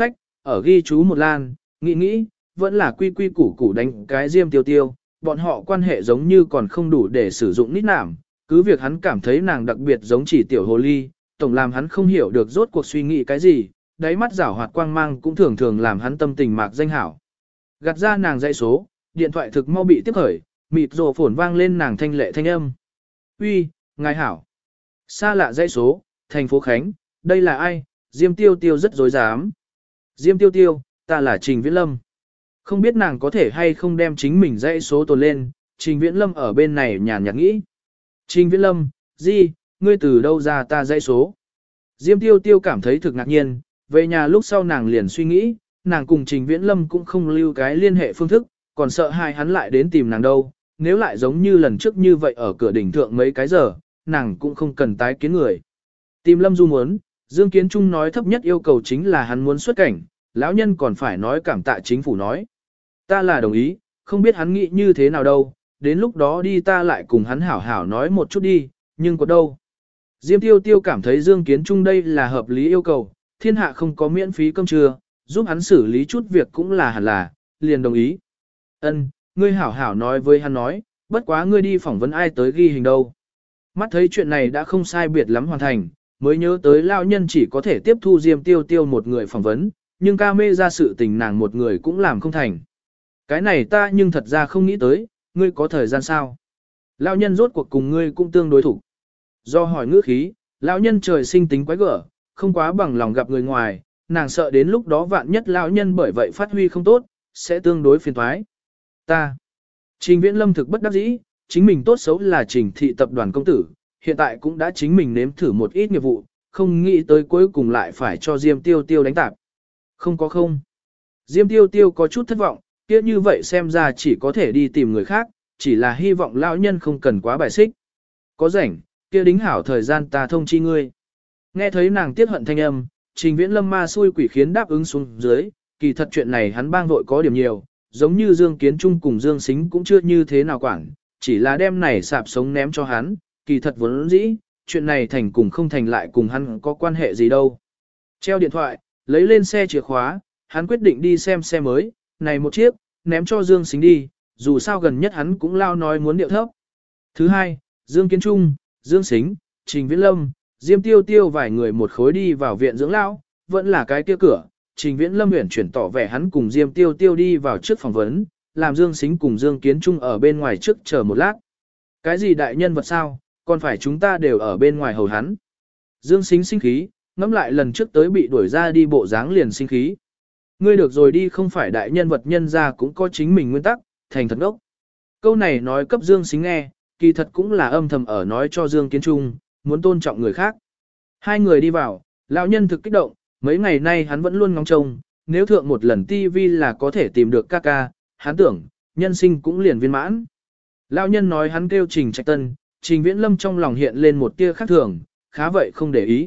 ở ghi chú một lan, nghĩ, vẫn là quy quy củ củ đánh cái Diêm Tiêu Tiêu, bọn họ quan hệ giống như còn không đủ để sử dụng nít nảm, cứ việc hắn cảm thấy nàng đặc biệt giống chỉ tiểu hồ ly, tổng làm hắn không hiểu được rốt cuộc suy nghĩ cái gì, đáy mắt rảo hoạt quang mang cũng thường thường làm hắn tâm tình mạc danh hảo. Gạt ra nàng dãy số, điện thoại thực mau bị tiếp khởi, mịt rồ phồn vang lên nàng thanh lệ thanh âm. Uy, ngài hảo. Xa lạ dãy số, thành phố Khánh, đây là ai? Diêm Tiêu Tiêu rất dối dám. Diêm Tiêu Tiêu, ta là Trình Viễn Lâm. Không biết nàng có thể hay không đem chính mình dãy số tồn lên, Trình Viễn Lâm ở bên này nhàn nhạt nghĩ. Trình Viễn Lâm, gì, ngươi từ đâu ra ta dãy số? Diêm Tiêu Tiêu cảm thấy thực ngạc nhiên, về nhà lúc sau nàng liền suy nghĩ, nàng cùng Trình Viễn Lâm cũng không lưu cái liên hệ phương thức, còn sợ hai hắn lại đến tìm nàng đâu, nếu lại giống như lần trước như vậy ở cửa đỉnh thượng mấy cái giờ, nàng cũng không cần tái kiến người. Tìm Lâm Du muốn, Dương Kiến Trung nói thấp nhất yêu cầu chính là hắn muốn xuất cảnh, lão nhân còn phải nói cảm tạ chính phủ nói. Ta là đồng ý, không biết hắn nghĩ như thế nào đâu, đến lúc đó đi ta lại cùng hắn hảo hảo nói một chút đi, nhưng có đâu. Diêm Tiêu Tiêu cảm thấy Dương Kiến Trung đây là hợp lý yêu cầu, thiên hạ không có miễn phí cơm trưa, giúp hắn xử lý chút việc cũng là hẳn là, liền đồng ý. Ân, ngươi hảo hảo nói với hắn nói, bất quá ngươi đi phỏng vấn ai tới ghi hình đâu. Mắt thấy chuyện này đã không sai biệt lắm hoàn thành, mới nhớ tới lão nhân chỉ có thể tiếp thu Diêm Tiêu Tiêu một người phỏng vấn, nhưng ca mê ra sự tình nàng một người cũng làm không thành. Cái này ta nhưng thật ra không nghĩ tới, ngươi có thời gian sao? Lão nhân rốt cuộc cùng ngươi cũng tương đối thủ. Do hỏi ngữ khí, lão nhân trời sinh tính quái gở, không quá bằng lòng gặp người ngoài, nàng sợ đến lúc đó vạn nhất lão nhân bởi vậy phát huy không tốt, sẽ tương đối phiền toái. Ta. Trình Viễn Lâm thực bất đắc dĩ, chính mình tốt xấu là Trình thị tập đoàn công tử, hiện tại cũng đã chính mình nếm thử một ít nghiệp vụ, không nghĩ tới cuối cùng lại phải cho Diêm Tiêu Tiêu đánh tạp. Không. Diêm Tiêu Tiêu có chút thất vọng, kia như vậy xem ra chỉ có thể đi tìm người khác, chỉ là hy vọng lão nhân không cần quá bài xích. Có rảnh, kia đính hảo thời gian ta thông chi ngươi. Nghe thấy nàng tiếc hận thanh âm, Trình Viễn Lâm ma xui quỷ khiến đáp ứng xuống dưới, kỳ thật chuyện này hắn bang vội có điểm nhiều, giống như Dương Kiến Trung cùng Dương Sính cũng chưa như thế nào quản, chỉ là đem này sạp sống ném cho hắn, kỳ thật vốn dĩ, chuyện này thành cùng không thành lại cùng hắn có quan hệ gì đâu. Treo điện thoại, lấy lên xe chìa khóa, hắn quyết định đi xem xe mới, này một chiếc, ném cho Dương Sính đi, dù sao gần nhất hắn cũng lao nói muốn điệu thấp. Thứ hai, Dương Kiến Trung, Dương Sính, Trình Viễn Lâm, Diêm Tiêu Tiêu vài người một khối đi vào viện dưỡng lão, vẫn là cái kia cửa. Trình Viễn Lâm uyển chuyển tỏ vẻ hắn cùng Diêm Tiêu Tiêu đi vào trước phỏng vấn, làm Dương Sính cùng Dương Kiến Trung ở bên ngoài trước chờ một lát. Cái gì đại nhân vật sao, còn phải chúng ta đều ở bên ngoài hầu hắn. Dương Sính sinh khí, ngẫm lại lần trước tới bị đuổi ra đi bộ dáng liền sinh khí. Ngươi được rồi đi, không phải đại nhân vật nhân ra cũng có chính mình nguyên tắc, thành thật ốc. Câu này nói cấp Dương Sính nghe, kỳ thật cũng là âm thầm ở nói cho Dương Kiến Trung, muốn tôn trọng người khác. Hai người đi vào, lão nhân thực kích động, mấy ngày nay hắn vẫn luôn ngóng trông, nếu thượng một lần TV là có thể tìm được ca ca, hắn tưởng, nhân sinh cũng liền viên mãn. Lão nhân nói hắn kêu Trình Trạch Tân, Trình Viễn Lâm trong lòng hiện lên một tia khác thường, khá vậy không để ý.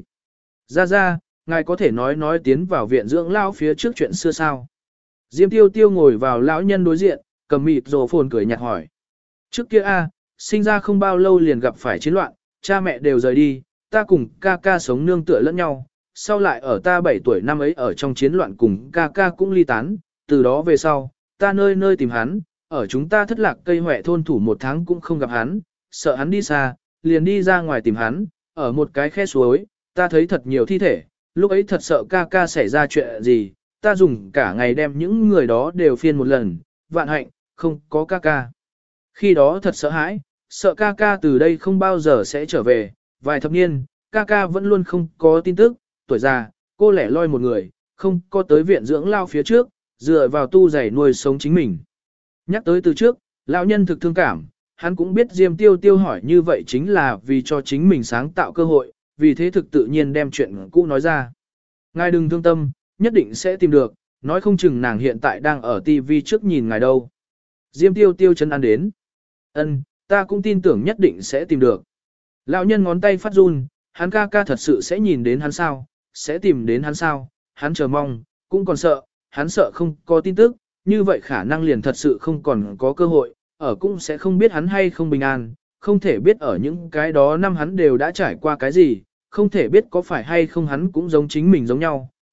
Ra, ngài có thể nói tiến vào viện dưỡng lão phía trước chuyện xưa sao. Diêm Tiêu Tiêu ngồi vào lão nhân đối diện, cầm mịt rồ phồn cười nhạt hỏi. Trước kia sinh ra không bao lâu liền gặp phải chiến loạn, cha mẹ đều rời đi, ta cùng ca ca sống nương tựa lẫn nhau, sau lại ở ta 7 tuổi năm ấy ở trong chiến loạn cùng ca ca cũng ly tán, từ đó về sau, ta nơi nơi tìm hắn, ở chúng ta thất lạc cây hoẹ thôn thủ 1 tháng cũng không gặp hắn, sợ hắn đi xa, liền đi ra ngoài tìm hắn, ở một cái khe suối, ta thấy thật nhiều thi thể, lúc ấy thật sợ ca ca xảy ra chuyện gì, ta dùng cả ngày đem những người đó đều phiên một lần, vạn hạnh, không có ca ca. Khi đó thật sợ hãi, sợ ca ca từ đây không bao giờ sẽ trở về, vài thập niên, ca ca vẫn luôn không có tin tức, tuổi già, cô lẻ loi một người, không có tới viện dưỡng lao phía trước, dựa vào tu giày nuôi sống chính mình. Nhắc tới từ trước, lão nhân thực thương cảm, hắn cũng biết Diêm Tiêu Tiêu hỏi như vậy chính là vì cho chính mình sáng tạo cơ hội, vì thế thực tự nhiên đem chuyện cũ nói ra. Ngài đừng thương tâm, nhất định sẽ tìm được, nói không chừng nàng hiện tại đang ở TV trước nhìn ngài đâu. Diêm Tiêu Tiêu chân ăn đến. Ân, ta cũng tin tưởng nhất định sẽ tìm được. Lão nhân ngón tay phát run, hắn ca ca thật sự sẽ nhìn đến hắn sao, sẽ tìm đến hắn sao, hắn chờ mong, cũng còn sợ, hắn sợ không có tin tức, như vậy khả năng liền thật sự không còn có cơ hội, ở cũng sẽ không biết hắn hay không bình an, không thể biết ở những cái đó năm hắn đều đã trải qua cái gì, không thể biết có phải hay không hắn cũng giống chính mình giống nhau,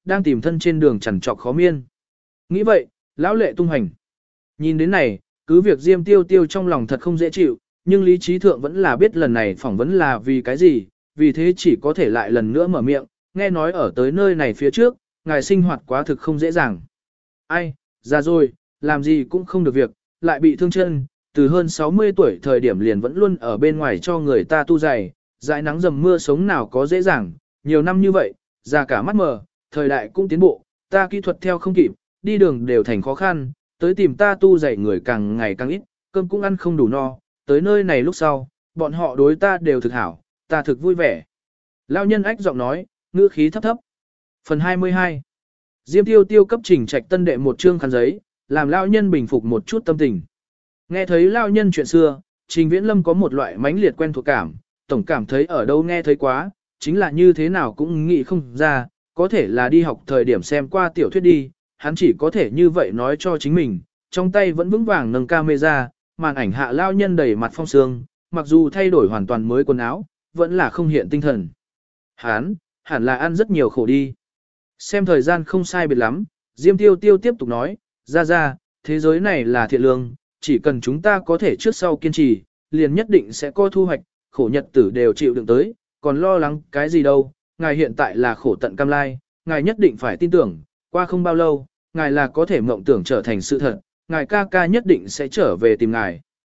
đang tìm thân trên đường chằn trọc khó miên. Nghĩ vậy, lão lệ tung hành. Nhìn đến này, cứ việc Diêm Tiêu Tiêu trong lòng thật không dễ chịu, nhưng lý trí thượng vẫn là biết lần này phỏng vấn là vì cái gì, vì thế chỉ có thể lại lần nữa mở miệng, nghe nói ở tới nơi này phía trước, ngài sinh hoạt quá thực không dễ dàng. Ai, già rồi, làm gì cũng không được việc, lại bị thương chân, từ hơn 60 tuổi thời điểm liền vẫn luôn ở bên ngoài cho người ta tu giày, dãi nắng dầm mưa sống nào có dễ dàng, nhiều năm như vậy, già cả mắt mờ, thời đại cũng tiến bộ, ta kỹ thuật theo không kịp, đi đường đều thành khó khăn, tới tìm ta tu giày người càng ngày càng ít, cơm cũng ăn không đủ no, tới nơi này lúc sau, bọn họ đối ta đều thực hảo, ta thực vui vẻ. Lão nhân ách giọng nói, ngữ khí thấp thấp. Phần 22. Diêm Tiêu Tiêu cấp Trình Trạch Tân đệ một chương khăn giấy, làm lão nhân bình phục một chút tâm tình. Nghe thấy lão nhân chuyện xưa, Trình Viễn Lâm có một loại mãnh liệt quen thuộc cảm, tổng cảm thấy ở đâu nghe thấy quá, chính là như thế nào cũng nghĩ không ra, có thể là đi học thời điểm xem qua tiểu thuyết đi, hắn chỉ có thể như vậy nói cho chính mình, trong tay vẫn vững vàng nâng camera, màn ảnh hạ lão nhân đầy mặt phong sương, mặc dù thay đổi hoàn toàn mới quần áo, vẫn là không hiện tinh thần. Hắn, hẳn là ăn rất nhiều khổ đi. Xem thời gian không sai biệt lắm, Diêm Tiêu Tiêu tiếp tục nói, ra, thế giới này là thiện lương, chỉ cần chúng ta có thể trước sau kiên trì, liền nhất định sẽ có thu hoạch, khổ nhật tử đều chịu đựng tới, còn lo lắng cái gì đâu, ngài hiện tại là khổ tận cam lai, ngài nhất định phải tin tưởng, qua không bao lâu, ngài là có thể mộng tưởng trở thành sự thật, ngài ca ca nhất định sẽ trở về tìm ngài.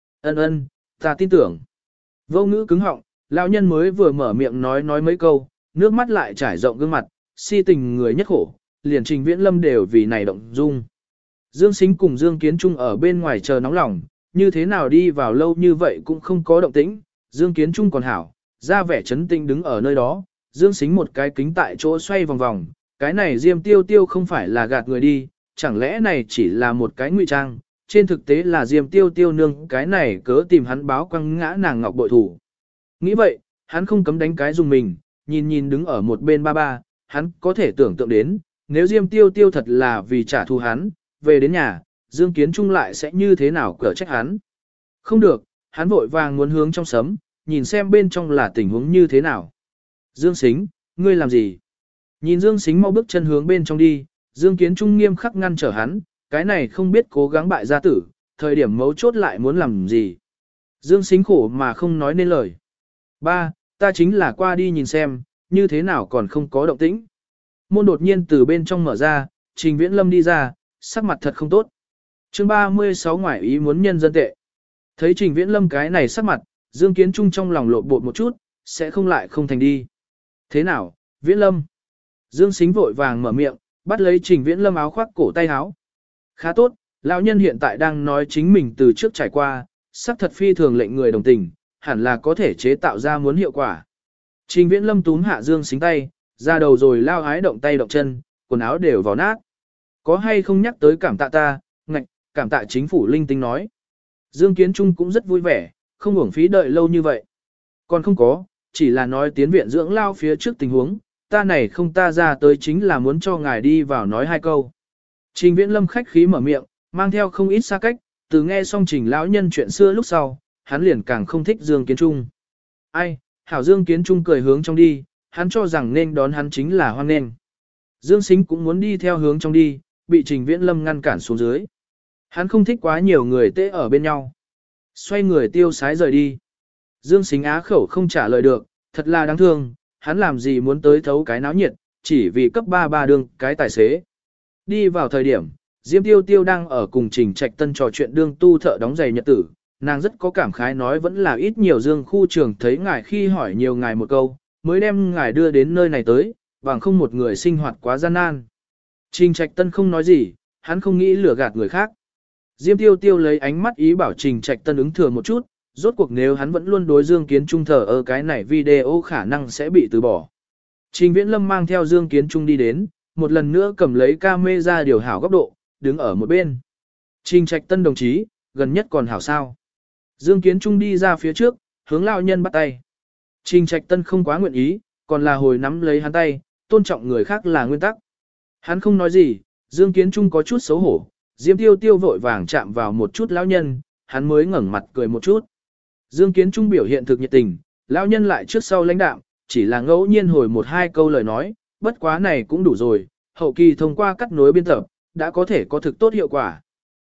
Ân, ta tin tưởng. Vô ngữ cứng họng, lão nhân mới vừa mở miệng nói mấy câu, nước mắt lại trải rộng gương mặt, si tình người nhất khổ, liền Trình Viễn Lâm đều vì này động dung. Dương Sính cùng Dương Kiến Trung ở bên ngoài chờ nóng lòng, như thế nào đi vào lâu như vậy cũng không có động tĩnh, Dương Kiến Trung còn hảo, ra vẻ chấn tĩnh đứng ở nơi đó, Dương Sính một cái kính tại chỗ xoay vòng vòng, cái này Diêm Tiêu Tiêu không phải là gạt người đi, chẳng lẽ này chỉ là một cái ngụy trang, trên thực tế là Diêm Tiêu Tiêu nương cái này cớ tìm hắn báo quăng ngã nàng ngọc bội thủ. Nghĩ vậy, hắn không cấm đánh cái dùng mình, nhìn đứng ở một bên ba, hắn có thể tưởng tượng đến, nếu Diêm Tiêu Tiêu thật là vì trả thù hắn, về đến nhà, Dương Kiến Trung lại sẽ như thế nào cở trách hắn. Không được, hắn vội vàng muốn hướng trong sấm, nhìn xem bên trong là tình huống như thế nào. Dương Sính, ngươi làm gì? Nhìn Dương Sính mau bước chân hướng bên trong đi, Dương Kiến Trung nghiêm khắc ngăn trở hắn, cái này không biết cố gắng bại gia tử, thời điểm mấu chốt lại muốn làm gì. Dương Sính khổ mà không nói nên lời. Ba, ta chính là qua đi nhìn xem, như thế nào còn không có động tĩnh. Môn đột nhiên từ bên trong mở ra, Trình Viễn Lâm đi ra, sắc mặt thật không tốt. Chương 36 ngoại ý muốn nhân dân tệ. Thấy Trình Viễn Lâm cái này sắc mặt, Dương Kiến Trung trong lòng lộn bột một chút, sẽ không lại không thành đi. Thế nào, Viễn Lâm? Dương Sính vội vàng mở miệng, bắt lấy Trình Viễn Lâm áo khoác cổ tay áo. Khá tốt, lão nhân hiện tại đang nói chính mình từ trước trải qua, sắc thật phi thường lệnh người đồng tình, hẳn là có thể chế tạo ra muốn hiệu quả. Trình Viễn Lâm túm hạ Dương Sính tay, ra đầu rồi lao ái động tay động chân, quần áo đều vào nát. Có hay không nhắc tới cảm tạ ta, ngạch, cảm tạ chính phủ linh tinh nói. Dương Kiến Trung cũng rất vui vẻ, không uổng phí đợi lâu như vậy. Còn không có, chỉ là nói tiến viện dưỡng lao phía trước tình huống, ta này không ta ra tới chính là muốn cho ngài đi vào nói hai câu. Trình Viễn Lâm khách khí mở miệng, mang theo không ít xa cách, từ nghe xong Trình lão nhân chuyện xưa lúc sau, hắn liền càng không thích Dương Kiến Trung. Ai, hảo Dương Kiến Trung cười hướng trong đi, hắn cho rằng nên đón hắn chính là hoan nghênh. Dương Sính cũng muốn đi theo hướng trong đi, bị Trình Viễn Lâm ngăn cản xuống dưới. Hắn không thích quá nhiều người tê ở bên nhau. Xoay người tiêu sái rời đi. Dương Sính á khẩu không trả lời được, thật là đáng thương, hắn làm gì muốn tới thấu cái náo nhiệt, chỉ vì cấp 3 đương cái tài xế. Đi vào thời điểm, Diêm Tiêu Tiêu đang ở cùng Trình Trạch Tân trò chuyện đương tu thợ đóng giày nhật tử, nàng rất có cảm khái nói vẫn là ít nhiều Dương khu trường thấy ngài khi hỏi nhiều ngài một câu, mới đem ngài đưa đến nơi này tới, bằng không một người sinh hoạt quá gian nan. Trình Trạch Tân không nói gì, hắn không nghĩ lừa gạt người khác. Diêm Tiêu Tiêu lấy ánh mắt ý bảo Trình Trạch Tân ứng thừa một chút, rốt cuộc nếu hắn vẫn luôn đối Dương Kiến Trung thờ ở cái này video khả năng sẽ bị từ bỏ. Trình Viễn Lâm mang theo Dương Kiến Trung đi đến, một lần nữa cầm lấy camera điều hảo góc độ, đứng ở một bên. Trình Trạch Tân đồng chí, gần nhất còn hảo sao. Dương Kiến Trung đi ra phía trước, hướng lão nhân bắt tay. Trình Trạch Tân không quá nguyện ý, còn là hồi nắm lấy hắn tay, tôn trọng người khác là nguyên tắc. Hắn không nói gì, Dương Kiến Trung có chút xấu hổ, Diêm Tiêu Tiêu vội vàng chạm vào một chút lão nhân, hắn mới ngẩng mặt cười một chút. Dương Kiến Trung biểu hiện thực nhiệt tình, lão nhân lại trước sau lãnh đạm, chỉ là ngẫu nhiên hồi một hai câu lời nói, bất quá này cũng đủ rồi, hậu kỳ thông qua cắt nối biên tập, đã có thể có thực tốt hiệu quả.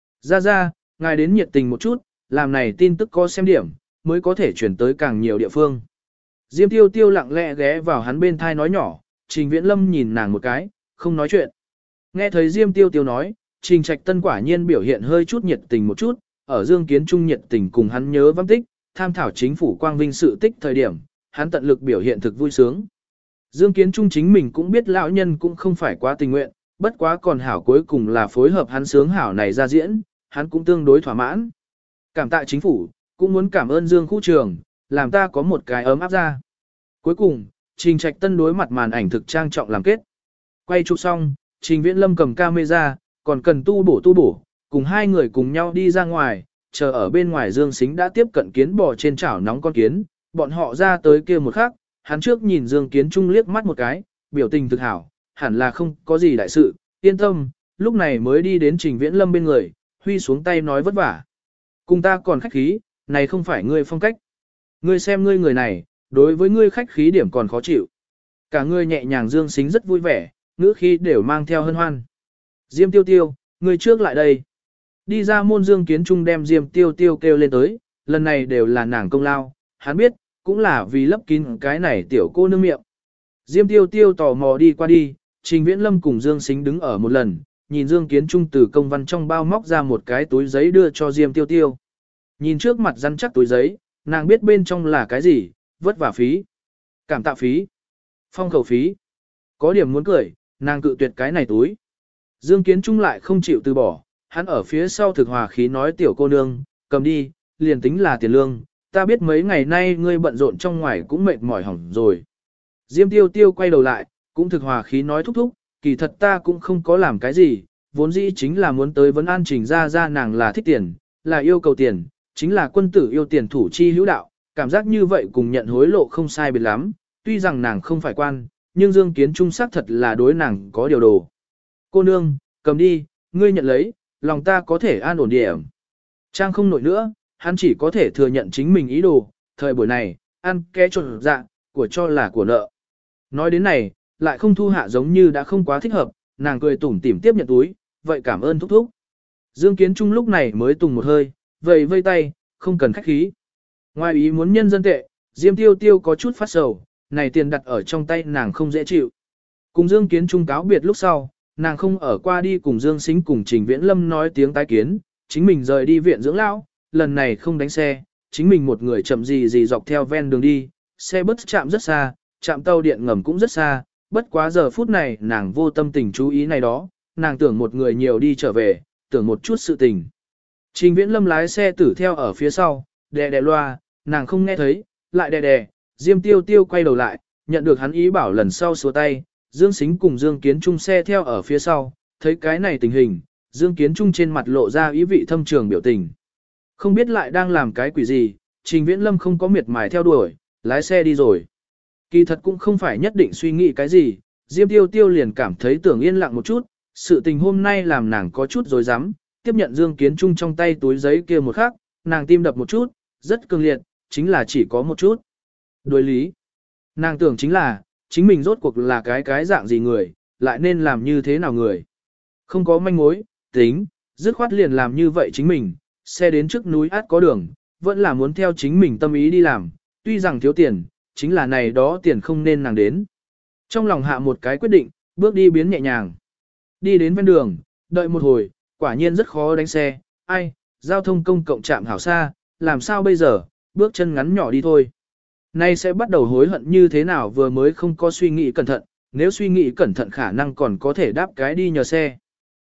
Ra, ngài đến nhiệt tình một chút, làm này tin tức có xem điểm, mới có thể chuyển tới càng nhiều địa phương. Diêm Tiêu Tiêu lặng lẽ ghé vào hắn bên thai nói nhỏ, Trình Viễn Lâm nhìn nàng một cái, không nói chuyện. Nghe thấy Diêm Tiêu Tiêu nói, Trình Trạch Tân quả nhiên biểu hiện hơi chút nhiệt tình một chút, ở Dương Kiến Trung nhiệt tình cùng hắn nhớ vắng tích, tham thảo chính phủ quang vinh sự tích thời điểm, hắn tận lực biểu hiện thực vui sướng. Dương Kiến Trung chính mình cũng biết lão nhân cũng không phải quá tình nguyện, bất quá còn hảo cuối cùng là phối hợp hắn sướng hảo này ra diễn, hắn cũng tương đối thỏa mãn. Cảm tạ chính phủ, cũng muốn cảm ơn Dương khu trường, làm ta có một cái ấm áp ra. Cuối cùng, Trình Trạch Tân đối mặt màn ảnh thực trang trọng làm kết. Quay chụp xong, Trình Viễn Lâm cầm camera, còn cần tu bổ, cùng hai người cùng nhau đi ra ngoài, chờ ở bên ngoài Dương Sính đã tiếp cận kiến bò trên chảo nóng con kiến, bọn họ ra tới kia một khắc, hắn trước nhìn Dương Kiến Trung liếc mắt một cái, biểu tình thực hảo, hẳn là không có gì đại sự, yên tâm, lúc này mới đi đến Trình Viễn Lâm bên người, huy xuống tay nói vất vả. Cùng ta còn khách khí, này không phải ngươi phong cách. Ngươi xem ngươi người này, đối với ngươi khách khí điểm còn khó chịu. Cả ngươi nhẹ nhàng Dương Sính rất vui vẻ, ngữ khí đều mang theo hân hoan. Diêm Tiêu Tiêu, ngươi trước lại đây. Đi ra môn Dương Kiến Trung đem Diêm Tiêu Tiêu kêu lên tới, lần này đều là nàng công lao, hắn biết, cũng là vì lấp kín cái này tiểu cô nương miệng. Diêm Tiêu Tiêu tò mò đi qua đi, Trình Viễn Lâm cùng Dương Sính đứng ở một lần, nhìn Dương Kiến Trung từ công văn trong bao móc ra một cái túi giấy đưa cho Diêm Tiêu Tiêu. Nhìn trước mặt rắn chắc túi giấy, nàng biết bên trong là cái gì, vất vả phí, cảm tạ phí, phong khẩu phí. Có điểm muốn cười, nàng cự tuyệt cái này túi. Dương Kiến Trung lại không chịu từ bỏ, hắn ở phía sau thực hòa khí nói tiểu cô nương, cầm đi, liền tính là tiền lương, ta biết mấy ngày nay ngươi bận rộn trong ngoài cũng mệt mỏi hỏng rồi. Diêm Tiêu Tiêu quay đầu lại, cũng thực hòa khí nói thúc thúc, kỳ thật ta cũng không có làm cái gì, vốn dĩ chính là muốn tới vấn an Trình ra nàng là thích tiền, là yêu cầu tiền, chính là quân tử yêu tiền thủ chi hữu đạo, cảm giác như vậy cùng nhận hối lộ không sai biệt lắm, tuy rằng nàng không phải quan, nhưng Dương Kiến Trung xác thật là đối nàng có điều đồ. Cô nương, cầm đi, ngươi nhận lấy, lòng ta có thể an ổn điểm. Trang không nổi nữa, hắn chỉ có thể thừa nhận chính mình ý đồ, thời buổi này, ăn ké trộn dạ, của cho là của nợ. Nói đến này, lại không thu hạ giống như đã không quá thích hợp, nàng cười tủm tỉm tiếp nhận túi, vậy cảm ơn thúc thúc. Dương Kiến Trung lúc này mới tùng một hơi, vầy vây tay, không cần khách khí. Ngoài ý muốn nhân dân tệ, Diêm Tiêu Tiêu có chút phát sầu, này tiền đặt ở trong tay nàng không dễ chịu. Cùng Dương Kiến Trung cáo biệt lúc sau, nàng không ở qua đi cùng Dương Sính cùng Trình Viễn Lâm nói tiếng tái kiến, chính mình rời đi viện dưỡng lão, lần này không đánh xe, chính mình một người chậm gì dọc theo ven đường đi, xe bus chạm rất xa, trạm tàu điện ngầm cũng rất xa, bất quá giờ phút này nàng vô tâm tình chú ý này đó, nàng tưởng một người nhiều đi trở về, tưởng một chút sự tình. Trình Viễn Lâm lái xe tử theo ở phía sau, đè loa, nàng không nghe thấy, lại đè, Diêm Tiêu Tiêu quay đầu lại, nhận được hắn ý bảo lần sau xua tay, Dương Sính cùng Dương Kiến Trung xe theo ở phía sau, thấy cái này tình hình, Dương Kiến Trung trên mặt lộ ra ý vị thâm trường biểu tình. Không biết lại đang làm cái quỷ gì, Trình Viễn Lâm không có miệt mài theo đuổi, lái xe đi rồi. Kỳ thật cũng không phải nhất định suy nghĩ cái gì, Diêm Tiêu Tiêu liền cảm thấy tưởng yên lặng một chút, sự tình hôm nay làm nàng có chút rối rắm, tiếp nhận Dương Kiến Trung trong tay túi giấy kia một khắc, nàng tim đập một chút, rất cường liệt, chính là chỉ có một chút. Đối lý. Nàng tưởng chính là, chính mình rốt cuộc là cái dạng gì người, lại nên làm như thế nào người. Không có manh mối, tính, dứt khoát liền làm như vậy chính mình, xe đến trước núi át có đường, vẫn là muốn theo chính mình tâm ý đi làm, tuy rằng thiếu tiền, chính là này đó tiền không nên nàng đến. Trong lòng hạ một cái quyết định, bước đi biến nhẹ nhàng. Đi đến ven đường, đợi một hồi, quả nhiên rất khó đánh xe, ai, giao thông công cộng trạm hảo xa, làm sao bây giờ, bước chân ngắn nhỏ đi thôi. Nay sẽ bắt đầu hối hận như thế nào vừa mới không có suy nghĩ cẩn thận, nếu suy nghĩ cẩn thận khả năng còn có thể đáp cái đi nhờ xe.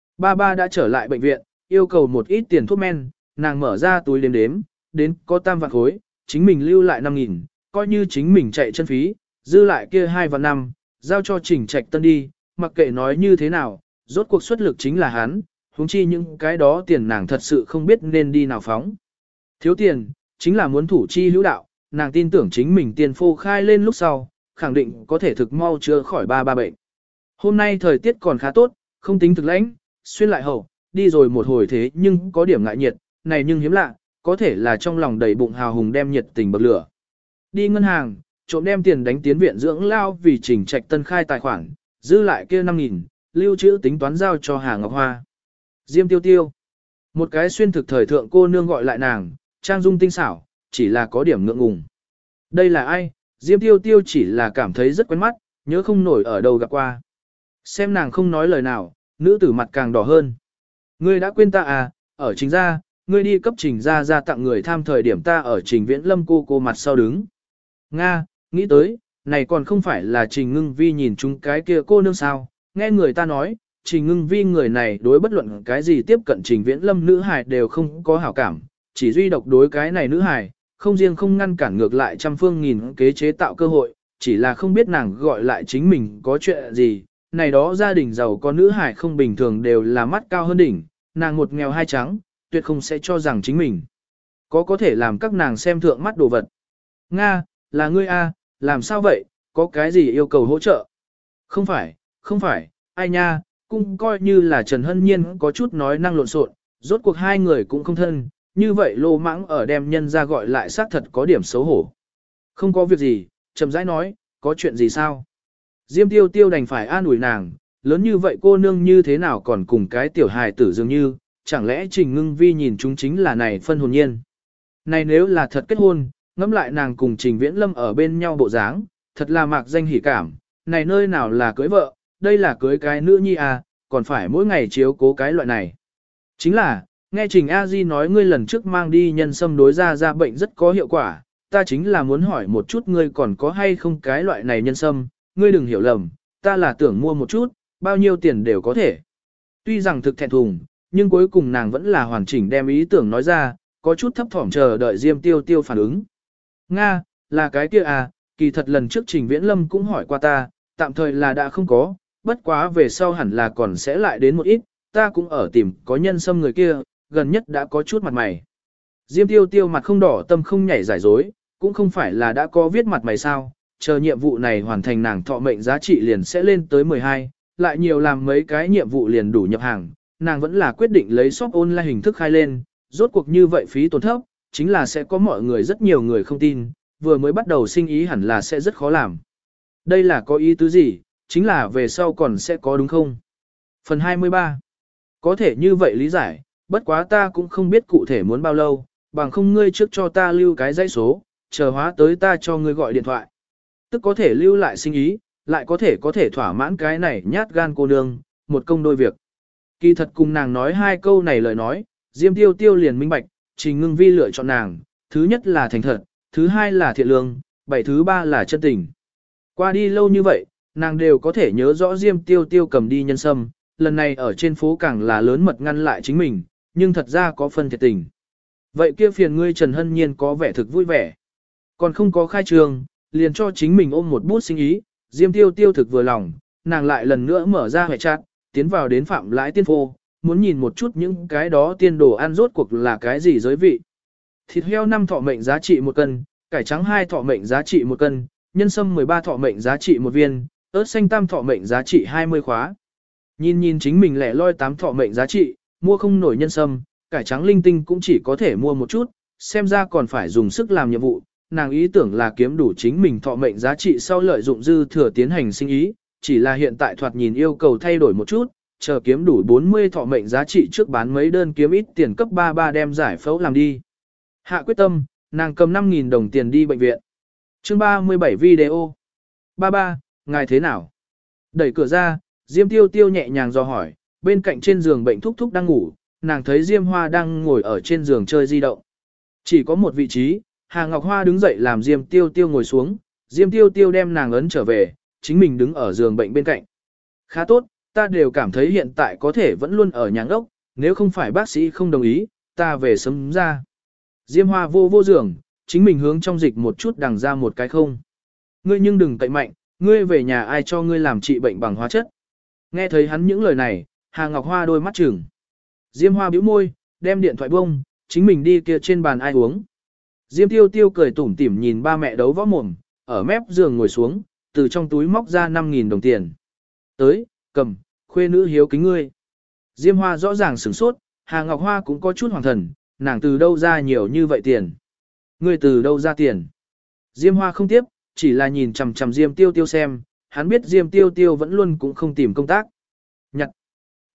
Ba đã trở lại bệnh viện, yêu cầu một ít tiền thuốc men, nàng mở ra túi đếm, đến có 3 vạn khối, chính mình lưu lại 5.000, coi như chính mình chạy chân phí, dư lại kia 2 vạn 5, giao cho Trình Trạch Tân đi, mặc kệ nói như thế nào, rốt cuộc xuất lực chính là hắn, huống chi những cái đó tiền nàng thật sự không biết nên đi nào phóng. Thiếu tiền, chính là muốn thủ chi hữu đạo, nàng tin tưởng chính mình tiền phô khai lên lúc sau, khẳng định có thể thực mau chữa khỏi ba bệnh. Hôm nay thời tiết còn khá tốt, không tính thực lãnh, xuyên lại hậu, đi rồi một hồi thế nhưng có điểm ngại nhiệt, này nhưng hiếm lạ, có thể là trong lòng đầy bụng hào hùng đem nhiệt tình bậc lửa. Đi ngân hàng, trộm đem tiền đánh tiến viện dưỡng lao vì Trình Trạch Tân khai tài khoản, giữ lại kia 5.000, lưu trữ tính toán giao cho Hà Ngọc Hoa. Diêm Tiêu Tiêu. Một cái xuyên thực thời thượng cô nương gọi lại nàng, trang dung tinh xảo, chỉ là có điểm ngượng ngùng. Đây là ai? Diêm Tiêu Tiêu chỉ là cảm thấy rất quen mắt, nhớ không nổi ở đâu gặp qua. Xem nàng không nói lời nào, nữ tử mặt càng đỏ hơn. Ngươi đã quên ta à, ở Trình gia, ngươi đi cấp Trình gia ra tặng người tham thời điểm ta ở Trình Viễn Lâm cô mặt sau đứng. Nga, nghĩ tới, này còn không phải là Trình Ngưng Vi nhìn chúng cái kia cô nương sao, nghe người ta nói, Trình Ngưng Vi người này đối bất luận cái gì tiếp cận Trình Viễn Lâm nữ hài đều không có hảo cảm, chỉ duy độc đối cái này nữ hài, không riêng không ngăn cản ngược lại trăm phương nghìn kế chế tạo cơ hội, chỉ là không biết nàng gọi lại chính mình có chuyện gì, này đó gia đình giàu có nữ hài không bình thường đều là mắt cao hơn đỉnh, nàng một nghèo hai trắng, tuyệt không sẽ cho rằng chính mình có thể làm các nàng xem thượng mắt đồ vật. Nga, là ngươi a, làm sao vậy, có cái gì yêu cầu hỗ trợ? Không phải, ai nha, cũng coi như là Trần Hân Nhiên có chút nói năng lộn xộn, rốt cuộc hai người cũng không thân, như vậy lô mãng ở đem nhân ra gọi lại xác thật có điểm xấu hổ. Không có việc gì, chậm rãi nói, có chuyện gì sao? Diêm Tiêu Tiêu đành phải an ủi nàng, lớn như vậy cô nương như thế nào còn cùng cái tiểu hài tử dường như, chẳng lẽ Trình Ngưng Vi nhìn chúng chính là này phân hồn nhiên. Này nếu là thật kết hôn, ngẫm lại nàng cùng Trình Viễn Lâm ở bên nhau bộ dáng, thật là mạc danh hỉ cảm, này nơi nào là cưới vợ, đây là cưới cái nữ nhi à, còn phải mỗi ngày chiếu cố cái loại này. Chính là, nghe Trình A Di nói ngươi lần trước mang đi nhân sâm đối ra bệnh rất có hiệu quả, ta chính là muốn hỏi một chút ngươi còn có hay không cái loại này nhân sâm, ngươi đừng hiểu lầm, ta là tưởng mua một chút, bao nhiêu tiền đều có thể. Tuy rằng thực thẹn thùng, nhưng cuối cùng nàng vẫn là hoàn chỉnh đem ý tưởng nói ra, có chút thấp thỏm chờ đợi Diêm Tiêu Tiêu phản ứng. Nga, là cái kia à, kỳ thật lần trước Trình Viễn Lâm cũng hỏi qua ta, tạm thời là đã không có, bất quá về sau hẳn là còn sẽ lại đến một ít, ta cũng ở tìm có nhân sâm người kia, gần nhất đã có chút mặt mày. Diêm Tiêu Tiêu mặt không đỏ tâm không nhảy giải dối, cũng không phải là đã có viết mặt mày sao, chờ nhiệm vụ này hoàn thành nàng thọ mệnh giá trị liền sẽ lên tới 12, lại nhiều làm mấy cái nhiệm vụ liền đủ nhập hàng, nàng vẫn là quyết định lấy shop online hình thức khai lên, rốt cuộc như vậy phí tổn thấp, chính là sẽ có mọi người rất nhiều người không tin, vừa mới bắt đầu sinh ý hẳn là sẽ rất khó làm. Đây là có ý tứ gì, chính là về sau còn sẽ có đúng không? Phần 23. Có thể như vậy lý giải, bất quá ta cũng không biết cụ thể muốn bao lâu, bằng không ngươi trước cho ta lưu cái dãy số, chờ hóa tới ta cho ngươi gọi điện thoại. Tức có thể lưu lại sinh ý, lại có thể thỏa mãn cái này nhát gan cô nương, một công đôi việc. Kỳ thật cùng nàng nói hai câu này lời nói, Diêm Tiêu Tiêu liền minh bạch, Trình Ngưng Vi lựa chọn nàng, thứ nhất là thành thật, thứ hai là thiện lương, thứ ba là chân tình. Qua đi lâu như vậy, nàng đều có thể nhớ rõ Diêm Tiêu Tiêu cầm đi nhân sâm, lần này ở trên phố càng là lớn mật ngăn lại chính mình, nhưng thật ra có phân thiệt tình. Vậy kia phiền ngươi Trần Hân Nhiên có vẻ thực vui vẻ. Còn không có khai trường, liền cho chính mình ôm một bút sinh ý, Diêm Tiêu Tiêu thực vừa lòng, nàng lại lần nữa mở ra hệ chat, tiến vào đến Phạm Lãi Tiên Phô, muốn nhìn một chút những cái đó tiên đồ ăn rốt cuộc là cái gì giới vị. Thịt heo 5 thọ mệnh giá trị 1 cân, cải trắng 2 thọ mệnh giá trị 1 cân, nhân sâm 13 thọ mệnh giá trị 1 viên, ớt xanh tam thọ mệnh giá trị 20 khóa. Nhìn chính mình lẻ loi 8 thọ mệnh giá trị, mua không nổi nhân sâm, cải trắng linh tinh cũng chỉ có thể mua một chút, xem ra còn phải dùng sức làm nhiệm vụ. Nàng ý tưởng là kiếm đủ chính mình thọ mệnh giá trị sau lợi dụng dư thừa tiến hành sinh ý, chỉ là hiện tại thoạt nhìn yêu cầu thay đổi một chút, chờ kiếm đủ 40 thọ mệnh giá trị trước bán mấy đơn kiếm ít tiền cấp 33 đem giải phẫu làm đi. Hạ quyết tâm, nàng cầm 5.000 đồng tiền đi bệnh viện. Chương 37 video. Ba, ngài thế nào? Đẩy cửa ra, Diêm Tiêu Tiêu nhẹ nhàng dò hỏi, bên cạnh trên giường bệnh thúc thúc đang ngủ, nàng thấy Diêm Hoa đang ngồi ở trên giường chơi di động. Chỉ có một vị trí, Hà Ngọc Hoa đứng dậy làm Diêm Tiêu Tiêu ngồi xuống, Diêm Tiêu Tiêu đem nàng ấn trở về, chính mình đứng ở giường bệnh bên cạnh. Khá tốt, ta đều cảm thấy hiện tại có thể vẫn luôn ở nhà ốc, nếu không phải bác sĩ không đồng ý, ta về sớm ra. Diêm Hoa vô giường, chính mình hướng trong dịch một chút đằng ra một cái không. Ngươi nhưng đừng cậy mạnh, ngươi về nhà ai cho ngươi làm trị bệnh bằng hóa chất. Nghe thấy hắn những lời này, Hà Ngọc Hoa đôi mắt trừng. Diêm Hoa bĩu môi, đem điện thoại bông, chính mình đi kia trên bàn ai uống. Diêm Tiêu Tiêu cười tủm tỉm nhìn ba mẹ đấu võ mồm, ở mép giường ngồi xuống, từ trong túi móc ra 5.000 đồng tiền. Tới, cầm, khuê nữ hiếu kính ngươi. Diêm Hoa rõ ràng sửng sốt, Hà Ngọc Hoa cũng có chút hoàng thần, nàng từ đâu ra nhiều như vậy tiền. Ngươi từ đâu ra tiền. Diêm Hoa không tiếp, chỉ là nhìn chằm chằm Diêm Tiêu Tiêu xem, hắn biết Diêm Tiêu Tiêu vẫn luôn cũng không tìm công tác.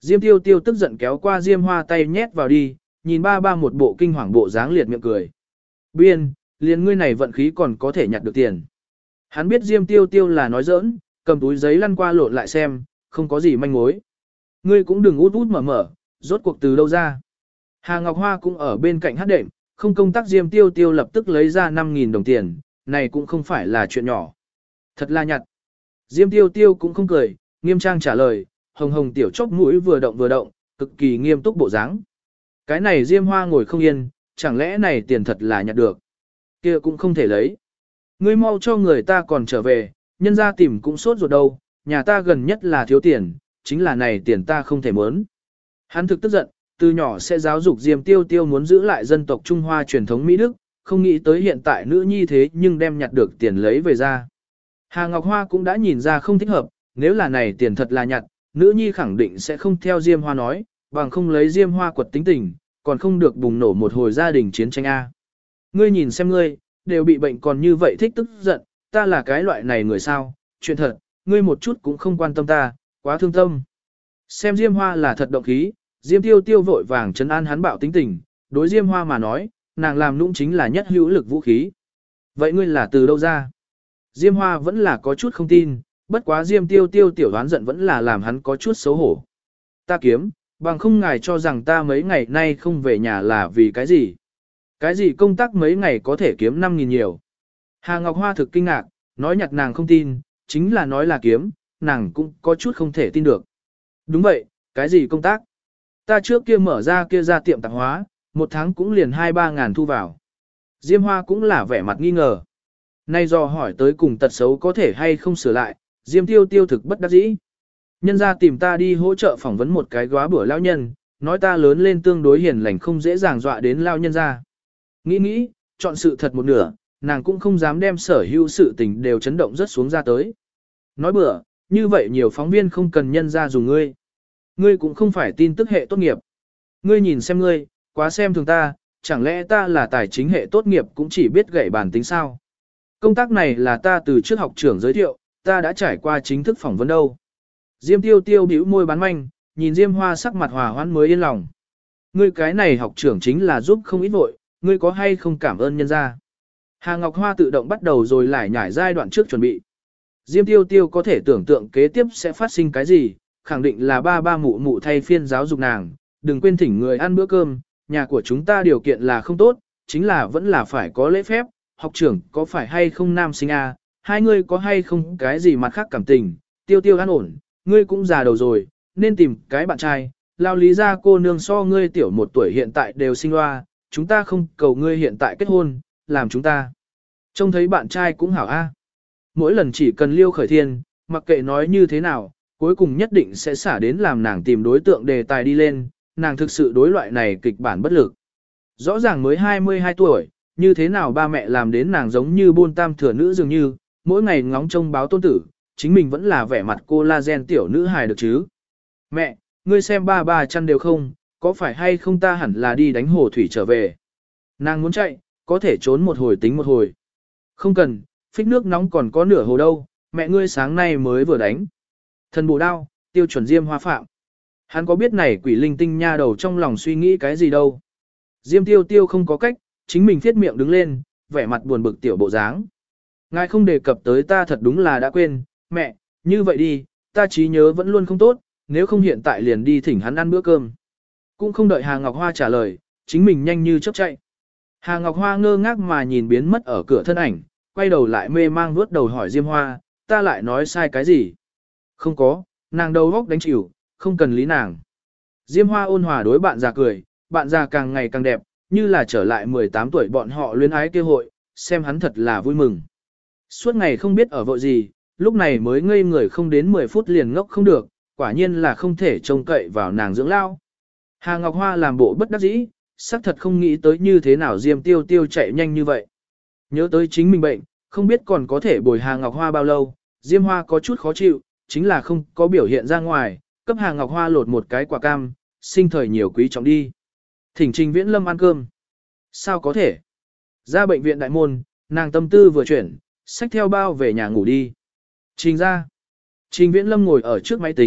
Diêm Tiêu Tiêu tức giận kéo qua Diêm Hoa tay nhét vào đi, nhìn ba ba một bộ kinh hoàng bộ dáng liệt miệng cười. Biên, liền ngươi này vận khí còn có thể nhặt được tiền. Hắn biết Diêm Tiêu Tiêu là nói giỡn, cầm túi giấy lăn qua lộn lại xem, không có gì manh mối. Ngươi cũng đừng út út mở mở, rốt cuộc từ đâu ra. Hà Ngọc Hoa cũng ở bên cạnh hát đệm, không công tác Diêm Tiêu Tiêu lập tức lấy ra 5.000 đồng tiền, này cũng không phải là chuyện nhỏ. Thật là nhặt. Diêm Tiêu Tiêu cũng không cười, nghiêm trang trả lời, hồng hồng tiểu chốc mũi vừa động, cực kỳ nghiêm túc bộ dáng. Cái này Diêm Hoa ngồi không yên, chẳng lẽ này tiền thật là nhặt được. Kia cũng không thể lấy. Ngươi mau cho người ta còn trở về, nhân ra tìm cũng sốt ruột đâu, nhà ta gần nhất là thiếu tiền, chính là này tiền ta không thể mớn. Hắn thực tức giận, từ nhỏ sẽ giáo dục Diêm Tiêu Tiêu muốn giữ lại dân tộc Trung Hoa truyền thống Mỹ Đức, không nghĩ tới hiện tại nữ nhi thế nhưng đem nhặt được tiền lấy về ra. Hà Ngọc Hoa cũng đã nhìn ra không thích hợp, nếu là này tiền thật là nhặt, nữ nhi khẳng định sẽ không theo Diêm Hoa nói, bằng không lấy Diêm Hoa quật tính tình, còn không được bùng nổ một hồi gia đình chiến tranh A. Ngươi nhìn xem ngươi, đều bị bệnh còn như vậy thích tức giận, ta là cái loại này người sao, chuyện thật, ngươi một chút cũng không quan tâm ta, quá thương tâm. Xem Diêm Hoa là thật động khí, Diêm Tiêu Tiêu vội vàng trấn an hắn bạo tính tình, đối Diêm Hoa mà nói, nàng làm nũng chính là nhất hữu lực vũ khí. Vậy ngươi là từ đâu ra? Diêm Hoa vẫn là có chút không tin, bất quá Diêm Tiêu Tiêu tiểu đoán giận vẫn là làm hắn có chút xấu hổ. Ta kiếm, bằng không ngài cho rằng ta mấy ngày nay không về nhà là vì cái gì? Cái gì công tác mấy ngày có thể kiếm 5.000 nhiều? Hà Ngọc Hoa thực kinh ngạc, nói nhặt nàng không tin, chính là nói là kiếm, nàng cũng có chút không thể tin được. Đúng vậy, cái gì công tác? Ta trước kia mở ra kia ra tiệm tạp hóa, một tháng cũng liền 2-3 ngàn thu vào. Diêm Hoa cũng là vẻ mặt nghi ngờ. Nay do hỏi tới cùng tật xấu có thể hay không sửa lại, Diêm Tiêu Tiêu thực bất đắc dĩ. Nhân ra tìm ta đi hỗ trợ phỏng vấn một cái góa bữa lao nhân, nói ta lớn lên tương đối hiền lành không dễ dàng dọa đến lao nhân ra. Nghĩ, chọn sự thật một nửa, nàng cũng không dám đem sở hữu sự tình đều chấn động rất xuống ra tới. Nói bữa, như vậy nhiều phóng viên không cần nhân ra dùng ngươi. Ngươi cũng không phải tin tức hệ tốt nghiệp. Ngươi nhìn xem ngươi, quá xem thường ta, chẳng lẽ ta là tài chính hệ tốt nghiệp cũng chỉ biết gậy bản tính sao. Công tác này là ta từ trước học trưởng giới thiệu, ta đã trải qua chính thức phỏng vấn đâu. Diêm Tiêu Tiêu bĩu môi bán manh, nhìn Diêm Hoa sắc mặt hòa hoãn mới yên lòng. Ngươi cái này học trưởng chính là giúp không ít vội, ngươi có hay không cảm ơn nhân gia? Hà Ngọc Hoa tự động bắt đầu rồi lại nhảy giai đoạn trước chuẩn bị. Diêm Tiêu Tiêu có thể tưởng tượng kế tiếp sẽ phát sinh cái gì, khẳng định là ba mụ mụ thay phiên giáo dục nàng, đừng quên thỉnh người ăn bữa cơm, nhà của chúng ta điều kiện là không tốt, chính là vẫn là phải có lễ phép, học trưởng có phải hay không nam sinh a, hai ngươi có hay không cái gì mặt khác cảm tình, Tiêu Tiêu an ổn, ngươi cũng già đầu rồi, nên tìm cái bạn trai, lao lý ra cô nương so ngươi tiểu 1 tuổi hiện tại đều sinh loa, chúng ta không cầu ngươi hiện tại kết hôn, làm chúng ta trông thấy bạn trai cũng hảo a. Mỗi lần chỉ cần liêu khởi thiên, mặc kệ nói như thế nào, cuối cùng nhất định sẽ xả đến làm nàng tìm đối tượng đề tài đi lên, nàng thực sự đối loại này kịch bản bất lực. Rõ ràng mới 22 tuổi, như thế nào ba mẹ làm đến nàng giống như buôn tam thừa nữ dường như, mỗi ngày ngóng trông báo tôn tử, chính mình vẫn là vẻ mặt collagen tiểu nữ hài được chứ. Mẹ, ngươi xem ba chăn đều không, có phải hay không ta hẳn là đi đánh hồ thủy trở về. Nàng muốn chạy, có thể trốn một hồi tính một hồi. Không cần, phích nước nóng còn có nửa hồ đâu, mẹ ngươi sáng nay mới vừa đánh. Thần bổ đao, tiêu chuẩn Diêm Hoa phạm. Hắn có biết này quỷ linh tinh nha đầu trong lòng suy nghĩ cái gì đâu. Diêm Tiêu Tiêu không có cách, chính mình thiết miệng đứng lên, vẻ mặt buồn bực tiểu bộ dáng. Ngài không đề cập tới ta thật đúng là đã quên, mẹ, như vậy đi, ta trí nhớ vẫn luôn không tốt, nếu không hiện tại liền đi thỉnh hắn ăn bữa cơm. Cũng không đợi Hà Ngọc Hoa trả lời, chính mình nhanh như chớp chạy. Hà Ngọc Hoa ngơ ngác mà nhìn biến mất ở cửa thân ảnh, quay đầu lại mê mang vuốt đầu hỏi Diêm Hoa, ta lại nói sai cái gì? Không có, nàng đầu góc đánh chịu, không cần lý nàng. Diêm Hoa ôn hòa đối bạn già cười, bạn già càng ngày càng đẹp, như là trở lại 18 tuổi bọn họ luyến ái kêu hội, xem hắn thật là vui mừng. Suốt ngày không biết ở vội gì, lúc này mới ngây người không đến 10 phút liền ngốc không được, quả nhiên là không thể trông cậy vào nàng dưỡng lao. Hà Ngọc Hoa làm bộ bất đắc dĩ, xác thật không nghĩ tới như thế nào Diêm Tiêu Tiêu chạy nhanh như vậy. Nhớ tới chính mình bệnh, không biết còn có thể bồi Hà Ngọc Hoa bao lâu, Diêm Hoa có chút khó chịu, chính là không có biểu hiện ra ngoài, cấp Hà Ngọc Hoa lột một cái quả cam, sinh thời nhiều quý trọng đi. Thỉnh Trình Viễn Lâm ăn cơm. Sao có thể? Ra bệnh viện đại môn, nàng tâm tư vừa chuyển, xách theo bao về nhà ngủ đi. Trình ra. Trình Viễn Lâm ngồi ở trước máy tính,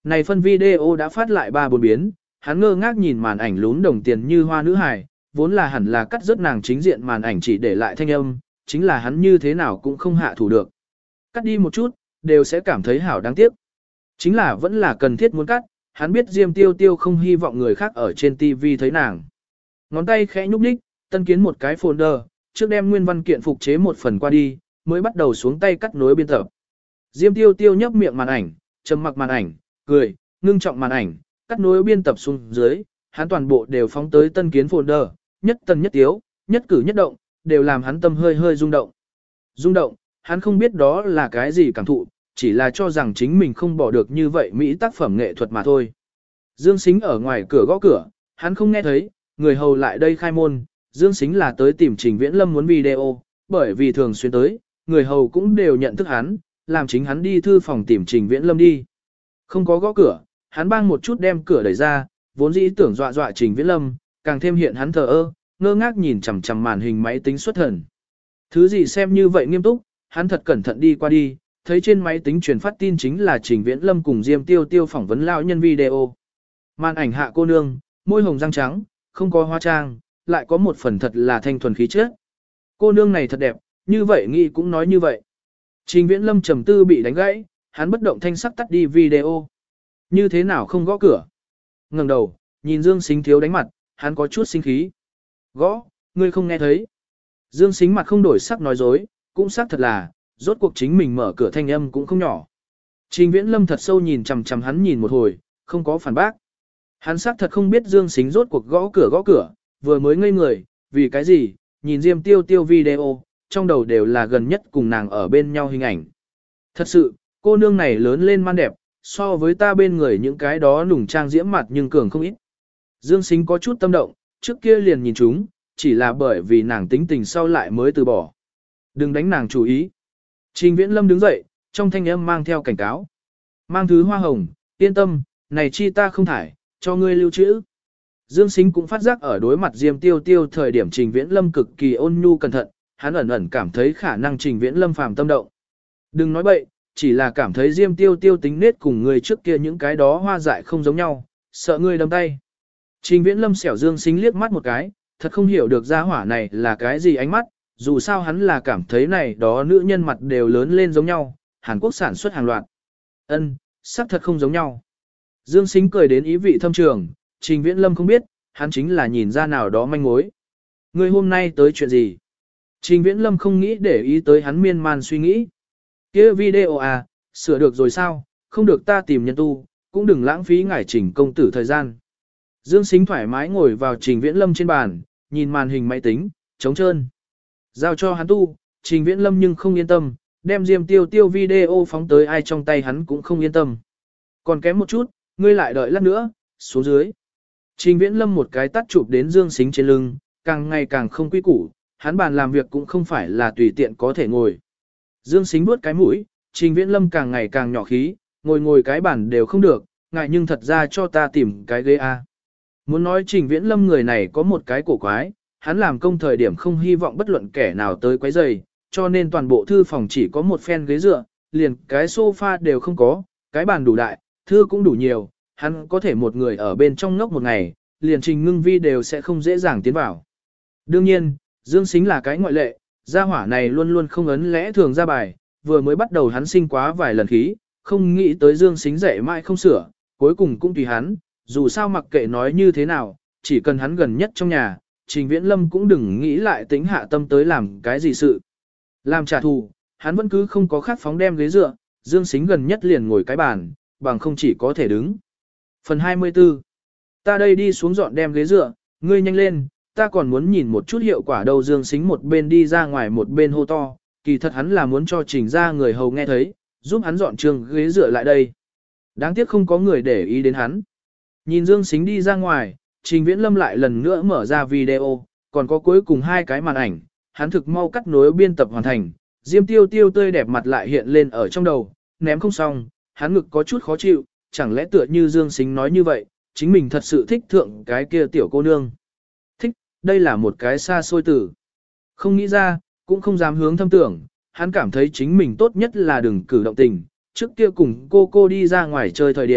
Này phân video đã phát lại 3-4 biến, hắn ngơ ngác nhìn màn ảnh lún đồng tiền như hoa nữ hài, vốn là hẳn là cắt rớt nàng chính diện màn ảnh chỉ để lại thanh âm, chính là hắn như thế nào cũng không hạ thủ được. Cắt đi một chút, đều sẽ cảm thấy hảo đáng tiếc. Chính là vẫn là cần thiết muốn cắt, hắn biết Diêm Tiêu Tiêu không hy vọng người khác ở trên TV thấy nàng. Ngón tay khẽ nhúc nhích, tân kiến một cái folder, trước đem nguyên văn kiện phục chế một phần qua đi, mới bắt đầu xuống tay cắt nối biên tập. Diêm Tiêu Tiêu nhấp miệng màn ảnh, trầm mặc màn ảnh, cười, ngưng trọng màn ảnh, cắt nối biên tập xuống dưới, hắn toàn bộ đều phóng tới tân kiến folder, nhất tần nhất tiếu, nhất cử nhất động, đều làm hắn tâm hơi hơi rung động. Rung động, hắn không biết đó là cái gì cảm thụ, chỉ là cho rằng chính mình không bỏ được như vậy Mỹ tác phẩm nghệ thuật mà thôi. Dương Sính ở ngoài cửa gõ cửa, hắn không nghe thấy, người hầu lại đây khai môn, Dương Sính là tới tìm Trình Viễn Lâm muốn video, bởi vì thường xuyên tới, người hầu cũng đều nhận thức hắn, làm chính hắn đi thư phòng tìm Trình Viễn Lâm đi. Không có gõ cửa, hắn bang một chút đem cửa đẩy ra, vốn dĩ tưởng dọa dọa Trình Viễn Lâm, càng thêm hiện hắn thờ ơ, ngơ ngác nhìn chằm chằm màn hình máy tính xuất thần. Thứ gì xem như vậy nghiêm túc, hắn thật cẩn thận đi qua đi, thấy trên máy tính truyền phát tin chính là Trình Viễn Lâm cùng Diêm Tiêu Tiêu phỏng vấn lão nhân video. Màn ảnh hạ cô nương, môi hồng răng trắng, không có hoa trang, lại có một phần thật là thanh thuần khí chất. Cô nương này thật đẹp, như vậy nghĩ cũng nói như vậy. Trình Viễn Lâm trầm tư bị đánh gãy, hắn bất động thanh sắc tắt đi video. Như thế nào không gõ cửa? Ngẩng đầu, nhìn Dương Sính thiếu đánh mặt, hắn có chút sinh khí. Gõ, ngươi không nghe thấy. Dương Sính mặt không đổi sắc nói dối, cũng xác thật là, rốt cuộc chính mình mở cửa thanh âm cũng không nhỏ. Trình Viễn Lâm thật sâu nhìn chằm chằm hắn nhìn một hồi, không có phản bác. Hắn xác thật không biết Dương Sính rốt cuộc gõ cửa, vừa mới ngây người, vì cái gì, nhìn Diêm Tiêu Tiêu video, trong đầu đều là gần nhất cùng nàng ở bên nhau hình ảnh. Thật sự, cô nương này lớn lên man đẹp, so với ta bên người những cái đó nùng trang diễm mặt nhưng cường không ít. Dương Sính có chút tâm động, trước kia liền nhìn chúng, chỉ là bởi vì nàng tính tình sau lại mới từ bỏ. Đừng đánh nàng chủ ý. Trình Viễn Lâm đứng dậy, trong thanh âm mang theo cảnh cáo. Mang thứ hoa hồng, yên tâm, này chi ta không thải, cho ngươi lưu trữ. Dương Sính cũng phát giác ở đối mặt Diêm Tiêu Tiêu thời điểm Trình Viễn Lâm cực kỳ ôn nhu cẩn thận, hắn ẩn ẩn cảm thấy khả năng Trình Viễn Lâm phàm tâm động. Đừng nói bậy, chỉ là cảm thấy Diêm Tiêu Tiêu tính nết cùng người trước kia những cái đó hoa dại không giống nhau, sợ ngươi đâm tay. Trình Viễn Lâm xẻo Dương Sính liếc mắt một cái, thật không hiểu được gia hỏa này là cái gì ánh mắt, dù sao hắn là cảm thấy này đó nữ nhân mặt đều lớn lên giống nhau, Hàn Quốc sản xuất hàng loạt. Ân, sắc thật không giống nhau. Dương Sính cười đến ý vị thâm trường, Trình Viễn Lâm không biết, hắn chính là nhìn ra nào đó manh mối. Ngươi hôm nay tới chuyện gì? Trình Viễn Lâm không nghĩ để ý tới hắn miên man suy nghĩ. Kia video à, sửa được rồi sao, không được ta tìm nhân tu, cũng đừng lãng phí ngải Trình công tử thời gian. Dương Sính thoải mái ngồi vào Trình Viễn Lâm trên bàn, nhìn màn hình máy tính, trống trơn. Giao cho hắn tu, Trình Viễn Lâm nhưng không yên tâm, đem Diêm Tiêu Tiêu video phóng tới ai trong tay hắn cũng không yên tâm. Còn kém một chút, ngươi lại đợi lát nữa, xuống dưới. Trình Viễn Lâm một cái tắt chụp đến Dương Sính trên lưng, càng ngày càng không quy củ, hắn bàn làm việc cũng không phải là tùy tiện có thể ngồi. Dương Sính vuốt cái mũi, Trình Viễn Lâm càng ngày càng nhỏ khí, ngồi cái bàn đều không được, ngại nhưng thật ra cho ta tìm cái ghế a. Muốn nói Trình Viễn Lâm người này có một cái cổ quái, hắn làm công thời điểm không hy vọng bất luận kẻ nào tới quấy rầy, cho nên toàn bộ thư phòng chỉ có một phen ghế dựa, liền cái sofa đều không có, cái bàn đủ đại, thư cũng đủ nhiều, hắn có thể một người ở bên trong ngốc một ngày, liền Trình Ngưng Vi đều sẽ không dễ dàng tiến vào. Đương nhiên, Dương Sính là cái ngoại lệ, gia hỏa này luôn luôn không ấn lẽ thường ra bài, vừa mới bắt đầu hắn sinh quá vài lần khí, không nghĩ tới Dương Sính dạy mãi không sửa, cuối cùng cũng tùy hắn, dù sao mặc kệ nói như thế nào, chỉ cần hắn gần nhất trong nhà, Trình Viễn Lâm cũng đừng nghĩ lại tính hạ tâm tới làm cái gì sự. Làm trả thù, hắn vẫn cứ không có khát phóng đem ghế dựa, Dương Sính gần nhất liền ngồi cái bàn, bằng không chỉ có thể đứng. Phần 24. Ta đây đi xuống dọn đem ghế dựa, ngươi nhanh lên, ta còn muốn nhìn một chút hiệu quả đâu. Dương Sính một bên đi ra ngoài một bên hô to, kỳ thật hắn là muốn cho Trình ra người hầu nghe thấy, giúp hắn dọn trường ghế dựa lại đây. Đáng tiếc không có người để ý đến hắn. Nhìn Dương Sính đi ra ngoài, Trình Viễn Lâm lại lần nữa mở ra video, còn có cuối cùng hai cái màn ảnh, hắn thực mau cắt nối biên tập hoàn thành, Diêm Tiêu Tiêu tươi đẹp mặt lại hiện lên ở trong đầu, ném không xong, hắn ngực có chút khó chịu, chẳng lẽ tựa như Dương Sính nói như vậy, chính mình thật sự thích thượng cái kia tiểu cô nương. Thích, đây là một cái xa xôi từ. Không nghĩ ra, cũng không dám hướng thâm tưởng, hắn cảm thấy chính mình tốt nhất là đừng cử động tình, trước kia cùng cô đi ra ngoài chơi thời điểm,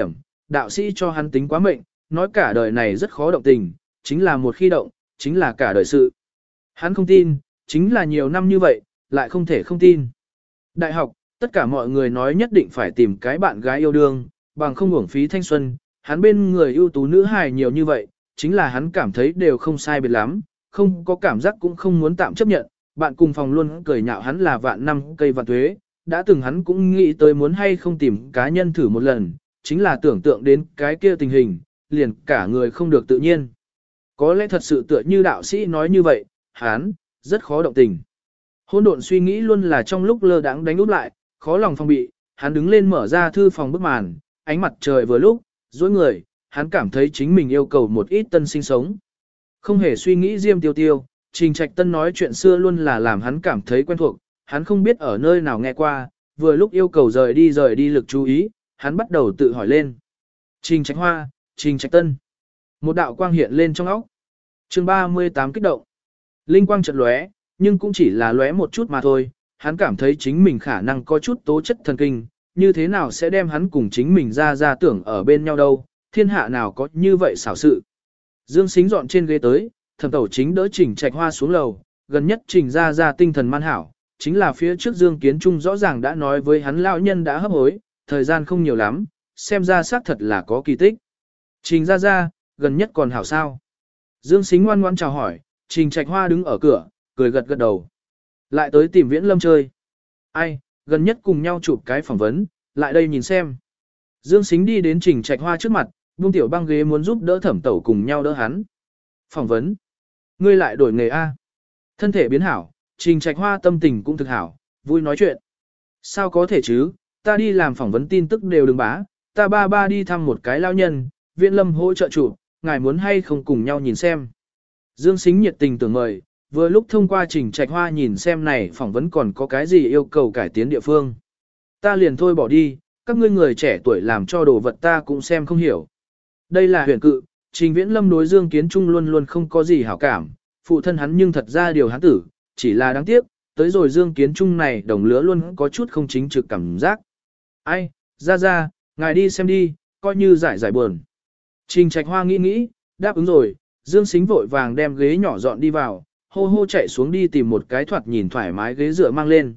đạo sĩ cho hắn tính quá mệnh, nói cả đời này rất khó động tình, chính là một khi động, chính là cả đời sự. Hắn không tin, chính là nhiều năm như vậy, lại không thể không tin. Đại học, tất cả mọi người nói nhất định phải tìm cái bạn gái yêu đương, bằng không uổng phí thanh xuân, hắn bên người ưu tú nữ hài nhiều như vậy, chính là hắn cảm thấy đều không sai biệt lắm, không có cảm giác cũng không muốn tạm chấp nhận, bạn cùng phòng luôn cười nhạo hắn là vạn năm cây vạn tuế, đã từng hắn cũng nghĩ tới muốn hay không tìm cá nhân thử một lần, chính là tưởng tượng đến cái kia tình hình, liền cả người không được tự nhiên. Có lẽ thật sự tựa như đạo sĩ nói như vậy, hắn rất khó động tình. Hỗn độn suy nghĩ luôn là trong lúc lơ đãng đánh úp lại, khó lòng phòng bị, hắn đứng lên mở ra thư phòng bức màn, ánh mặt trời vừa lúc, dối người, hắn cảm thấy chính mình yêu cầu một ít tân sinh sống. Không hề suy nghĩ Diêm Tiêu Tiêu, Trình Trạch Tân nói chuyện xưa luôn là làm hắn cảm thấy quen thuộc, hắn không biết ở nơi nào nghe qua, vừa lúc yêu cầu rời đi lực chú ý, hắn bắt đầu tự hỏi lên. Trình Trạch Hoa, Trình Trạch Tân. Một đạo quang hiện lên trong óc. Chương 38 kích động. Linh quang chợt lóe, nhưng cũng chỉ là lóe một chút mà thôi, hắn cảm thấy chính mình khả năng có chút tố chất thần kinh, như thế nào sẽ đem hắn cùng chính mình ra tưởng ở bên nhau đâu, thiên hạ nào có như vậy xảo sự. Dương Sính dọn trên ghế tới, Thẩm Tẩu chính đỡ Trình Trạch Hoa xuống lầu, gần nhất Trình ra tinh thần man hảo, chính là phía trước Dương Kiến Trung rõ ràng đã nói với hắn lão nhân đã hấp hối, thời gian không nhiều lắm, xem ra xác thật là có kỳ tích. Trình ra, gần nhất còn hảo sao? Dương Sính ngoan ngoãn chào hỏi, Trình Trạch Hoa đứng ở cửa, cười gật gật đầu. Lại tới tìm Viễn Lâm chơi. Ai, gần nhất cùng nhau chụp cái phỏng vấn, lại đây nhìn xem. Dương Sính đi đến Trình Trạch Hoa trước mặt, buông tiểu băng ghế muốn giúp đỡ Thẩm Tẩu cùng nhau đỡ hắn. Phỏng vấn. Ngươi lại đổi nghề A. Thân thể biến hảo, Trình Trạch Hoa tâm tình cũng thực hảo, vui nói chuyện. Sao có thể chứ, ta đi làm phỏng vấn tin tức đều đừng bá, ta ba đi thăm một cái lao nhân, Viễn Lâm hỗ trợ chủ, ngài muốn hay không cùng nhau nhìn xem. Dương Sính nhiệt tình tưởng mời, vừa lúc thông qua Trình Trạch Hoa nhìn xem này phỏng vấn còn có cái gì yêu cầu cải tiến địa phương. Ta liền thôi bỏ đi, các ngươi người trẻ tuổi làm cho đồ vật ta cũng xem không hiểu. Đây là huyền cự, Trình Viễn Lâm đối Dương Kiến Trung luôn luôn không có gì hảo cảm, phụ thân hắn nhưng thật ra điều hắn tử, chỉ là đáng tiếc, tới rồi Dương Kiến Trung này đồng lứa luôn có chút không chính trực cảm giác. Ai, ra, ngài đi xem đi, coi như giải buồn. Trình Trạch Hoa nghĩ, đáp ứng rồi, Dương Sính vội vàng đem ghế nhỏ dọn đi vào, hô chạy xuống đi tìm một cái thoạt nhìn thoải mái ghế dựa mang lên.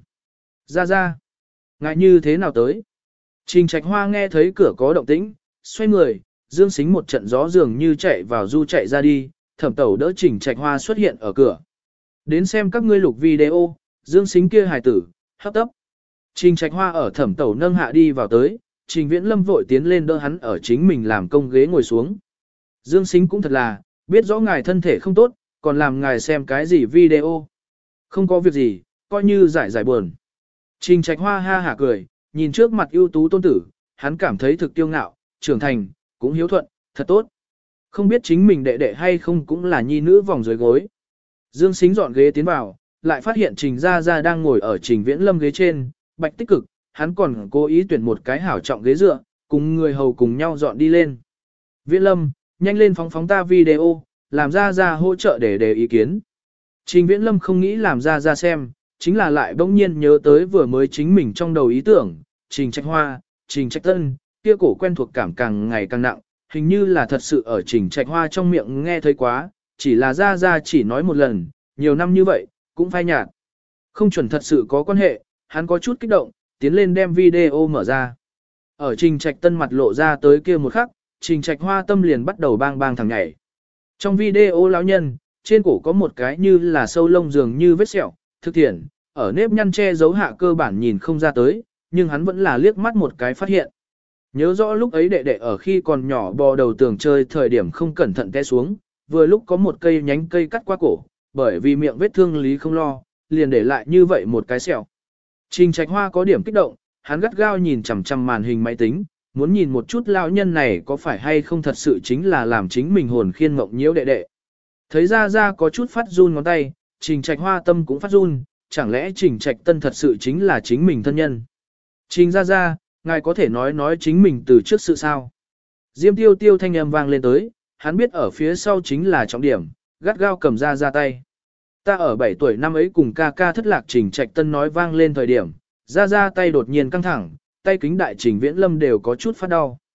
Ra, ngài như thế nào tới? Trình Trạch Hoa nghe thấy cửa có động tĩnh, xoay người, Dương Sính một trận gió dường như chạy vào du chạy ra đi, Thẩm Tẩu đỡ Trình Trạch Hoa xuất hiện ở cửa. Đến xem các ngươi lục video, Dương Sính kia hài tử, hấp tấp. Trình Trạch Hoa ở Thẩm Tẩu nâng hạ đi vào tới, Trình Viễn Lâm vội tiến lên đỡ hắn ở chính mình làm công ghế ngồi xuống. Dương Sính cũng thật là, biết rõ ngài thân thể không tốt, còn làm ngài xem cái gì video. Không có việc gì, coi như giải buồn. Trình Trạch Hoa ha hả cười, nhìn trước mặt ưu tú tôn tử, hắn cảm thấy thực tiêu ngạo, trưởng thành, cũng hiếu thuận, thật tốt. Không biết chính mình đệ đệ hay không cũng là nhi nữ vòng dưới gối. Dương Sính dọn ghế tiến vào, lại phát hiện Trình Gia đang ngồi ở Trình Viễn Lâm ghế trên, bạch tích cực, hắn còn cố ý tuyển một cái hảo trọng ghế dựa, cùng người hầu cùng nhau dọn đi lên. Viễn Lâm, nhanh lên phóng ta video, làm Gia hỗ trợ để đề ý kiến. Trình Viễn Lâm không nghĩ làm Gia xem, chính là lại bỗng nhiên nhớ tới vừa mới chính mình trong đầu ý tưởng, Trình Trạch Hoa, Trình Trạch Tân, kia cổ quen thuộc cảm càng ngày càng nặng, hình như là thật sự ở Trình Trạch Hoa trong miệng nghe thấy quá, chỉ là Gia chỉ nói một lần, nhiều năm như vậy, cũng phai nhạt. Không chuẩn thật sự có quan hệ, hắn có chút kích động, tiến lên đem video mở ra. Ở Trình Trạch Tân mặt lộ ra tới kia một khắc, Trình Trạch Hoa tâm liền bắt đầu bang thẳng nhảy. Trong video lão nhân, trên cổ có một cái như là sâu lông dường như vết sẹo, thực thiện, ở nếp nhăn che giấu hạ cơ bản nhìn không ra tới, nhưng hắn vẫn là liếc mắt một cái phát hiện. Nhớ rõ lúc ấy đệ đệ ở khi còn nhỏ bò đầu tường chơi thời điểm không cẩn thận té xuống, vừa lúc có một cây nhánh cây cắt qua cổ, bởi vì miệng vết thương lý không lo, liền để lại như vậy một cái sẹo. Trình Trạch Hoa có điểm kích động, hắn gắt gao nhìn chằm chằm màn hình máy tính, muốn nhìn một chút lão nhân này có phải hay không thật sự chính là làm chính mình hồn khiên mộng nhiễu đệ đệ. Thấy Gia có chút phát run ngón tay, Trình Trạch Hoa tâm cũng phát run, chẳng lẽ Trình Trạch Tân thật sự chính là chính mình thân nhân. Trình Gia, ngài có thể nói chính mình từ trước sự sao. Diêm Tiêu Tiêu thanh âm vang lên tới, hắn biết ở phía sau chính là trọng điểm, gắt gao cầm Gia tay. Ta ở 7 tuổi năm ấy cùng ca thất lạc. Trình Trạch Tân nói vang lên thời điểm, Gia tay đột nhiên căng thẳng, tay kính đại Trình Viễn Lâm đều có chút phát đau.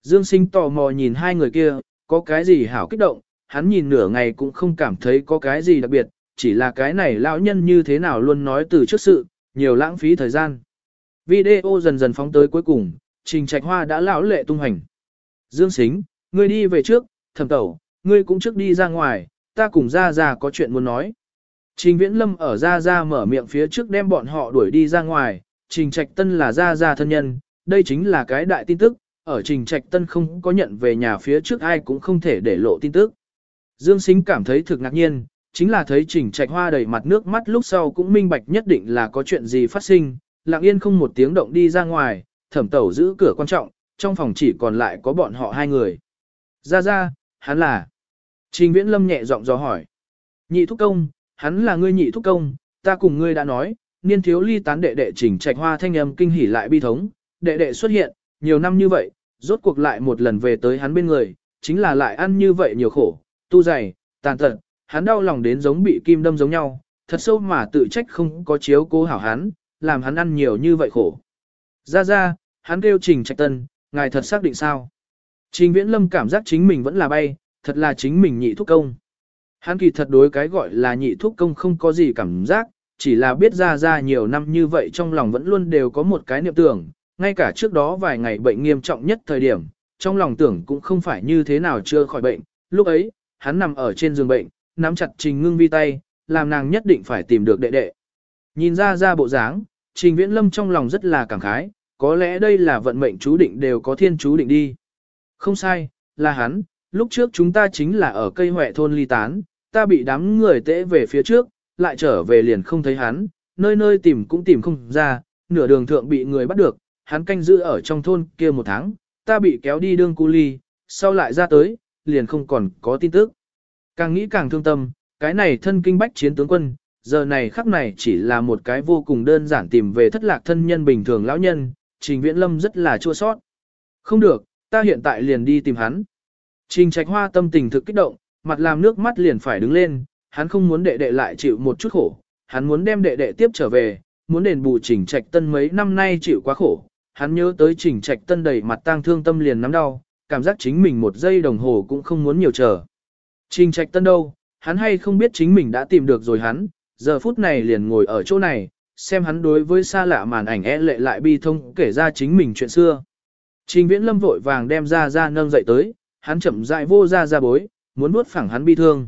Dương Sinh tò mò nhìn hai người kia, có cái gì hảo kích động, hắn nhìn nửa ngày cũng không cảm thấy có cái gì đặc biệt, chỉ là cái này lão nhân như thế nào luôn nói từ trước sự, nhiều lãng phí thời gian. Video dần dần phóng tới cuối cùng, Trình Trạch Hoa đã lão lệ tung hành. Dương Sính, ngươi đi về trước, Thẩm Tẩu, ngươi cũng trước đi ra ngoài, ta cùng Gia Gia có chuyện muốn nói. Trình Viễn Lâm ở Gia Gia mở miệng phía trước đem bọn họ đuổi đi ra ngoài, Trình Trạch Tân là Gia Gia thân nhân, đây chính là cái đại tin tức, ở Trình Trạch Tân không có nhận về nhà phía trước ai cũng không thể để lộ tin tức. Dương Sính cảm thấy thực ngạc nhiên, chính là thấy Trình Trạch Hoa đầy mặt nước mắt lúc sau cũng minh bạch nhất định là có chuyện gì phát sinh, lặng yên không một tiếng động đi ra ngoài, Thẩm Tẩu giữ cửa quan trọng, trong phòng chỉ còn lại có bọn họ hai người. Gia Gia, hắn là... Trình Viễn Lâm nhẹ giọng dò hỏi. Nhị thúc công, hắn là ngươi nhị thúc công, ta cùng ngươi đã nói, niên thiếu ly tán đệ đệ Trình Trạch Hoa thanh âm kinh hỉ lại bi thống, đệ đệ xuất hiện, nhiều năm như vậy, rốt cuộc lại một lần về tới hắn bên người, chính là lại ăn như vậy nhiều khổ, tu dày, tàn tật, hắn đau lòng đến giống bị kim đâm giống nhau, thật sâu mà tự trách không có chiếu cố hảo hắn, làm hắn ăn nhiều như vậy khổ. Ra ra, hắn kêu Trình Trạch Tân, ngài thật xác định sao? Trình Viễn Lâm cảm giác chính mình vẫn là bay, thật là chính mình nhị thúc công. Hắn kỳ thật đối cái gọi là nhị thúc công không có gì cảm giác, chỉ là biết ra ra nhiều năm như vậy trong lòng vẫn luôn đều có một cái niệm tưởng, ngay cả trước đó vài ngày bệnh nghiêm trọng nhất thời điểm, trong lòng tưởng cũng không phải như thế nào chưa khỏi bệnh, lúc ấy, hắn nằm ở trên giường bệnh, nắm chặt Trình Ngưng Vi tay, làm nàng nhất định phải tìm được đệ đệ. Nhìn ra bộ dáng, Trình Viễn Lâm trong lòng rất là cảm khái, có lẽ đây là vận mệnh chú định đều có thiên chú định đi. Không sai, là hắn, lúc trước chúng ta chính là ở cây Huệ thôn ly tán, ta bị đám người tễ về phía trước, lại trở về liền không thấy hắn, nơi nơi tìm cũng tìm không ra, nửa đường thượng bị người bắt được, hắn canh giữ ở trong thôn kia một tháng, ta bị kéo đi đương cu ly, sau lại ra tới, liền không còn có tin tức. Càng nghĩ càng thương tâm, cái này thân kinh bách chiến tướng quân, giờ này khắc này chỉ là một cái vô cùng đơn giản tìm về thất lạc thân nhân bình thường lão nhân, Trình Viễn Lâm rất là chua sót. Không được, ta hiện tại liền đi tìm hắn. Trình Trạch Hoa tâm tình thực kích động, mặt làm nước mắt liền phải đứng lên, hắn không muốn đệ đệ lại chịu một chút khổ, hắn muốn đem đệ đệ tiếp trở về, muốn đền bù Trình Trạch Tân mấy năm nay chịu quá khổ. Hắn nhớ tới Trình Trạch Tân đầy mặt tang thương tâm liền nắm đau, cảm giác chính mình một giây đồng hồ cũng không muốn nhiều chờ. Trình Trạch Tân đâu, hắn hay không biết chính mình đã tìm được rồi hắn, giờ phút này liền ngồi ở chỗ này, xem hắn đối với xa lạ màn ảnh lệ lại bi thông kể ra chính mình chuyện xưa. Trình Viễn Lâm vội vàng đem ra nâng dậy tới, hắn chậm rãi vô ra bối, muốn nuốt phẳng hắn bi thương.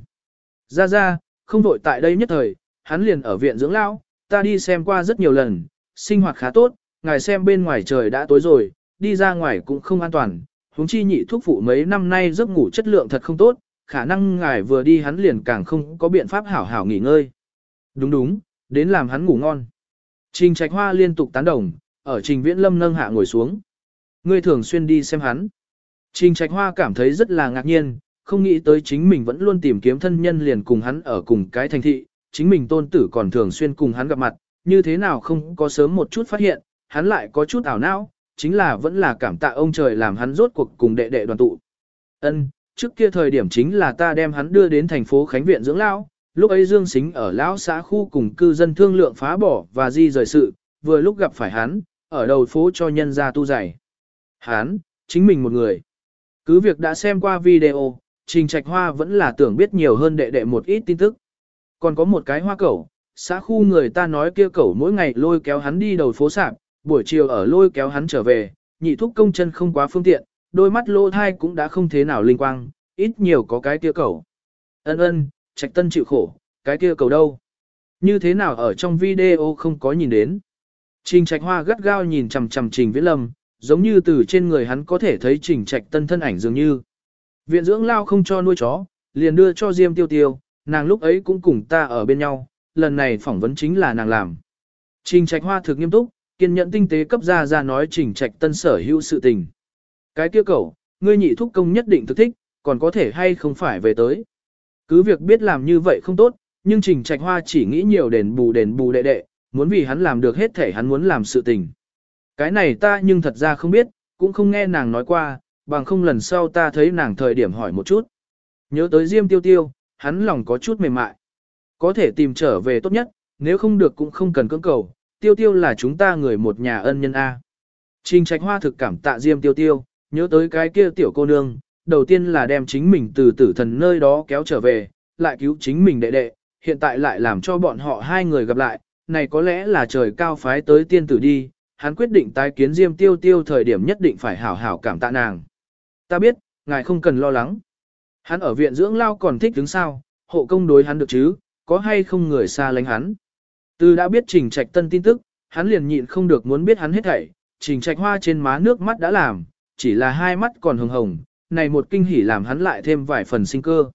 Ra, không vội tại đây nhất thời, hắn liền ở viện dưỡng lão, ta đi xem qua rất nhiều lần, sinh hoạt khá tốt, ngài xem bên ngoài trời đã tối rồi, đi ra ngoài cũng không an toàn, huống chi nhị thuốc phụ mấy năm nay giấc ngủ chất lượng thật không tốt, khả năng ngài vừa đi hắn liền càng không có biện pháp hảo hảo nghỉ ngơi. Đúng, đến làm hắn ngủ ngon. Trình Trạch Hoa liên tục tán đồng, ở Trình Viễn Lâm nâng hạ ngồi xuống. Ngươi thường xuyên đi xem hắn. Trình Trạch Hoa cảm thấy rất là ngạc nhiên, không nghĩ tới chính mình vẫn luôn tìm kiếm thân nhân liền cùng hắn ở cùng cái thành thị, chính mình tôn tử còn thường xuyên cùng hắn gặp mặt, như thế nào không có sớm một chút phát hiện, hắn lại có chút ảo não, chính là vẫn là cảm tạ ông trời làm hắn rốt cuộc cùng đệ đệ đoàn tụ. Ân, trước kia thời điểm chính là ta đem hắn đưa đến thành phố Khánh Viện dưỡng lão, lúc ấy Dương Sính ở lão xã khu cùng cư dân thương lượng phá bỏ và di rời sự, vừa lúc gặp phải hắn, ở đầu phố cho nhân gia tu giày. Hắn, chính mình một người. Cứ việc đã xem qua video, Trình Trạch Hoa vẫn là tưởng biết nhiều hơn đệ đệ một ít tin tức. Còn có một cái hoa cẩu, xã khu người ta nói kia cẩu mỗi ngày lôi kéo hắn đi đầu phố sạp, buổi chiều ở lôi kéo hắn trở về, nhị thúc công chân không quá phương tiện, đôi mắt lô thai cũng đã không thế nào linh quang, ít nhiều có cái kia cẩu. Ân, Trạch Tân chịu khổ, cái kia cẩu đâu? Như thế nào ở trong video không có nhìn đến? Trình Trạch Hoa gắt gao nhìn chằm chằm Trình Viễn Lâm, giống như từ trên người hắn có thể thấy Trình Trạch Tân thân ảnh dường như. Viện dưỡng lao không cho nuôi chó, liền đưa cho Diêm Tiêu Tiêu, nàng lúc ấy cũng cùng ta ở bên nhau, lần này phỏng vấn chính là nàng làm. Trình Trạch Hoa thực nghiêm túc, kiên nhẫn tinh tế cấp ra nói Trình Trạch Tân sở hữu sự tình. Cái kia cẩu, ngươi nhị thúc công nhất định thực thích, còn có thể hay không phải về tới. Cứ việc biết làm như vậy không tốt, nhưng Trình Trạch Hoa chỉ nghĩ nhiều đền bù đệ đệ, muốn vì hắn làm được hết thể hắn muốn làm sự tình. Cái này ta nhưng thật ra không biết, cũng không nghe nàng nói qua, bằng không lần sau ta thấy nàng thời điểm hỏi một chút. Nhớ tới Diêm Tiêu Tiêu, hắn lòng có chút mềm mại. Có thể tìm trở về tốt nhất, nếu không được cũng không cần cưỡng cầu, Tiêu Tiêu là chúng ta người một nhà ân nhân A. Trình Trạch Hoa thực cảm tạ Diêm Tiêu Tiêu, nhớ tới cái kia tiểu cô nương, đầu tiên là đem chính mình từ tử thần nơi đó kéo trở về, lại cứu chính mình đệ đệ, hiện tại lại làm cho bọn họ hai người gặp lại, này có lẽ là trời cao phái tới tiên tử đi, hắn quyết định tái kiến Diêm Tiêu Tiêu thời điểm nhất định phải hảo hảo cảm tạ nàng. Ta biết, ngài không cần lo lắng. Hắn ở viện dưỡng lao còn thích đứng sao, hộ công đối hắn được chứ, có hay không người xa lánh hắn. Từ đã biết Trình Trạch Tân tin tức, hắn liền nhịn không được muốn biết hắn hết thảy, Trình Trạch Hoa trên má nước mắt đã làm, chỉ là hai mắt còn hồng hồng, này một kinh hỉ làm hắn lại thêm vài phần sinh cơ.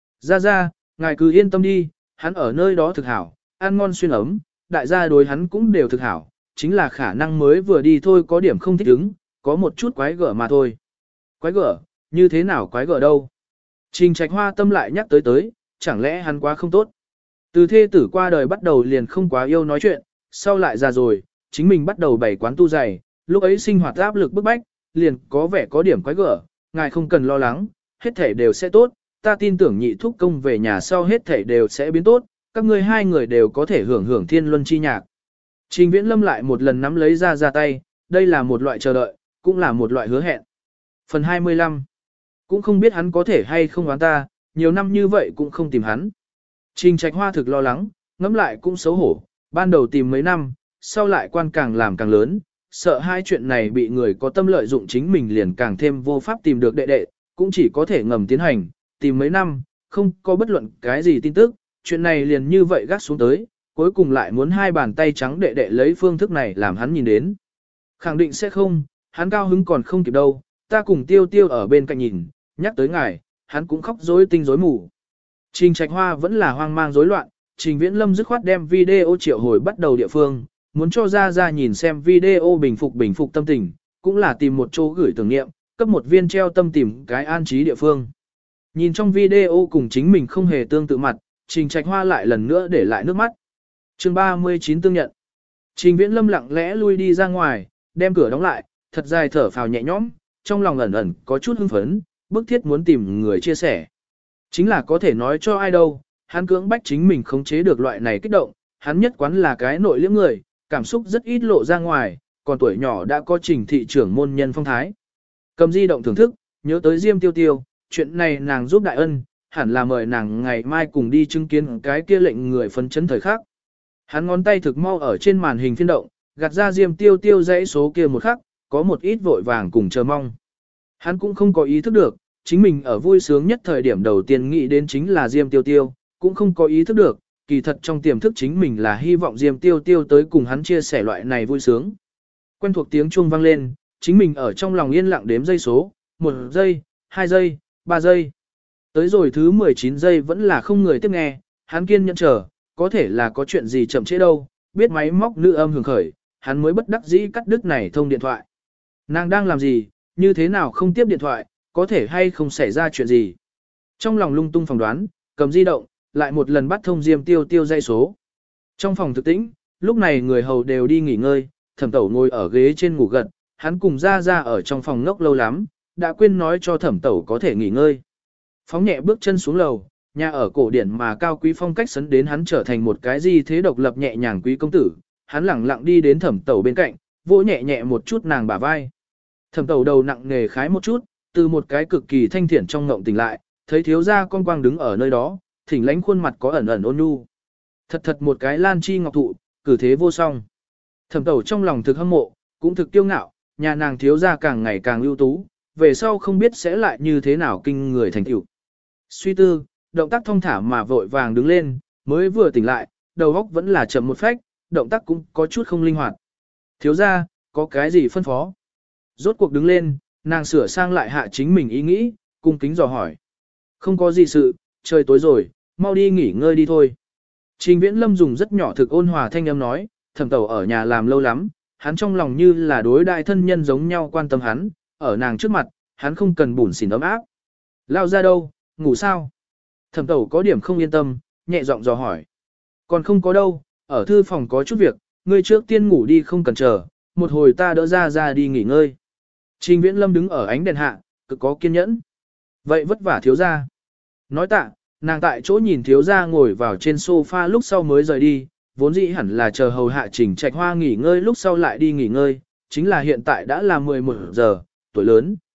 Ra, ngài cứ yên tâm đi, hắn ở nơi đó thực hảo, ăn ngon xuyên ấm, đại gia đối hắn cũng đều thực hảo, chính là khả năng mới vừa đi thôi có điểm không thích ứng, có một chút quái gở mà thôi. Quái gở, như thế nào quái gở đâu? Trình Trạch Hoa tâm lại nhắc tới, chẳng lẽ hắn quá không tốt? Từ thê tử qua đời bắt đầu liền không quá yêu nói chuyện, sau lại già rồi, chính mình bắt đầu bày quán tu giày, lúc ấy sinh hoạt áp lực bức bách, liền có vẻ có điểm quái gở, ngài không cần lo lắng, hết thể đều sẽ tốt, ta tin tưởng nhị thúc công về nhà sau hết thể đều sẽ biến tốt, các ngươi hai người đều có thể hưởng hưởng thiên luân chi nhạc. Trình Viễn Lâm lại một lần nắm lấy ra tay, đây là một loại chờ đợi, cũng là một loại hứa hẹn. Phần 25. Cũng không biết hắn có thể hay không oán ta, nhiều năm như vậy cũng không tìm hắn. Trình Trạch Hoa thực lo lắng, ngẫm lại cũng xấu hổ, ban đầu tìm mấy năm, sau lại quan càng làm càng lớn, sợ hai chuyện này bị người có tâm lợi dụng chính mình liền càng thêm vô pháp tìm được đệ đệ, cũng chỉ có thể ngầm tiến hành, tìm mấy năm, không có bất luận cái gì tin tức, chuyện này liền như vậy gác xuống tới, cuối cùng lại muốn hai bàn tay trắng đệ đệ lấy phương thức này làm hắn nhìn đến. Khẳng định sẽ không, hắn cao hứng còn không kịp đâu, ta cùng Tiêu Tiêu ở bên cạnh nhìn, nhắc tới ngài, hắn cũng khóc rối tinh rối mù. Trình Trạch Hoa vẫn là hoang mang rối loạn, Trình Viễn Lâm dứt khoát đem video triệu hồi bắt đầu địa phương, muốn cho ra nhìn xem video bình phục tâm tình, cũng là tìm một chỗ gửi tưởng niệm, cấp một viên treo tâm tìm cái an trí địa phương. Nhìn trong video cùng chính mình không hề tương tự mặt, Trình Trạch Hoa lại lần nữa để lại nước mắt. Chương 39 tương nhận. Trình Viễn Lâm lặng lẽ lui đi ra ngoài, đem cửa đóng lại, thật dài thở phào nhẹ nhõm, trong lòng ẩn ẩn có chút hưng phấn, bức thiết muốn tìm người chia sẻ. Chính là có thể nói cho ai đâu, hắn cưỡng bách chính mình khống chế được loại này kích động, hắn nhất quán là cái nội liễm người, cảm xúc rất ít lộ ra ngoài, còn tuổi nhỏ đã có Trình thị trưởng môn nhân phong thái. Cầm di động thưởng thức, nhớ tới Diêm Tiêu Tiêu, chuyện này nàng giúp đại ân, hẳn là mời nàng ngày mai cùng đi chứng kiến cái kia lệnh người phấn chấn thời khắc. Hắn ngón tay thực mau ở trên màn hình phiên động, gạt ra Diêm Tiêu Tiêu dãy số kia một khắc, có một ít vội vàng cùng chờ mong. Hắn cũng không có ý thức được, chính mình ở vui sướng nhất thời điểm đầu tiên nghĩ đến chính là Diêm Tiêu Tiêu, cũng không có ý thức được, kỳ thật trong tiềm thức chính mình là hy vọng Diêm Tiêu Tiêu tới cùng hắn chia sẻ loại này vui sướng. Quen thuộc tiếng chuông vang lên, chính mình ở trong lòng yên lặng đếm giây số, 1 giây, 2 giây, 3 giây. Tới rồi thứ 19 giây vẫn là không người tiếp nghe, hắn kiên nhẫn chờ, có thể là có chuyện gì chậm trễ đâu, biết máy móc nữ âm hưởng khởi, hắn mới bất đắc dĩ cắt đứt này thông điện thoại. Nàng đang làm gì, như thế nào không tiếp điện thoại, có thể hay không xảy ra chuyện gì. Trong lòng lung tung phỏng đoán, cầm di động, lại một lần bắt thông Diêm Tiêu Tiêu dây số. Trong phòng thực tĩnh, lúc này người hầu đều đi nghỉ ngơi, Thẩm Tẩu ngồi ở ghế trên ngủ gật, hắn cùng ra ở trong phòng ngốc lâu lắm, đã quên nói cho Thẩm Tẩu có thể nghỉ ngơi. Phóng nhẹ bước chân xuống lầu, nhà ở cổ điển mà cao quý phong cách sấn đến hắn trở thành một cái gì thế độc lập nhẹ nhàng quý công tử, hắn lẳng lặng đi đến Thẩm Tẩu bên cạnh, vỗ nhẹ nhẹ một chút nàng bả vai. Thẩm Tẩu đầu nặng nề khái một chút, từ một cái cực kỳ thanh thiện trong ngộng tỉnh lại, thấy thiếu gia con quang đứng ở nơi đó, thỉnh lánh khuôn mặt có ẩn ẩn ôn nhu. Thật một cái lan chi ngọc thụ, cử thế vô song. Thẩm Tẩu trong lòng thực hâm mộ, cũng thực kiêu ngạo, nhà nàng thiếu gia càng ngày càng ưu tú, về sau không biết sẽ lại như thế nào kinh người thành tựu. Suy tư, động tác thong thả mà vội vàng đứng lên, mới vừa tỉnh lại, đầu óc vẫn là chậm một phách, động tác cũng có chút không linh hoạt. Thiếu gia, có cái gì phân phó? Rốt cuộc đứng lên, nàng sửa sang lại hạ chính mình ý nghĩ, cung kính dò hỏi. Không có gì sự, trời tối rồi, mau đi nghỉ ngơi đi thôi. Trình Viễn Lâm dùng rất nhỏ thực ôn hòa thanh âm nói, Thẩm Tẩu ở nhà làm lâu lắm, hắn trong lòng như là đối đại thân nhân giống nhau quan tâm hắn, ở nàng trước mặt, hắn không cần bủn xỉn ấm áp. Lao ra đâu, ngủ sao? Thẩm Tẩu có điểm không yên tâm, nhẹ giọng dò hỏi. Còn không có đâu, ở thư phòng có chút việc, ngươi trước tiên ngủ đi không cần chờ, một hồi ta đỡ ra đi nghỉ ngơi. Trình Viễn Lâm đứng ở ánh đèn hạ, cực có kiên nhẫn. Vậy vất vả thiếu gia. Nói tạ, nàng tại chỗ nhìn thiếu gia ngồi vào trên sofa lúc sau mới rời đi, vốn dĩ hẳn là chờ hầu hạ Trình Trạch Hoa nghỉ ngơi lúc sau lại đi nghỉ ngơi, chính là hiện tại đã là 11 giờ, tuổi lớn,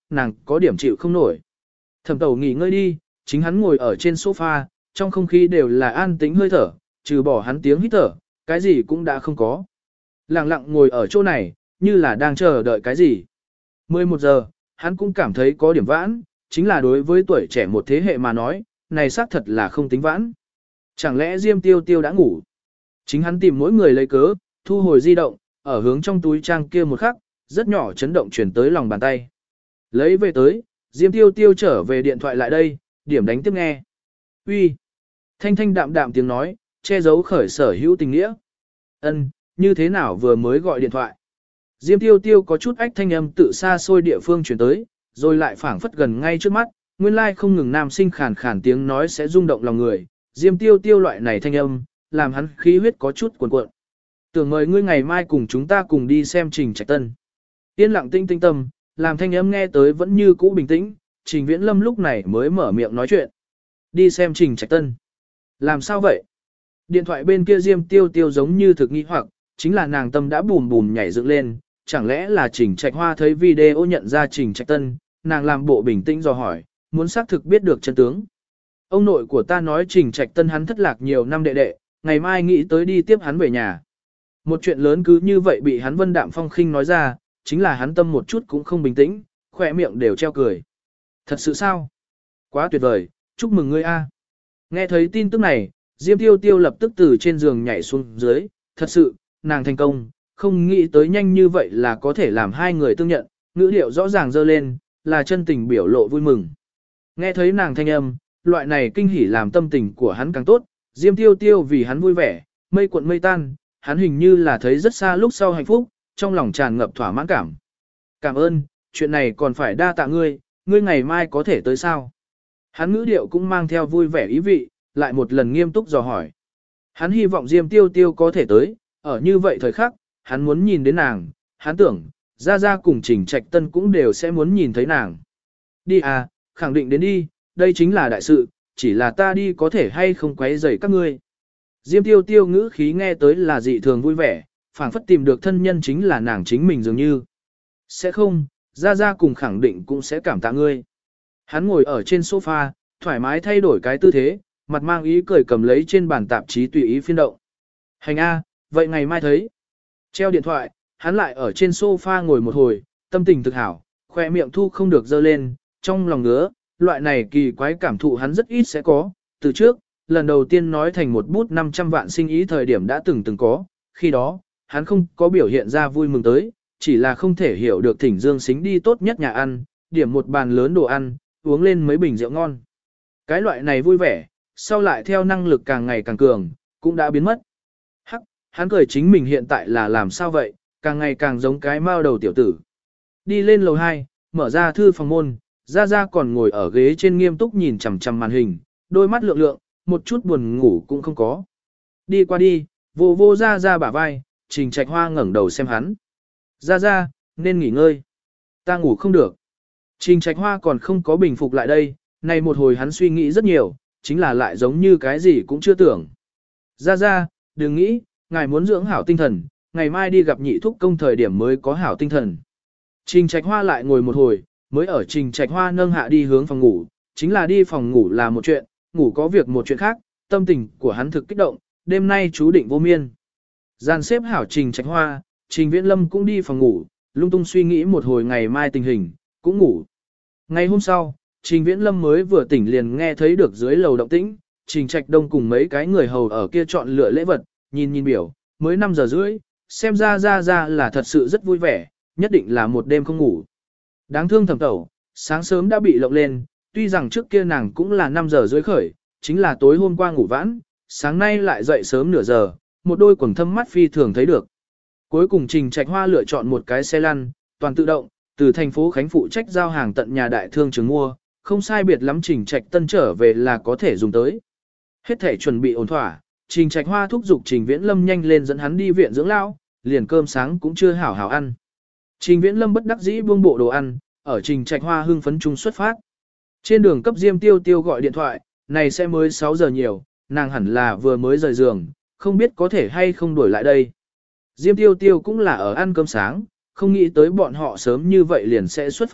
nàng có điểm chịu không nổi. Thẩm Tẩu nghỉ ngơi đi, chính hắn ngồi ở trên sofa, trong không khí đều là an tĩnh hơi thở, trừ bỏ hắn tiếng hít thở, cái gì cũng đã không có. Lặng lặng ngồi ở chỗ này, như là đang chờ đợi cái gì. 11 giờ, hắn cũng cảm thấy có điểm vãn, chính là đối với tuổi trẻ một thế hệ mà nói, này xác thật là không tính vãn. Chẳng lẽ Diêm Tiêu Tiêu đã ngủ? Chính hắn tìm mỗi người lấy cớ, thu hồi di động, ở hướng trong túi trang kia một khắc, rất nhỏ chấn động chuyển tới lòng bàn tay. Lấy về tới, Diêm Tiêu Tiêu trở về điện thoại lại đây, điểm đánh tiếp nghe. Uy, thanh thanh đạm đạm tiếng nói, che giấu khởi sở hữu tình nghĩa. Ân, như thế nào vừa mới gọi điện thoại? Diêm Tiêu Tiêu có chút ách thanh âm tự xa xôi địa phương chuyển tới, rồi lại phảng phất gần ngay trước mắt, nguyên lai không ngừng nam sinh khàn khàn tiếng nói sẽ rung động lòng người. Diêm Tiêu Tiêu loại này thanh âm, làm hắn khí huyết có chút cuồn cuộn. Tưởng mời ngươi ngày mai cùng chúng ta cùng đi xem Trình Trạch Tân. Yên lặng tinh tinh tâm, làm thanh âm nghe tới vẫn như cũ bình tĩnh, Trình Viễn Lâm lúc này mới mở miệng nói chuyện. Đi xem Trình Trạch Tân. Làm sao vậy? Điện thoại bên kia Diêm Tiêu Tiêu giống như thực nghi hoặc, chính là nàng tâm đã bùm bùm nhảy dựng lên, chẳng lẽ là Trình Trạch Hoa thấy video nhận ra Trình Trạch Tân, nàng làm bộ bình tĩnh dò hỏi, muốn xác thực biết được chân tướng. Ông nội của ta nói Trình Trạch Tân hắn thất lạc nhiều năm đệ đệ, ngày mai nghĩ tới đi tiếp hắn về nhà. Một chuyện lớn cứ như vậy bị hắn vân đạm phong khinh nói ra, chính là hắn tâm một chút cũng không bình tĩnh, khỏe miệng đều treo cười. Thật sự sao? Quá tuyệt vời, chúc mừng ngươi a. Nghe thấy tin tức này, Diêm Tiêu Tiêu lập tức từ trên giường nhảy xuống dưới, thật sự, nàng thành công, không nghĩ tới nhanh như vậy là có thể làm hai người tương nhận, ngữ điệu rõ ràng dơ lên, là chân tình biểu lộ vui mừng. Nghe thấy nàng thanh âm, loại này kinh hỉ làm tâm tình của hắn càng tốt, Diêm Tiêu Tiêu vì hắn vui vẻ, mây cuộn mây tan, hắn hình như là thấy rất xa lúc sau hạnh phúc, trong lòng tràn ngập thỏa mãn cảm. Cảm ơn, chuyện này còn phải đa tạ ngươi, ngươi ngày mai có thể tới sao? Hắn ngữ điệu cũng mang theo vui vẻ ý vị, lại một lần nghiêm túc dò hỏi. Hắn hy vọng Diêm Tiêu Tiêu có thể tới, ở như vậy thời khắc, hắn muốn nhìn đến nàng, hắn tưởng, Gia Gia cùng Trình Trạch Tân cũng đều sẽ muốn nhìn thấy nàng. Đi à, khẳng định đến đi, đây chính là đại sự, chỉ là ta đi có thể hay không quấy rầy các ngươi. Diêm Tiêu Tiêu ngữ khí nghe tới là dị thường vui vẻ, phảng phất tìm được thân nhân chính là nàng chính mình dường như. Sẽ không, Gia Gia cùng khẳng định cũng sẽ cảm tạ ngươi. Hắn ngồi ở trên sofa, thoải mái thay đổi cái tư thế, mặt mang ý cười cầm lấy trên bàn tạp chí tùy ý phiên động. Hành A, vậy ngày mai thấy. Treo điện thoại, hắn lại ở trên sofa ngồi một hồi, tâm tình thực hảo, khoe miệng thu không được dơ lên, trong lòng ngứa, loại này kỳ quái cảm thụ hắn rất ít sẽ có, từ trước, lần đầu tiên nói thành một bút 500 vạn sinh ý thời điểm đã từng có, khi đó, hắn không có biểu hiện ra vui mừng tới, chỉ là không thể hiểu được thỉnh Dương Sính đi tốt nhất nhà ăn, điểm một bàn lớn đồ ăn, uống lên mấy bình rượu ngon. Cái loại này vui vẻ, sau lại theo năng lực càng ngày càng cường, cũng đã biến mất. Hắc, hắn cười chính mình hiện tại là làm sao vậy, càng ngày càng giống cái mao đầu tiểu tử. Đi lên lầu 2, mở ra thư phòng môn, Gia Gia còn ngồi ở ghế trên nghiêm túc nhìn chằm chằm màn hình, đôi mắt lượng lượng, một chút buồn ngủ cũng không có. Đi qua đi, vô vô Gia Gia bả vai, Trình Trạch Hoa ngẩng đầu xem hắn. Gia Gia, nên nghỉ ngơi. Ta ngủ không được. Trình Trạch Hoa còn không có bình phục lại đây, này một hồi hắn suy nghĩ rất nhiều, chính là lại giống như cái gì cũng chưa tưởng. Gia Gia, đừng nghĩ, ngài muốn dưỡng hảo tinh thần, ngày mai đi gặp nhị thúc công thời điểm mới có hảo tinh thần. Trình Trạch Hoa lại ngồi một hồi, mới ở Trình Trạch Hoa nâng hạ đi hướng phòng ngủ, chính là đi phòng ngủ là một chuyện, ngủ có việc một chuyện khác, tâm tình của hắn thực kích động, đêm nay chú định vô miên. Gian xếp hảo Trình Trạch Hoa, Trình Viễn Lâm cũng đi phòng ngủ, lung tung suy nghĩ một hồi ngày mai tình hình, cũng ngủ. Ngày hôm sau, Trình Viễn Lâm mới vừa tỉnh liền nghe thấy được dưới lầu động tĩnh, Trình Trạch Đông cùng mấy cái người hầu ở kia chọn lựa lễ vật, nhìn biểu, mới 5 giờ rưỡi, xem ra là thật sự rất vui vẻ, nhất định là một đêm không ngủ. Đáng thương Thẩm Tẩu, sáng sớm đã bị lộng lên, tuy rằng trước kia nàng cũng là 5 giờ rưỡi khởi, chính là tối hôm qua ngủ vãn, sáng nay lại dậy sớm nửa giờ, một đôi quầng thâm mắt phi thường thấy được. Cuối cùng Trình Trạch Hoa lựa chọn một cái xe lăn, toàn tự động, từ thành phố Khánh phụ trách giao hàng tận nhà đại thương trường mua, không sai biệt lắm Trình Trạch Tân trở về là có thể dùng tới. Hết thể chuẩn bị ổn thỏa, Trình Trạch Hoa thúc giục Trình Viễn Lâm nhanh lên dẫn hắn đi viện dưỡng lão, liền cơm sáng cũng chưa hảo hảo ăn. Trình Viễn Lâm bất đắc dĩ buông bộ đồ ăn, ở Trình Trạch Hoa hưng phấn chung xuất phát. Trên đường cấp Diêm Tiêu Tiêu gọi điện thoại, này sẽ mới 6 giờ nhiều, nàng hẳn là vừa mới rời giường, không biết có thể hay không đuổi lại đây. Diêm Tiêu Tiêu cũng là ở ăn cơm sáng, không nghĩ tới bọn họ sớm như vậy liền sẽ xuất phát,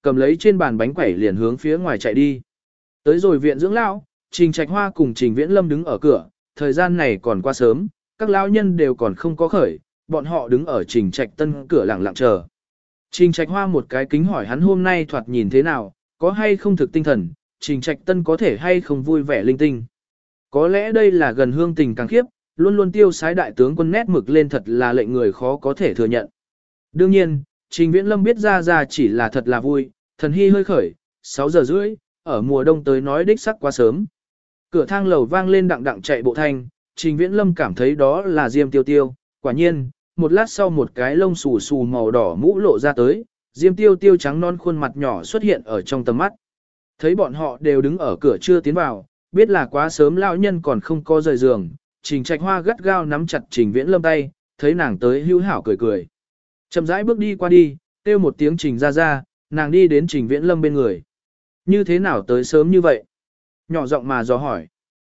cầm lấy trên bàn bánh quẩy liền hướng phía ngoài chạy đi. Tới rồi viện dưỡng lão, Trình Trạch Hoa cùng Trình Viễn Lâm đứng ở cửa, thời gian này còn quá sớm, các lão nhân đều còn không có khởi, bọn họ đứng ở Trình Trạch Tân cửa lặng lặng chờ. Trình Trạch Hoa một cái kính hỏi hắn hôm nay thoạt nhìn thế nào, có hay không thực tinh thần, Trình Trạch Tân có thể hay không vui vẻ linh tinh. Có lẽ đây là gần hương tình càng khiếp, luôn luôn tiêu sái đại tướng quân nét mực lên thật là lệnh người khó có thể thừa nhận. Đương nhiên, Trình Viễn Lâm biết ra chỉ là thật là vui, thần hy hơi khởi, 6 giờ rưỡi, ở mùa đông tới nói đích sắc quá sớm. Cửa thang lầu vang lên đặng đặng chạy bộ thanh, Trình Viễn Lâm cảm thấy đó là Diêm Tiêu Tiêu, quả nhiên, một lát sau một cái lông xù xù màu đỏ mũ lộ ra tới, Diêm Tiêu Tiêu trắng non khuôn mặt nhỏ xuất hiện ở trong tầm mắt. Thấy bọn họ đều đứng ở cửa chưa tiến vào, biết là quá sớm lão nhân còn không có rời giường, Trình Trạch Hoa gắt gao nắm chặt Trình Viễn Lâm tay, thấy nàng tới hữu hảo cười cười. Chậm rãi bước đi qua đi, kêu một tiếng Trình ra, nàng đi đến Trình Viễn Lâm bên người. Như thế nào tới sớm như vậy? Nhỏ giọng mà dò hỏi.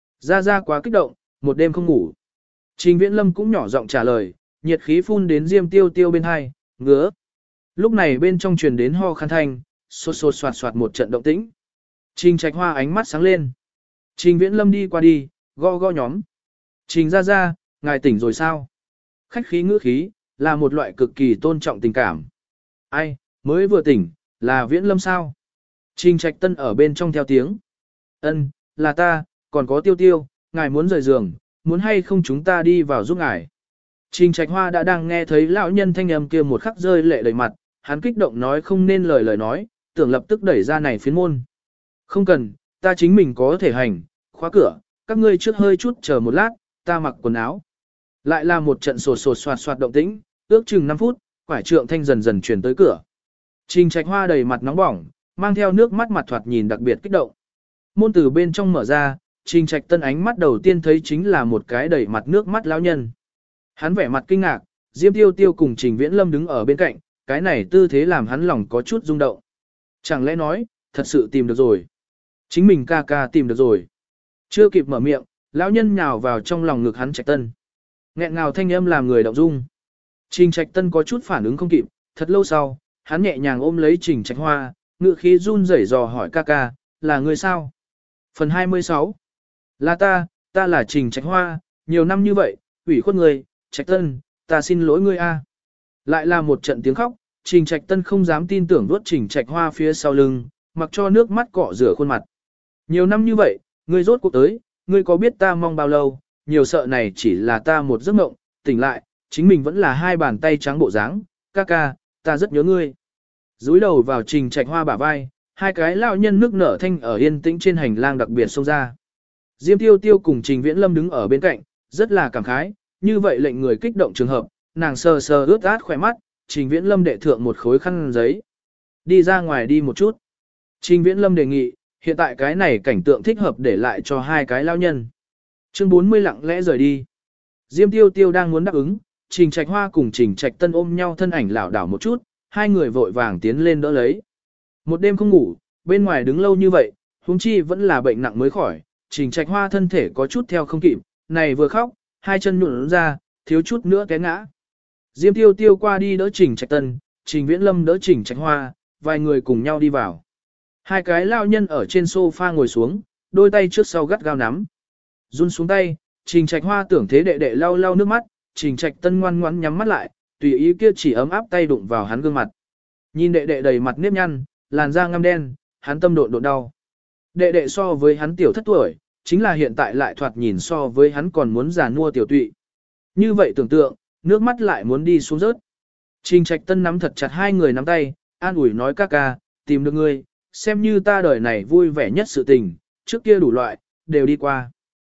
Ra quá kích động, một đêm không ngủ. Trình Viễn Lâm cũng nhỏ giọng trả lời, nhiệt khí phun đến Diêm Tiêu Tiêu bên hai, ngứa. Lúc này bên trong truyền đến ho khan thanh, sốt sốt soạt soạt một trận động tĩnh. Trình Trạch Hoa ánh mắt sáng lên. Trình Viễn Lâm đi qua đi, gõ nhóm. Trình ra, ngài tỉnh rồi sao? Khách khí ngữ khí, là một loại cực kỳ tôn trọng tình cảm. Ai, mới vừa tỉnh, là Viễn Lâm sao? Trình Trạch Tân ở bên trong theo tiếng. Ân, là ta, còn có Tiêu Tiêu, ngài muốn rời giường, muốn hay không chúng ta đi vào giúp ngài. Trình Trạch Hoa đã đang nghe thấy lão nhân thanh âm kia một khắc rơi lệ đầy mặt, hắn kích động nói không nên lời nói, tưởng lập tức đẩy ra này phiến môn. Không cần, ta chính mình có thể hành, khóa cửa, các ngươi trước hơi chút chờ một lát, ta mặc quần áo. Lại là một trận sột soạt soạt động tĩnh, ước chừng 5 phút, quải trượng thanh dần dần truyền tới cửa. Trình Trạch Hoa đầy mặt nóng bỏng, mang theo nước mắt mặt thoạt nhìn đặc biệt kích động. Môn từ bên trong mở ra, Trình Trạch Tân ánh mắt đầu tiên thấy chính là một cái đầy mặt nước mắt lão nhân. Hắn vẻ mặt kinh ngạc, Diêm Tiêu Tiêu cùng Trình Viễn Lâm đứng ở bên cạnh, cái này tư thế làm hắn lòng có chút rung động. Chẳng lẽ nói, thật sự tìm được rồi. Chính mình ca tìm được rồi. Chưa kịp mở miệng, lão nhân nhào vào trong lòng ngực hắn Trạch Tân. Nghẹn ngào thanh âm làm người động dung. Trình Trạch Tân có chút phản ứng không kịp, thật lâu sau, hắn nhẹ nhàng ôm lấy Trình Trạch Hoa, ngự khí run rẩy dò hỏi ca, là người sao? Phần 26. Là ta là Trình Trạch Hoa, nhiều năm như vậy, ủy khuất người, Trạch Tân, ta xin lỗi ngươi a. Lại là một trận tiếng khóc, Trình Trạch Tân không dám tin tưởng vuốt Trình Trạch Hoa phía sau lưng, mặc cho nước mắt cọ rửa khuôn mặt. Nhiều năm như vậy, ngươi rốt cuộc tới, ngươi có biết ta mong bao lâu, nhiều sợ này chỉ là ta một giấc mộng, tỉnh lại, chính mình vẫn là hai bàn tay trắng bộ dáng, ca, ta rất nhớ ngươi. Dúi đầu vào Trình Trạch Hoa bả vai, hai cái lão nhân nước nở thanh ở yên tĩnh trên hành lang đặc biệt xông ra. Diêm Tiêu Tiêu cùng Trình Viễn Lâm đứng ở bên cạnh, rất là cảm khái, như vậy lệnh người kích động trường hợp, nàng sờ sờ ướt át khỏe mắt, Trình Viễn Lâm đệ thượng một khối khăn giấy. Đi ra ngoài đi một chút. Trình Viễn Lâm đề nghị, hiện tại cái này cảnh tượng thích hợp để lại cho hai cái lão nhân. Chương 40 lặng lẽ rời đi. Diêm Tiêu Tiêu đang muốn đáp ứng, Trình Trạch Hoa cùng Trình Trạch Tân ôm nhau thân ảnh lảo đảo một chút, hai người vội vàng tiến lên đỡ lấy. Một đêm không ngủ, bên ngoài đứng lâu như vậy, huống chi vẫn là bệnh nặng mới khỏi, Trình Trạch Hoa thân thể có chút theo không kịp, này vừa khóc, hai chân nhũn ra, thiếu chút nữa té ngã. Diêm Tiêu Tiêu qua đi đỡ Trình Trạch Tân, Trình Viễn Lâm đỡ Trình Trạch Hoa, vài người cùng nhau đi vào. Hai cái lao nhân ở trên sofa ngồi xuống, đôi tay trước sau gắt gao nắm. Run xuống tay, Trình Trạch Hoa tưởng thế đệ đệ lau lau nước mắt, Trình Trạch Tân ngoan ngoãn nhắm mắt lại, tùy ý kia chỉ ấm áp tay đụng vào hắn gương mặt. Nhìn đệ đệ đầy mặt nếp nhăn, làn da ngăm đen, hắn tâm độn đau. Đệ đệ so với hắn tiểu thất tuổi, chính là hiện tại lại thoạt nhìn so với hắn còn muốn già nua tiểu tụy. Như vậy tưởng tượng, nước mắt lại muốn đi xuống rớt. Trình Trạch Tân nắm thật chặt hai người nắm tay, an ủi nói ca, tìm được ngươi, xem như ta đời này vui vẻ nhất sự tình, trước kia đủ loại, đều đi qua.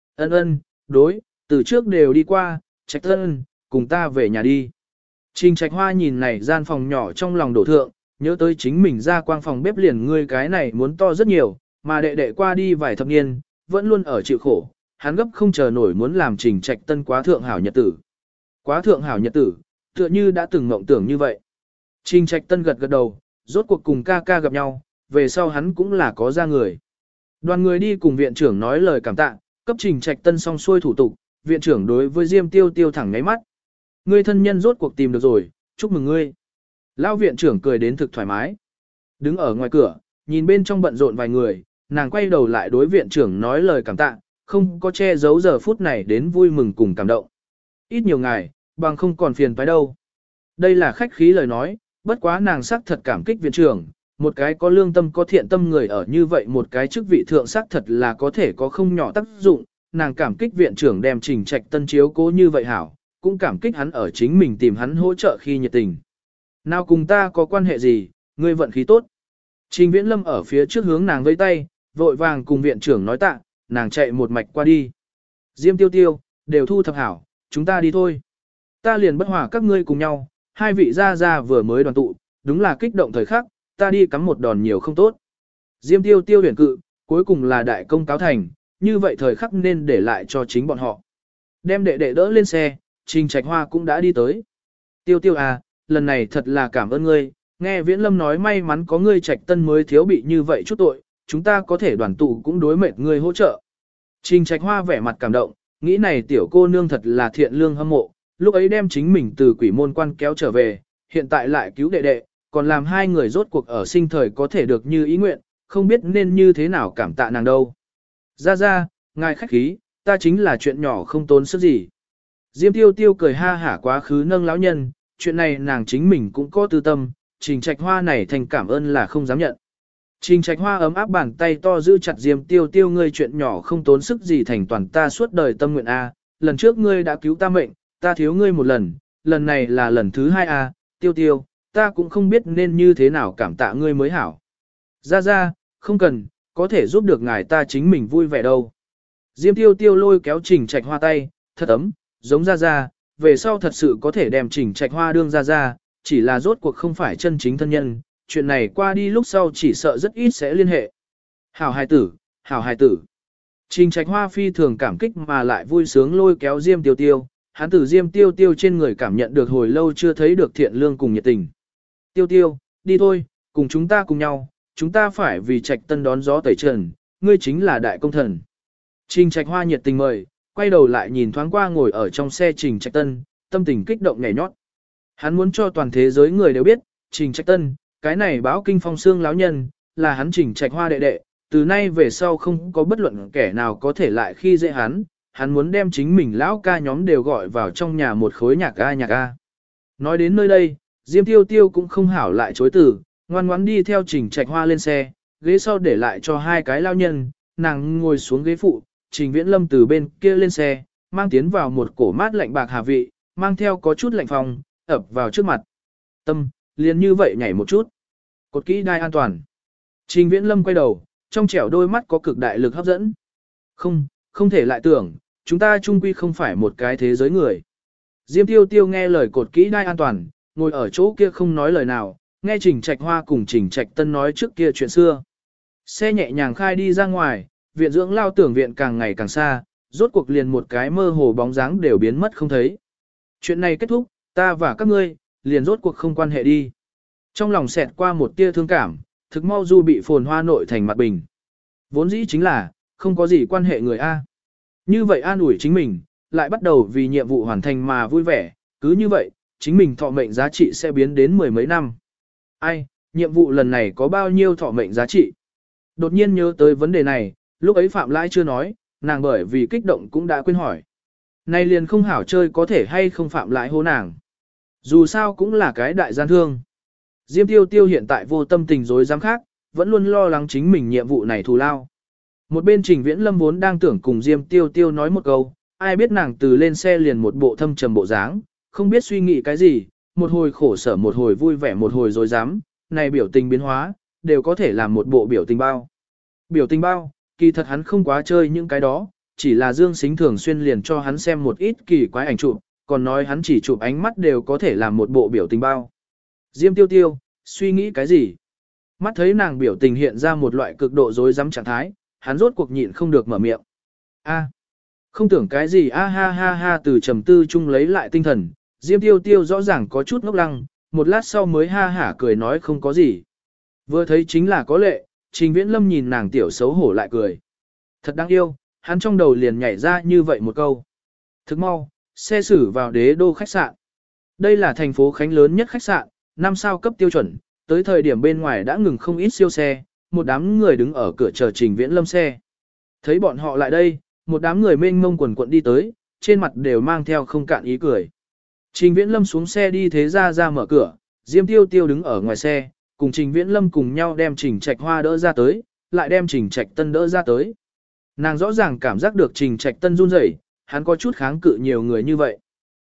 Ân, đối, từ trước đều đi qua, Trạch Tân, cùng ta về nhà đi. Trình Trạch Hoa nhìn này gian phòng nhỏ trong lòng đổ thượng, nhớ tới chính mình ra quang phòng bếp liền ngươi cái này muốn to rất nhiều, mà đệ đệ qua đi vài thập niên, vẫn luôn ở chịu khổ, hắn gấp không chờ nổi muốn làm Trình Trạch Tân quá thượng hảo nhật tử. Quá thượng hảo nhật tử, tựa như đã từng mộng tưởng như vậy. Trình Trạch Tân gật gật đầu, rốt cuộc cùng ca gặp nhau, về sau hắn cũng là có ra người. Đoàn người đi cùng viện trưởng nói lời cảm tạ, cấp Trình Trạch Tân xong xuôi thủ tục, viện trưởng đối với Diêm Tiêu Tiêu thẳng ngáy mắt. Ngươi thân nhân rốt cuộc tìm được rồi, chúc mừng ngươi. Lão viện trưởng cười đến thực thoải mái. Đứng ở ngoài cửa, nhìn bên trong bận rộn vài người, nàng quay đầu lại đối viện trưởng nói lời cảm tạ, không có che giấu giờ phút này đến vui mừng cùng cảm động. Ít nhiều ngài, bằng không còn phiền phải đâu. Đây là khách khí lời nói, bất quá nàng sắc thật cảm kích viện trưởng, một cái có lương tâm có thiện tâm người ở như vậy một cái chức vị thượng sắc thật là có thể có không nhỏ tác dụng, nàng cảm kích viện trưởng đem Trình Trạch Tân chiếu cố như vậy hảo, cũng cảm kích hắn ở chính mình tìm hắn hỗ trợ khi nhiệt tình. Nào cùng ta có quan hệ gì, ngươi vận khí tốt. Trình Viễn Lâm ở phía trước hướng nàng vẫy tay, vội vàng cùng viện trưởng nói tạ, nàng chạy một mạch qua đi. Diêm Tiêu Tiêu, đều thu thập hảo, chúng ta đi thôi. Ta liền bất hòa các ngươi cùng nhau, hai vị gia gia vừa mới đoàn tụ, đúng là kích động thời khắc, ta đi cắm một đòn nhiều không tốt. Diêm Tiêu Tiêu huyền cự, cuối cùng là đại công cáo thành, như vậy thời khắc nên để lại cho chính bọn họ. Đem đệ đệ đỡ lên xe, Trình Trạch Hoa cũng đã đi tới. Tiêu Tiêu à, lần này thật là cảm ơn ngươi, nghe Viễn Lâm nói may mắn có ngươi Trạch Tân mới thiếu bị như vậy chút tội, chúng ta có thể đoàn tụ cũng đối mệt ngươi hỗ trợ. Trình Trạch Hoa vẻ mặt cảm động, nghĩ này tiểu cô nương thật là thiện lương hâm mộ, lúc ấy đem chính mình từ quỷ môn quan kéo trở về, hiện tại lại cứu đệ đệ, còn làm hai người rốt cuộc ở sinh thời có thể được như ý nguyện, không biết nên như thế nào cảm tạ nàng đâu. Ra ra, ngài khách khí, ta chính là chuyện nhỏ không tốn sức gì. Diêm Tiêu Tiêu cười ha hả quá khứ nâng lão nhân, chuyện này nàng chính mình cũng có tư tâm, Trình Trạch Hoa này thành cảm ơn là không dám nhận. Trình Trạch Hoa ấm áp bàn tay to giữ chặt Diêm Tiêu Tiêu, ngươi chuyện nhỏ không tốn sức gì thành toàn ta suốt đời tâm nguyện a. Lần trước ngươi đã cứu ta mệnh, ta thiếu ngươi một lần, lần này là lần thứ hai a. Tiêu Tiêu, ta cũng không biết nên như thế nào cảm tạ ngươi mới hảo. Ra ra, không cần, có thể giúp được ngài ta chính mình vui vẻ đâu. Diêm Tiêu Tiêu lôi kéo Trình Trạch Hoa tay, thật ấm, giống ra ra, về sau thật sự có thể đem Trình Trạch Hoa đương ra ra, chỉ là rốt cuộc không phải chân chính thân nhân, chuyện này qua đi lúc sau chỉ sợ rất ít sẽ liên hệ. Hảo hài tử, hảo hài tử. Trình Trạch Hoa phi thường cảm kích mà lại vui sướng lôi kéo Diêm Tiêu Tiêu, hắn từ Diêm Tiêu Tiêu trên người cảm nhận được hồi lâu chưa thấy được thiện lương cùng nhiệt tình. Tiêu Tiêu, đi thôi, cùng chúng ta cùng nhau, chúng ta phải vì Trạch Tân đón gió tẩy trần, ngươi chính là đại công thần. Trình Trạch Hoa nhiệt tình mời, quay đầu lại nhìn thoáng qua ngồi ở trong xe Trình Trạch Tân, tâm tình kích động nhảy nhót. Hắn muốn cho toàn thế giới người đều biết, Trình Trạch Tân, cái này báo kinh phong xương lão nhân, là hắn Trình Trạch Hoa đệ đệ, từ nay về sau không có bất luận kẻ nào có thể lại khi dễ hắn muốn đem chính mình lão ca nhóm đều gọi vào trong nhà một khối nhạc a. Nói đến nơi đây, Diêm Tiêu Tiêu cũng không hảo lại chối từ, ngoan ngoãn đi theo Trình Trạch Hoa lên xe, ghế sau để lại cho hai cái lao nhân, nàng ngồi xuống ghế phụ, Trình Viễn Lâm từ bên kia lên xe, mang tiến vào một cổ mát lạnh bạc hà vị, mang theo có chút lạnh phòng, ập vào trước mặt. Tâm, liền như vậy nhảy một chút. Cột kỹ đai an toàn. Trình Viễn Lâm quay đầu, trong trẻo đôi mắt có cực đại lực hấp dẫn. Không thể lại tưởng, chúng ta chung quy không phải một cái thế giới người. Diêm Tiêu Tiêu nghe lời cột kỹ đai an toàn, ngồi ở chỗ kia không nói lời nào, nghe Trình Trạch Hoa cùng Trình Trạch Tân nói trước kia chuyện xưa. Xe nhẹ nhàng khai đi ra ngoài, viện dưỡng lao tưởng viện càng ngày càng xa, rốt cuộc liền một cái mơ hồ bóng dáng đều biến mất không thấy. Chuyện này kết thúc, ta và các ngươi, liền rốt cuộc không quan hệ đi. Trong lòng xẹt qua một tia thương cảm, thực mau du bị phồn hoa nội thành mặt bình. Vốn dĩ chính là, không có gì quan hệ người A. Như vậy an ủi chính mình, lại bắt đầu vì nhiệm vụ hoàn thành mà vui vẻ, cứ như vậy, chính mình thọ mệnh giá trị sẽ biến đến mười mấy năm. Ai, nhiệm vụ lần này có bao nhiêu thọ mệnh giá trị? Đột nhiên nhớ tới vấn đề này, lúc ấy Phạm Lãi chưa nói, nàng bởi vì kích động cũng đã quên hỏi. Này liền không hảo chơi có thể hay không Phạm Lãi hô nàng. Dù sao cũng là cái đại gian thương. Diêm Tiêu Tiêu hiện tại vô tâm tình dối dám khác, vẫn luôn lo lắng chính mình nhiệm vụ này thù lao. Một bên Trình Viễn Lâm vốn đang tưởng cùng Diêm Tiêu Tiêu nói một câu, ai biết nàng từ lên xe liền một bộ thâm trầm bộ dáng, không biết suy nghĩ cái gì, một hồi khổ sở một hồi vui vẻ một hồi dối dám, này biểu tình biến hóa, đều có thể làm một bộ biểu tình bao. Biểu tình bao, kỳ thật hắn không quá chơi những cái đó, chỉ là Dương Sính thường xuyên liền cho hắn xem một ít kỳ quái ảnh chụp, còn nói hắn chỉ chụp ánh mắt đều có thể làm một bộ biểu tình bao. Diêm Tiêu Tiêu, suy nghĩ cái gì? Mắt thấy nàng biểu tình hiện ra một loại cực độ rối rắm trạng thái, hắn rốt cuộc nhịn không được mở miệng. Không tưởng cái gì ha ha ha từ trầm tư chung lấy lại tinh thần, Diêm Tiêu Tiêu rõ ràng có chút ngốc lăng, một lát sau mới ha hả cười nói không có gì. Vừa thấy chính là có lệ, Trình Viễn Lâm nhìn nàng tiểu xấu hổ lại cười. Thật đáng yêu, hắn trong đầu liền nhảy ra như vậy một câu. Thức mau, xe xử vào Đế Đô khách sạn. Đây là thành phố Khánh lớn nhất khách sạn, 5 sao cấp tiêu chuẩn, Tới thời điểm bên ngoài đã ngừng không ít siêu xe, một đám người đứng ở cửa chờ Trình Viễn Lâm xe. Thấy bọn họ lại đây, một đám người mênh mông quần quận đi tới, trên mặt đều mang theo không cạn ý cười. Trình Viễn Lâm xuống xe đi thế ra mở cửa, Diêm Tiêu Tiêu đứng ở ngoài xe, cùng Trình Viễn Lâm cùng nhau đem Trình Trạch Hoa đỡ ra tới, lại đem Trình Trạch Tân đỡ ra tới. Nàng rõ ràng cảm giác được Trình Trạch Tân run rẩy, hắn có chút kháng cự nhiều người như vậy.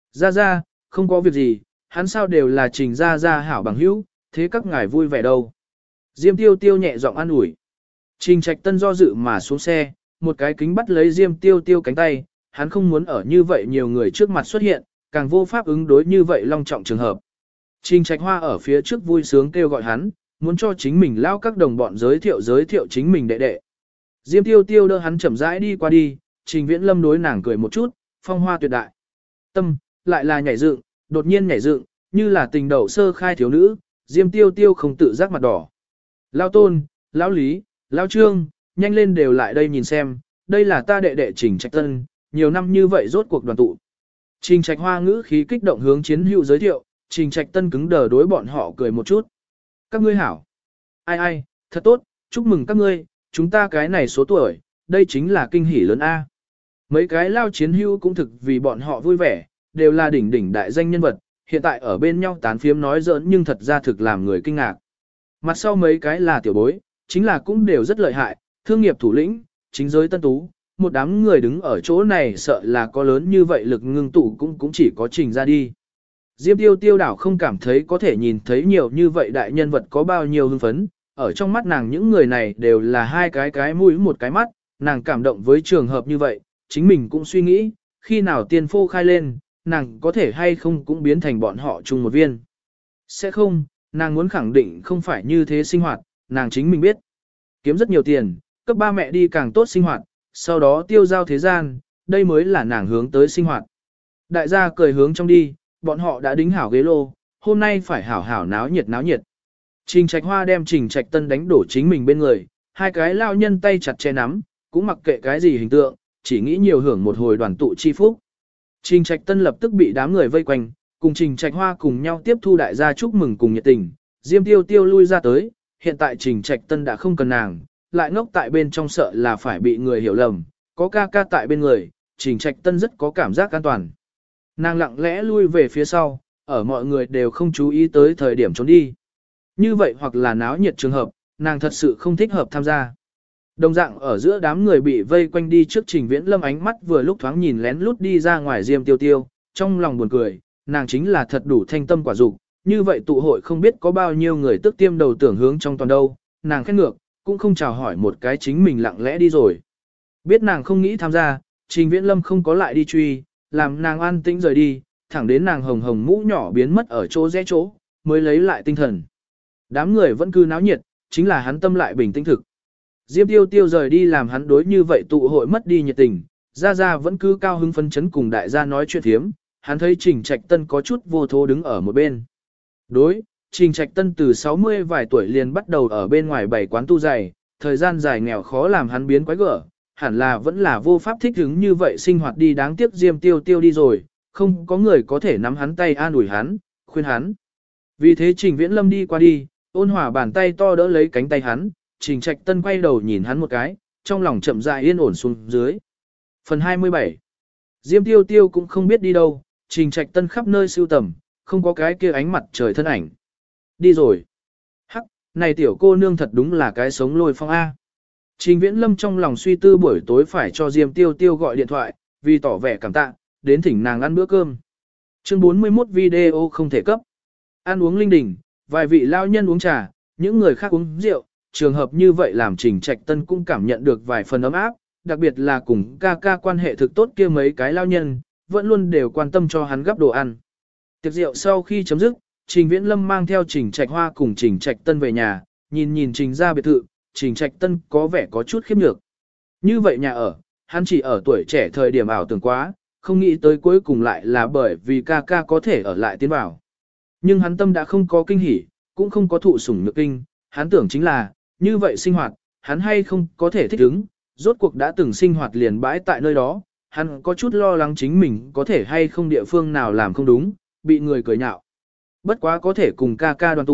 Ra, không có việc gì, hắn sao đều là Trình ra hảo bằng hữu, thế các ngài vui vẻ đâu. Diêm Tiêu Tiêu nhẹ giọng an ủi. Trình Trạch Tân do dự mà xuống xe, một cái kính bắt lấy Diêm Tiêu Tiêu cánh tay, hắn không muốn ở như vậy nhiều người trước mặt xuất hiện, càng vô pháp ứng đối như vậy long trọng trường hợp. Trình Trạch Hoa ở phía trước vui sướng kêu gọi hắn, muốn cho chính mình lao các đồng bọn giới thiệu chính mình đệ đệ. Diêm Tiêu Tiêu đỡ hắn chậm rãi đi qua đi, Trình Viễn Lâm đối nàng cười một chút, phong hoa tuyệt đại. Tâm, lại là nhảy dựng, đột nhiên nhảy dựng, như là tình đầu sơ khai thiếu nữ, Diêm Tiêu Tiêu không tự giác mặt đỏ. Lao Tôn, Lão Lý, Lão Trương, nhanh lên đều lại đây nhìn xem, đây là ta đệ đệ Trình Trạch Tân, nhiều năm như vậy rốt cuộc đoàn tụ. Trình Trạch Hoa ngữ khí kích động hướng chiến hữu giới thiệu, Trình Trạch Tân cứng đờ đối bọn họ cười một chút. Các ngươi hảo. Ai, thật tốt, chúc mừng các ngươi, chúng ta cái này số tuổi, đây chính là kinh hỉ lớn A. Mấy cái lao chiến hữu cũng thực vì bọn họ vui vẻ, đều là đỉnh đại danh nhân vật, hiện tại ở bên nhau tán phiếm nói giỡn nhưng thật ra thực làm người kinh ngạc. Mặt sau mấy cái là tiểu bối, chính là cũng đều rất lợi hại, thương nghiệp thủ lĩnh, chính giới tân tú, một đám người đứng ở chỗ này sợ là có lớn như vậy lực ngưng tụ cũng chỉ có Trình ra đi. Diêm Tiêu Tiêu đảo không cảm thấy có thể nhìn thấy nhiều như vậy đại nhân vật có bao nhiêu hưng phấn, ở trong mắt nàng những người này đều là hai cái mũi một cái mắt, nàng cảm động với trường hợp như vậy, chính mình cũng suy nghĩ, khi nào tiên phô khai lên, nàng có thể hay không cũng biến thành bọn họ chung một viên. Sẽ không, nàng muốn khẳng định không phải như thế sinh hoạt, nàng chính mình biết. Kiếm rất nhiều tiền, cấp ba mẹ đi càng tốt sinh hoạt, sau đó tiêu giao thế gian, đây mới là nàng hướng tới sinh hoạt. Đại gia cười hướng trong đi, bọn họ đã đính hảo ghế lô, hôm nay phải hảo náo nhiệt. Trình Trạch Hoa đem Trình Trạch Tân đánh đổ chính mình bên người, hai cái lao nhân tay chặt che nắm, cũng mặc kệ cái gì hình tượng, chỉ nghĩ nhiều hưởng một hồi đoàn tụ chi phúc. Trình Trạch Tân lập tức bị đám người vây quanh, cùng Trình Trạch Hoa cùng nhau tiếp thu đại gia chúc mừng cùng nhiệt tình, Diêm Tiêu Tiêu lui ra tới, hiện tại Trình Trạch Tân đã không cần nàng, lại ngốc tại bên trong sợ là phải bị người hiểu lầm, có ca tại bên người, Trình Trạch Tân rất có cảm giác an toàn. Nàng lặng lẽ lui về phía sau, ở mọi người đều không chú ý tới thời điểm trốn đi. Như vậy hoặc là náo nhiệt trường hợp, nàng thật sự không thích hợp tham gia. Đồng dạng ở giữa đám người bị vây quanh đi trước Trình Viễn Lâm ánh mắt vừa lúc thoáng nhìn lén lút đi ra ngoài Diêm Tiêu Tiêu, trong lòng buồn cười, nàng chính là thật đủ thanh tâm quả dục, như vậy tụ hội không biết có bao nhiêu người tức tiêm đầu tưởng hướng trong toàn đâu, nàng khét ngược, cũng không chào hỏi một cái chính mình lặng lẽ đi rồi. Biết nàng không nghĩ tham gia, Trình Viễn Lâm không có lại đi truy, làm nàng an tĩnh rời đi, thẳng đến nàng hồng hồng mũ nhỏ biến mất ở chỗ rẽ chỗ, mới lấy lại tinh thần. Đám người vẫn cứ náo nhiệt, chính là hắn tâm lại bình tĩnh thực. Diêm Tiêu Tiêu rời đi làm hắn đối như vậy tụ hội mất đi nhiệt tình, Gia vẫn cứ cao hứng phấn chấn cùng đại gia nói chuyện thiếm, hắn thấy Trình Trạch Tân có chút vô thố đứng ở một bên. Đối, Trình Trạch Tân từ 60 vài tuổi liền bắt đầu ở bên ngoài bày quán tu giày, thời gian dài nghèo khó làm hắn biến quái gở, hẳn là vẫn là vô pháp thích ứng như vậy sinh hoạt đi, đáng tiếc Diêm Tiêu Tiêu đi rồi, không có người có thể nắm hắn tay an ủi hắn, khuyên hắn. Vì thế Trình Viễn Lâm đi qua đi, ôn hòa bàn tay to đỡ lấy cánh tay hắn, Trình Trạch Tân quay đầu nhìn hắn một cái, trong lòng chậm rãi yên ổn xuống dưới. Phần 27. Diêm Tiêu Tiêu cũng không biết đi đâu, Trình Trạch Tân khắp nơi sưu tầm, không có cái kia ánh mặt trời thân ảnh. Đi rồi. Hắc, này tiểu cô nương thật đúng là cái sống lôi phong A. Trình Viễn Lâm trong lòng suy tư buổi tối phải cho Diêm Tiêu Tiêu gọi điện thoại, vì tỏ vẻ cảm tạ, đến thỉnh nàng ăn bữa cơm. Chương 41 video không thể cấp. Ăn uống linh đình, vài vị lao nhân uống trà, những người khác uống rượu, trường hợp như vậy làm Trình Trạch Tân cũng cảm nhận được vài phần ấm áp, đặc biệt là cùng ca quan hệ thực tốt kia mấy cái lao nhân, vẫn luôn đều quan tâm cho hắn gắp đồ ăn. Tiệc rượu sau khi chấm dứt, Trình Viễn Lâm mang theo Trình Trạch Hoa cùng Trình Trạch Tân về nhà, nhìn Trình ra biệt thự, Trình Trạch Tân có vẻ có chút khiếp nhược. Như vậy nhà ở, hắn chỉ ở tuổi trẻ thời điểm ảo tưởng quá, không nghĩ tới cuối cùng lại là bởi vì ca có thể ở lại tiến vào. Nhưng hắn tâm đã không có kinh hỉ, cũng không có thụ sủng nhược kinh, hắn tưởng chính là, như vậy sinh hoạt, hắn hay không có thể thích ứng, rốt cuộc đã từng sinh hoạt liền bãi tại nơi đó, hắn có chút lo lắng chính mình có thể hay không địa phương nào làm không đúng, bị người cười nhạo. Bất quá có thể cùng ca đoàn tụ,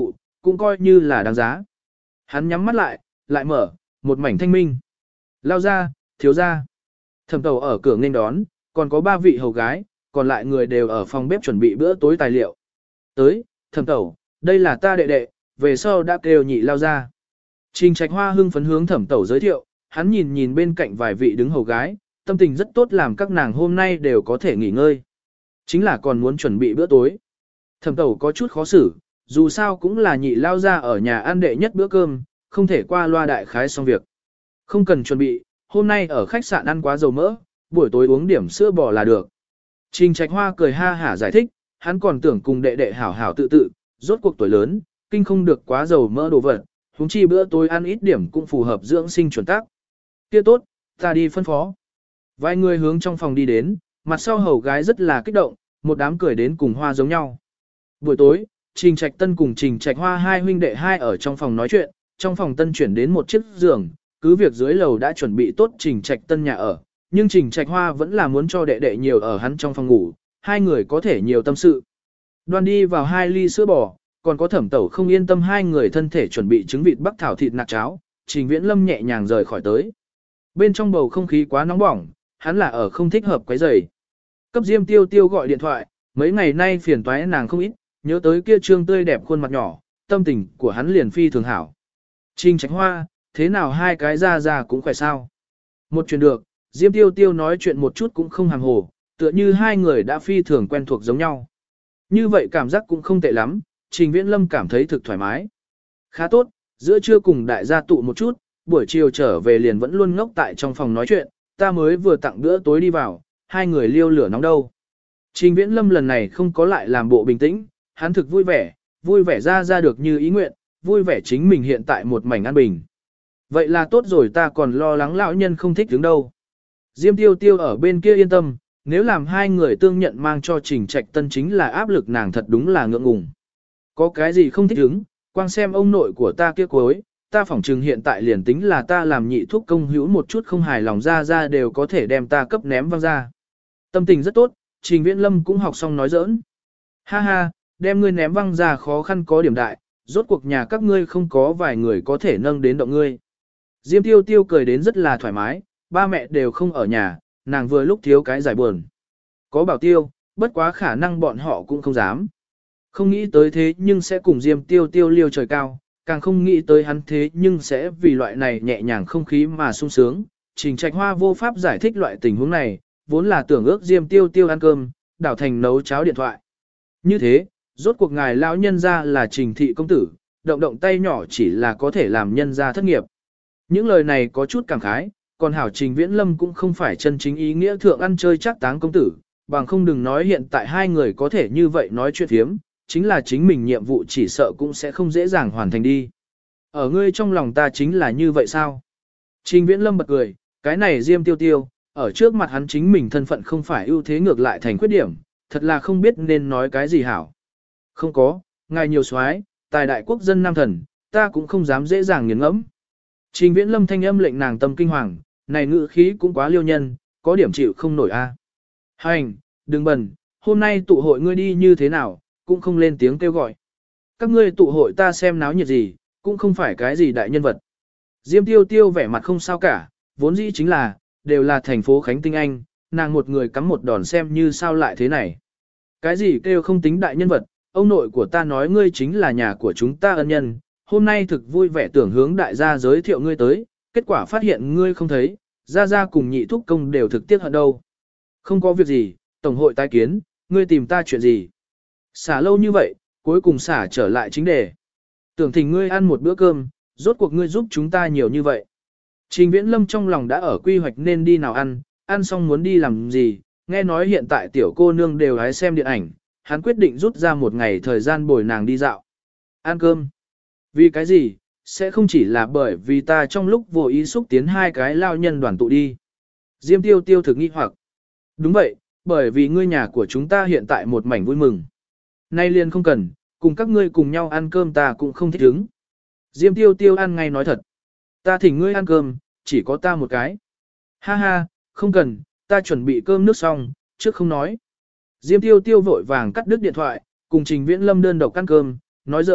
cũng coi như là đáng giá. Hắn nhắm mắt lại mở, một mảnh thanh minh. Lao ra, thiếu ra. Thẩm Tẩu ở cửa nghênh đón, còn có 3 vị hầu gái, còn lại người đều ở phòng bếp chuẩn bị bữa tối tài liệu. Tới, Thẩm Tẩu, đây là ta đệ đệ, về sau đã kêu nhị Lao ra. Trình Trạch Hoa hưng phấn hướng Thẩm Tẩu giới thiệu, hắn nhìn bên cạnh vài vị đứng hầu gái, tâm tình rất tốt làm các nàng hôm nay đều có thể nghỉ ngơi. Chính là còn muốn chuẩn bị bữa tối. Thẩm Tẩu có chút khó xử, dù sao cũng là nhị Lao ra ở nhà ăn đệ nhất bữa cơm, không thể qua loa đại khái xong việc. Không cần chuẩn bị, hôm nay ở khách sạn ăn quá dầu mỡ, buổi tối uống điểm sữa bò là được. Trình Trạch Hoa cười ha hả giải thích, hắn còn tưởng cùng đệ đệ hảo hảo tự, rốt cuộc tuổi lớn, kinh không được quá dầu mỡ đồ vật, huống chi bữa tối ăn ít điểm cũng phù hợp dưỡng sinh chuẩn tắc. Kia tốt, ta đi phân phó. Vài người hướng trong phòng đi đến, mặt sau hầu gái rất là kích động, một đám cười đến cùng hoa giống nhau. Buổi tối, Trình Trạch Tân cùng Trình Trạch Hoa hai huynh đệ hai ở trong phòng nói chuyện, trong phòng Tân chuyển đến một chiếc giường, cứ việc dưới lầu đã chuẩn bị tốt Trình Trạch Tân nhà ở, nhưng Trình Trạch Hoa vẫn là muốn cho đệ đệ nhiều ở hắn trong phòng ngủ, hai người có thể nhiều tâm sự. Đoan đi vào 2 ly sữa bò, còn có Thẩm Tẩu không yên tâm hai người thân thể chuẩn bị trứng vịt bắc thảo thịt nạc cháo, Trình Viễn Lâm nhẹ nhàng rời khỏi tới. Bên trong bầu không khí quá nóng bỏng, hắn là ở không thích hợp quấy rầy. Cấp Diêm Tiêu Tiêu gọi điện thoại, mấy ngày nay phiền toái nàng không ít, nhớ tới kia trương tươi đẹp khuôn mặt nhỏ, tâm tình của hắn liền phi thường hảo. Trình Trạch Hoa, thế nào hai cái ra cũng khỏe sao? Một chuyện được, Diêm Tiêu Tiêu nói chuyện một chút cũng không hàm hồ, tựa như hai người đã phi thường quen thuộc giống nhau. Như vậy cảm giác cũng không tệ lắm, Trình Viễn Lâm cảm thấy thực thoải mái. Khá tốt, giữa trưa cùng đại gia tụ một chút, buổi chiều trở về liền vẫn luôn ngốc tại trong phòng nói chuyện, ta mới vừa tặng bữa tối đi vào, hai người liêu lửa nóng đâu. Trình Viễn Lâm lần này không có lại làm bộ bình tĩnh, hắn thực vui vẻ ra được như ý nguyện, vui vẻ chính mình hiện tại một mảnh an bình. Vậy là tốt rồi, ta còn lo lắng lão nhân không thích đứng đâu. Diêm Tiêu Tiêu ở bên kia yên tâm, nếu làm hai người tương nhận mang cho Trình Trạch Tân chính là áp lực, nàng thật đúng là ngượng ngùng. Có cái gì không thích đứng, quang xem ông nội của ta kia cuối, ta phỏng chừng hiện tại liền tính là ta làm nhị thuốc công hữu một chút không hài lòng ra đều có thể đem ta cấp ném văng ra. Tâm tình rất tốt, Trình Viễn Lâm cũng học xong nói giỡn. Ha ha, đem ngươi ném văng ra khó khăn có điểm đại, rốt cuộc nhà các ngươi không có vài người có thể nâng đến động ngươi. Diêm Tiêu Tiêu cười đến rất là thoải mái, ba mẹ đều không ở nhà, nàng vừa lúc thiếu cái giải buồn. Có bảo tiêu, bất quá khả năng bọn họ cũng không dám. Không nghĩ tới thế nhưng sẽ cùng Diêm Tiêu Tiêu liêu trời cao, càng không nghĩ tới hắn thế nhưng sẽ vì loại này nhẹ nhàng không khí mà sung sướng. Trình Trạch Hoa vô pháp giải thích loại tình huống này, vốn là tưởng ước Diêm Tiêu Tiêu ăn cơm, đảo thành nấu cháo điện thoại. Như thế, rốt cuộc ngài lão nhân ra là Trình thị công tử, động tay nhỏ chỉ là có thể làm nhân ra thất nghiệp. Những lời này có chút cảm khái, còn hảo Trình Viễn Lâm cũng không phải chân chính ý nghĩa thượng ăn chơi chắc táng công tử, bằng không đừng nói hiện tại hai người có thể như vậy nói chuyện thiếm, chính là chính mình nhiệm vụ chỉ sợ cũng sẽ không dễ dàng hoàn thành đi. Ở ngươi trong lòng ta chính là như vậy sao? Trình Viễn Lâm bật cười, cái này Diêm Tiêu Tiêu, ở trước mặt hắn chính mình thân phận không phải ưu thế ngược lại thành khuyết điểm, thật là không biết nên nói cái gì hảo. Không có, ngài nhiều soái, tài đại quốc dân nam thần, ta cũng không dám dễ dàng nghiền ngẫm. Trình Viễn Lâm thanh âm lệnh nàng tâm kinh hoàng, này ngữ khí cũng quá liêu nhân, có điểm chịu không nổi a. Hành, đừng bần, hôm nay tụ hội ngươi đi như thế nào, cũng không lên tiếng kêu gọi. Các ngươi tụ hội ta xem náo nhiệt gì, cũng không phải cái gì đại nhân vật. Diêm Tiêu Tiêu vẻ mặt không sao cả, vốn dĩ chính là, đều là thành phố Khánh Tinh Anh, nàng một người cắm một đòn xem như sao lại thế này. Cái gì kêu không tính đại nhân vật, ông nội của ta nói ngươi chính là nhà của chúng ta ân nhân, hôm nay thực vui vẻ tưởng hướng đại gia giới thiệu ngươi tới, kết quả phát hiện ngươi không thấy, gia cùng nhị thúc công đều thực tiếc hận đâu. Không có việc gì, tổng hội tái kiến, ngươi tìm ta chuyện gì. Xả lâu như vậy, cuối cùng xả trở lại chính đề. Tưởng thỉnh ngươi ăn một bữa cơm, rốt cuộc ngươi giúp chúng ta nhiều như vậy. Trình Viễn Lâm trong lòng đã ở quy hoạch nên đi nào ăn xong muốn đi làm gì, nghe nói hiện tại tiểu cô nương đều hái xem điện ảnh, hắn quyết định rút ra một ngày thời gian bồi nàng đi dạo. Ăn cơm. Vì cái gì, sẽ không chỉ là bởi vì ta trong lúc vô ý xúc tiến hai cái lao nhân đoàn tụ đi. Diêm Tiêu Tiêu thực nghi hoặc. Đúng vậy, bởi vì ngươi nhà của chúng ta hiện tại một mảnh vui mừng. Nay liền không cần, cùng các ngươi cùng nhau ăn cơm ta cũng không thích ứng. Diêm Tiêu Tiêu ăn ngay nói thật. Ta thỉnh ngươi ăn cơm, chỉ có ta một cái. Ha ha, không cần, ta chuẩn bị cơm nước xong, trước không nói. Diêm Tiêu Tiêu vội vàng cắt đứt điện thoại, cùng Trình Viễn Lâm đơn độc ăn cơm, nói giỡn,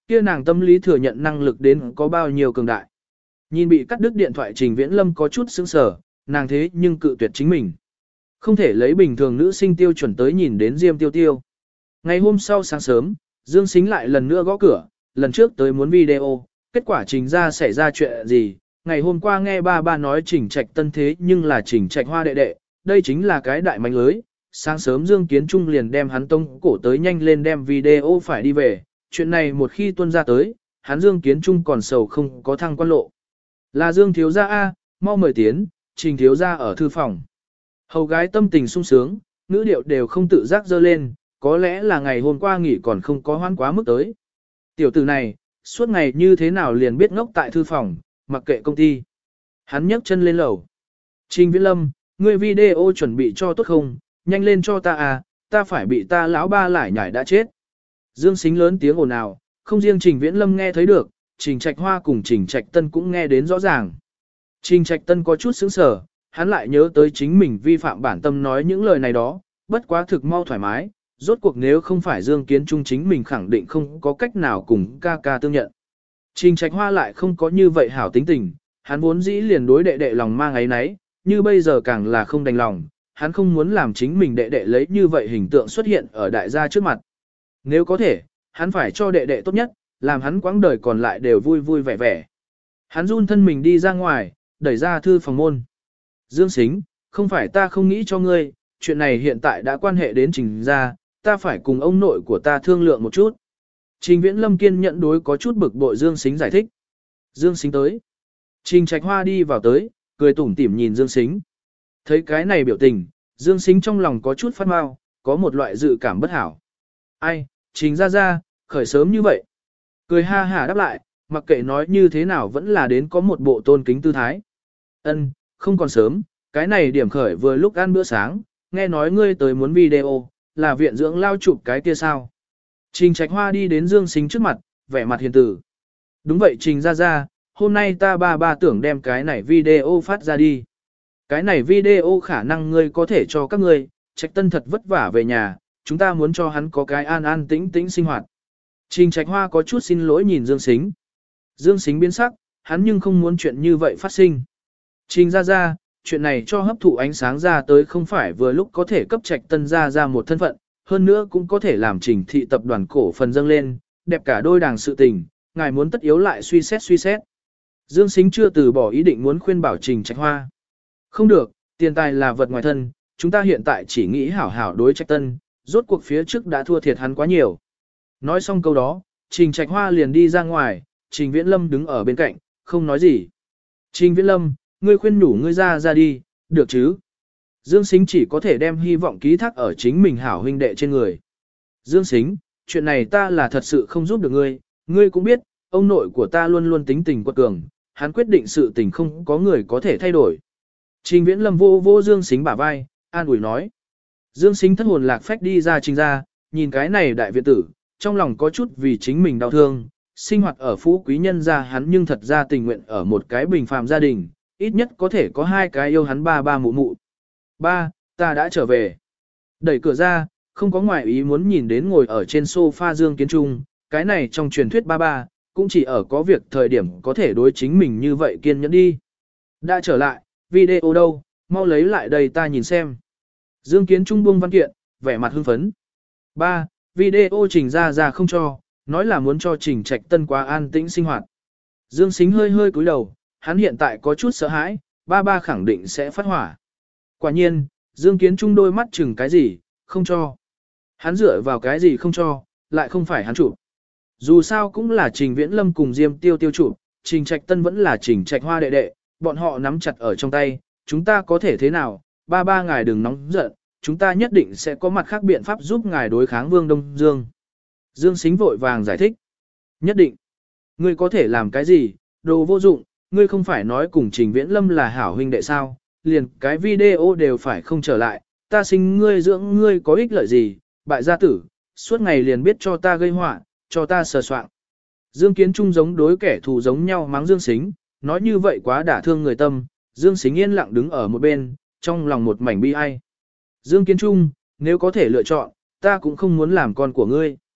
kia nàng tâm lý thừa nhận năng lực đến có bao nhiêu cường đại. Nhìn bị cắt đứt điện thoại Trình Viễn Lâm có chút sững sờ, nàng thế nhưng cự tuyệt chính mình. Không thể lấy bình thường nữ sinh tiêu chuẩn tới nhìn đến Diêm Tiêu Tiêu. Ngày hôm sau sáng sớm, Dương Sính lại lần nữa gõ cửa, lần trước tới muốn video, kết quả Trình ra xảy ra chuyện gì. Ngày hôm qua nghe ba nói Trình Trạch Tân thế nhưng là Trình Trạch Hoa đệ đệ, đây chính là cái đại mánh lưới. Sáng sớm Dương Kiến Trung liền đem hắn tông cổ tới nhanh lên đem video phải đi về, chuyện này một khi tuân ra tới, hắn Dương Kiến Trung còn sầu không có thăng quan lộ. Là Dương thiếu gia A, mau mời tiến, Trình thiếu gia ở thư phòng. Hầu gái tâm tình sung sướng, ngữ điệu đều không tự giác dơ lên, có lẽ là ngày hôm qua nghỉ còn không có hoãn quá mức tới. Tiểu tử này, suốt ngày như thế nào liền biết ngốc tại thư phòng, mặc kệ công ty. Hắn nhấc chân lên lầu. Trình Viễn Lâm, ngươi video chuẩn bị cho tốt không, nhanh lên cho ta à, ta phải bị ta lão ba lải nhải đã chết. Dương Sính lớn tiếng ồn ào, không riêng Trình Viễn Lâm nghe thấy được, Trình Trạch Hoa cùng Trình Trạch Tân cũng nghe đến rõ ràng. Trình Trạch Tân có chút sững sờ, hắn lại nhớ tới chính mình vi phạm bản tâm nói những lời này đó, bất quá thực mau thoải mái, rốt cuộc nếu không phải Dương Kiến Trung chính mình khẳng định không có cách nào cùng ca ca tương nhận. Trình Trạch Hoa lại không có như vậy hảo tính tình, hắn vốn dĩ liền đối đệ đệ lòng mang ấy nấy, như bây giờ càng là không đành lòng, hắn không muốn làm chính mình đệ đệ lấy như vậy hình tượng xuất hiện ở đại gia trước mặt. Nếu có thể, hắn phải cho đệ đệ tốt nhất, làm hắn quãng đời còn lại đều vui vui vẻ vẻ. Hắn run thân mình đi ra ngoài, đẩy ra thư phòng môn. Dương Sính, không phải ta không nghĩ cho ngươi, chuyện này hiện tại đã quan hệ đến Trình gia, ta phải cùng ông nội của ta thương lượng một chút. Trình Viễn Lâm kiên nhẫn đối có chút bực bội Dương Sính giải thích. Dương Sính tới. Trình Trạch Hoa đi vào tới, cười tủm tỉm nhìn Dương Sính. Thấy cái này biểu tình, Dương Sính trong lòng có chút phát mau, có một loại dự cảm bất hảo. Ai, Trình ra, khởi sớm như vậy. Cười ha hả đáp lại, mặc kệ nói như thế nào vẫn là đến có một bộ tôn kính tư thái. Ân, không còn sớm, cái này điểm khởi vừa lúc ăn bữa sáng, nghe nói ngươi tới muốn video, là viện dưỡng lao chụp cái kia sao. Trình Trạch Hoa đi đến Dương Sính trước mặt, vẻ mặt hiền tử. Đúng vậy Trình ra, hôm nay ta ba tưởng đem cái này video phát ra đi. Cái này video khả năng ngươi có thể cho các ngươi, Trạch Tân thật vất vả về nhà, chúng ta muốn cho hắn có cái an an tĩnh tĩnh sinh hoạt. Trình Trạch Hoa có chút xin lỗi nhìn Dương Sính. Dương Sính biến sắc, hắn nhưng không muốn chuyện như vậy phát sinh. Trình ra, chuyện này cho hấp thụ ánh sáng ra tới không phải vừa lúc có thể cấp Trạch Tân ra một thân phận, hơn nữa cũng có thể làm Trình thị tập đoàn cổ phần dâng lên, đẹp cả đôi đảng sự tình, ngài muốn tất yếu lại suy xét. Dương Sính chưa từ bỏ ý định muốn khuyên bảo Trình Trạch Hoa. Không được, tiền tài là vật ngoài thân, chúng ta hiện tại chỉ nghĩ hảo hảo đối Trạch Tân, rốt cuộc phía trước đã thua thiệt hắn quá nhiều. Nói xong câu đó, Trình Trạch Hoa liền đi ra ngoài, Trình Viễn Lâm đứng ở bên cạnh, không nói gì. Trình Viễn Lâm, ngươi khuyên nhủ ngươi ra đi, được chứ? Dương Sính chỉ có thể đem hy vọng ký thác ở chính mình hảo huynh đệ trên người. Dương Sính, chuyện này ta là thật sự không giúp được ngươi, ngươi cũng biết, ông nội của ta luôn luôn tính tình quật cường, hắn quyết định sự tình không có người có thể thay đổi. Trình Viễn Lâm vô Dương Sính bả vai, an ủi nói. Dương Sính thất hồn lạc phách đi ra Trình ra, nhìn cái này đại viện tử, trong lòng có chút vì chính mình đau thương, sinh hoạt ở phú quý nhân gia hắn nhưng thật ra tình nguyện ở một cái bình phàm gia đình, ít nhất có thể có hai cái yêu hắn ba mụ. Ba, ta đã trở về. Đẩy cửa ra, không có ngoại ý muốn nhìn đến ngồi ở trên sofa Dương Kiến Trung, cái này trong truyền thuyết ba, cũng chỉ ở có việc thời điểm có thể đối chính mình như vậy kiên nhẫn đi. Đã trở lại, video đâu, mau lấy lại đây ta nhìn xem. Dương Kiến Trung buông văn kiện, vẻ mặt hưng phấn. Ba, video Trình ra không cho, nói là muốn cho Trình Trạch Tân quá an tĩnh sinh hoạt. Dương Sính hơi cúi đầu, hắn hiện tại có chút sợ hãi, ba khẳng định sẽ phát hỏa. Quả nhiên, Dương Kiến Trung đôi mắt chừng cái gì, không cho. Hắn dựa vào cái gì không cho, lại không phải hắn chụp. Dù sao cũng là Trình Viễn Lâm cùng Diêm Tiêu chụp, Trình Trạch Tân vẫn là Trình Trạch Hoa đệ đệ, bọn họ nắm chặt ở trong tay, chúng ta có thể thế nào, ba ngài đừng nóng giận, chúng ta nhất định sẽ có mặt khác biện pháp giúp ngài đối kháng Vương Đông Dương. Dương Sính vội vàng giải thích. Nhất định. Ngươi có thể làm cái gì, đồ vô dụng, ngươi không phải nói cùng Trình Viễn Lâm là hảo huynh đệ sao, liền cái video đều phải không trở lại, ta sinh ngươi dưỡng ngươi có ích lợi gì, bại gia tử, suốt ngày liền biết cho ta gây họa, cho ta sờ soạng. Dương Kiến Trung giống đối kẻ thù giống nhau mắng Dương Sính, nói như vậy quá đả thương người tâm, Dương Sính yên lặng đứng ở một bên, trong lòng một mảnh bi ai. Dương Kiến Trung, nếu có thể lựa chọn, ta cũng không muốn làm con của ngươi.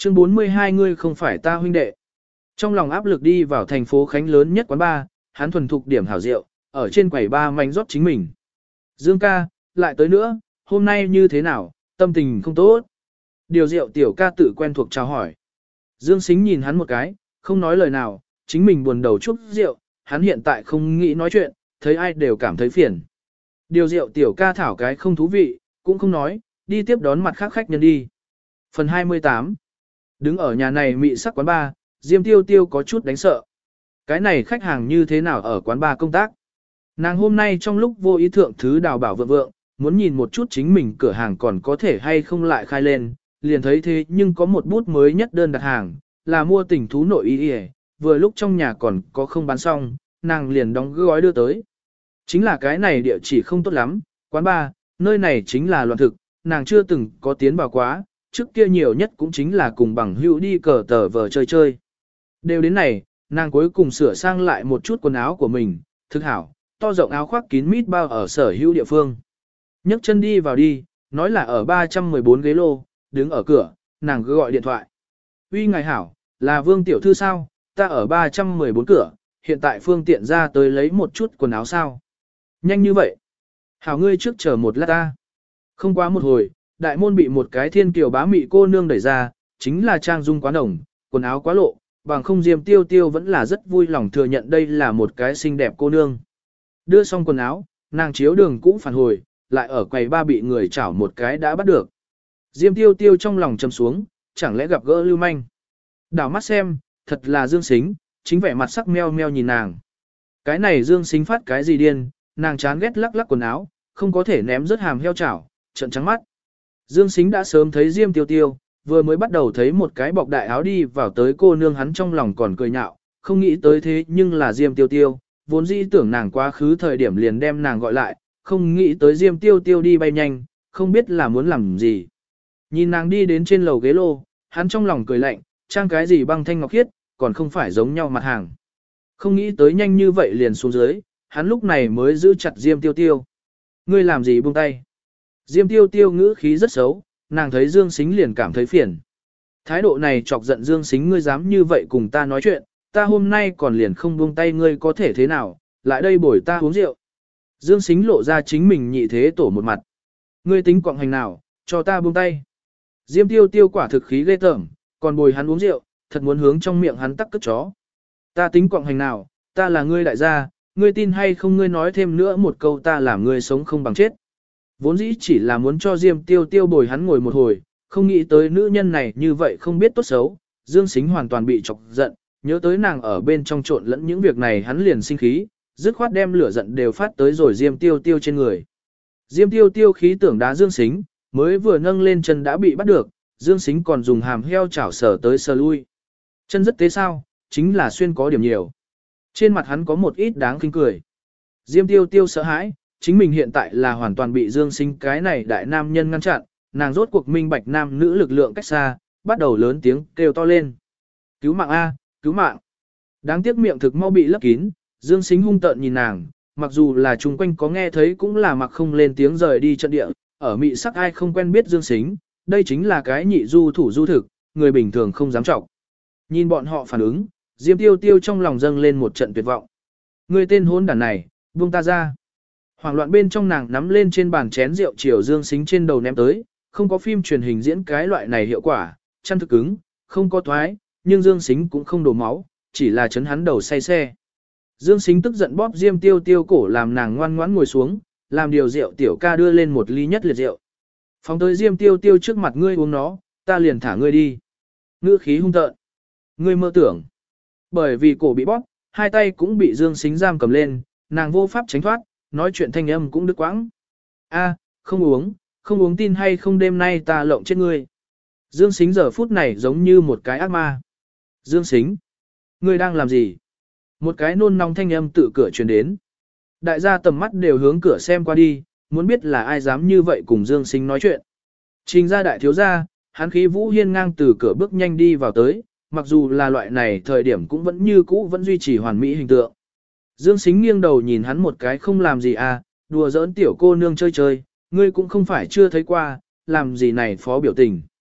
Chương 42 ngươi không phải ta huynh đệ. Trong lòng áp lực đi vào thành phố Khánh lớn nhất quán bar, hắn thuần thục điểm hảo rượu, ở trên quầy ba manh rót chính mình. Dương ca, lại tới nữa, hôm nay như thế nào, tâm tình không tốt. Điều rượu tiểu ca tự quen thuộc chào hỏi. Dương Sính nhìn hắn một cái, không nói lời nào, chính mình buồn đầu chút rượu, hắn hiện tại không nghĩ nói chuyện, thấy ai đều cảm thấy phiền. Điều rượu tiểu ca thảo cái không thú vị, cũng không nói, đi tiếp đón mặt khác khách nhân đi. Phần 28. Đứng ở nhà này mị sắc quán bar, Diêm Tiêu Tiêu có chút đánh sợ. Cái này khách hàng như thế nào ở quán bar công tác? Nàng hôm nay trong lúc vô ý thượng thứ đào bảo vượng vượng, muốn nhìn một chút chính mình cửa hàng còn có thể hay không lại khai lên, liền thấy thế nhưng có một bút mới nhất đơn đặt hàng, là mua tình thú nội y y, vừa lúc trong nhà còn có không bán xong, nàng liền đóng gói đưa tới. Chính là cái này địa chỉ không tốt lắm, quán bar, nơi này chính là loạn thực, nàng chưa từng có tiến vào quá, trước kia nhiều nhất cũng chính là cùng bằng hữu đi cờ tờ vờ chơi chơi. Đều đến này, nàng cuối cùng sửa sang lại một chút quần áo của mình, thực hảo, to rộng áo khoác kín mít bao ở sở hữu địa phương. Nhấc chân đi vào đi, nói là ở 314 ghế lô, đứng ở cửa, nàng cứ gọi điện thoại. Uy ngài hảo, là Vương Tiểu Thư sao, ta ở 314 cửa, hiện tại phương tiện ra tới lấy một chút quần áo sao. Nhanh như vậy. Hảo ngươi trước chờ một lát ta. Không quá một hồi, đại môn bị một cái thiên kiều bá mị cô nương đẩy ra, chính là trang dung quá nồng, quần áo quá lộ, bằng không Diêm Tiêu Tiêu vẫn là rất vui lòng thừa nhận đây là một cái xinh đẹp cô nương. Đưa xong quần áo, nàng chiếu đường cũng phản hồi, lại ở quầy ba bị người chảo một cái đã bắt được. Diêm Tiêu Tiêu trong lòng trầm xuống, chẳng lẽ gặp gỡ lưu manh. Đảo mắt xem, thật là Dương Sính, chính vẻ mặt sắc meo meo nhìn nàng. Cái này Dương Sính phát cái gì điên, nàng chán ghét lắc lắc quần áo, không có thể ném rớt hàm heo chảo, trợn trắng mắt. Dương Sính đã sớm thấy Diêm Tiêu Tiêu, vừa mới bắt đầu thấy một cái bọc đại áo đi vào tới cô nương hắn trong lòng còn cười nhạo, không nghĩ tới thế nhưng là Diêm Tiêu Tiêu, vốn dĩ tưởng nàng quá khứ thời điểm liền đem nàng gọi lại, không nghĩ tới Diêm Tiêu Tiêu đi bay nhanh, không biết là muốn làm gì. Nhìn nàng đi đến trên lầu ghế lô, hắn trong lòng cười lạnh, trang cái gì băng thanh ngọc khiết, còn không phải giống nhau mặt hàng. Không nghĩ tới nhanh như vậy liền xuống dưới, hắn lúc này mới giữ chặt Diêm Tiêu Tiêu. Ngươi làm gì buông tay? Diêm Tiêu Tiêu ngữ khí rất xấu, nàng thấy Dương Sính liền cảm thấy phiền. Thái độ này chọc giận Dương Sính, ngươi dám như vậy cùng ta nói chuyện, ta hôm nay còn liền không buông tay, ngươi có thể thế nào, lại đây bồi ta uống rượu. Dương Sính lộ ra chính mình nhị thế tổ một mặt. Ngươi tính quọng hành nào, cho ta buông tay. Diêm Tiêu Tiêu quả thực khí ghê tởm, còn bồi hắn uống rượu, thật muốn hướng trong miệng hắn tắc cất chó. Ta tính quọng hành nào, ta là ngươi đại gia, ngươi tin hay không, ngươi nói thêm nữa một câu ta làm ngươi sống không bằng chết. Vốn dĩ chỉ là muốn cho Diêm Tiêu Tiêu bồi hắn ngồi một hồi, không nghĩ tới nữ nhân này như vậy không biết tốt xấu, Dương Sính hoàn toàn bị chọc giận, nhớ tới nàng ở bên trong trộn lẫn những việc này hắn liền sinh khí, dứt khoát đem lửa giận đều phát tới rồi Diêm Tiêu Tiêu trên người. Diêm Tiêu Tiêu khí tưởng đá Dương Sính, mới vừa nâng lên chân đã bị bắt được, Dương Sính còn dùng hàm heo chảo sở tới sờ lui. Chân rất tế sao, chính là xuyên có điểm nhiều. Trên mặt hắn có một ít đáng khinh cười. Diêm Tiêu Tiêu sợ hãi, chính mình hiện tại là hoàn toàn bị Dương Sính cái này đại nam nhân ngăn chặn, nàng rốt cuộc minh bạch nam nữ lực lượng cách xa, bắt đầu lớn tiếng kêu to lên. Cứu mạng A, cứu mạng. Đáng tiếc miệng thực mau bị lấp kín, Dương Sính hung tợn nhìn nàng, mặc dù là chung quanh có nghe thấy cũng là mặc không lên tiếng rời đi trận địa, ở mị sắc ai không quen biết Dương Sính, đây chính là cái nhị du thủ du thực, người bình thường không dám trọng. Nhìn bọn họ phản ứng, Diêm Tiêu Tiêu trong lòng dâng lên một trận tuyệt vọng. Người tên hôn đàn này, buông ta ra. Hoảng loạn bên trong nàng nắm lên trên bàn chén rượu chiều Dương Sính trên đầu ném tới, không có phim truyền hình diễn cái loại này hiệu quả, chăn thực cứng, không có thoái, nhưng Dương Sính cũng không đổ máu, chỉ là chấn hắn đầu say xe. Dương Sính tức giận bóp Diêm Tiêu Tiêu cổ làm nàng ngoan ngoãn ngồi xuống, làm điều rượu tiểu ca đưa lên một ly nhất liệt rượu. Phóng tới Diêm Tiêu Tiêu trước mặt ngươi uống nó, ta liền thả ngươi đi. Ngữ khí hung tợn. Ngươi mơ tưởng. Bởi vì cổ bị bóp, hai tay cũng bị Dương Sính giam cầm lên, nàng vô pháp tránh thoát, nói chuyện thanh âm cũng đứt quãng. A, không uống, không uống tin hay không đêm nay ta lộng chết ngươi. Dương Sính giờ phút này giống như một cái ác ma. Dương Sính, ngươi đang làm gì? Một cái nôn nóng thanh âm tự cửa truyền đến. Đại gia tầm mắt đều hướng cửa xem qua đi, muốn biết là ai dám như vậy cùng Dương Sính nói chuyện. Trình gia đại thiếu gia, hắn khí vũ hiên ngang từ cửa bước nhanh đi vào tới, mặc dù là loại này thời điểm cũng vẫn như cũ vẫn duy trì hoàn mỹ hình tượng. Dương Sính nghiêng đầu nhìn hắn một cái không làm gì à, đùa giỡn tiểu cô nương chơi chơi, ngươi cũng không phải chưa thấy qua, làm gì này phó biểu tình.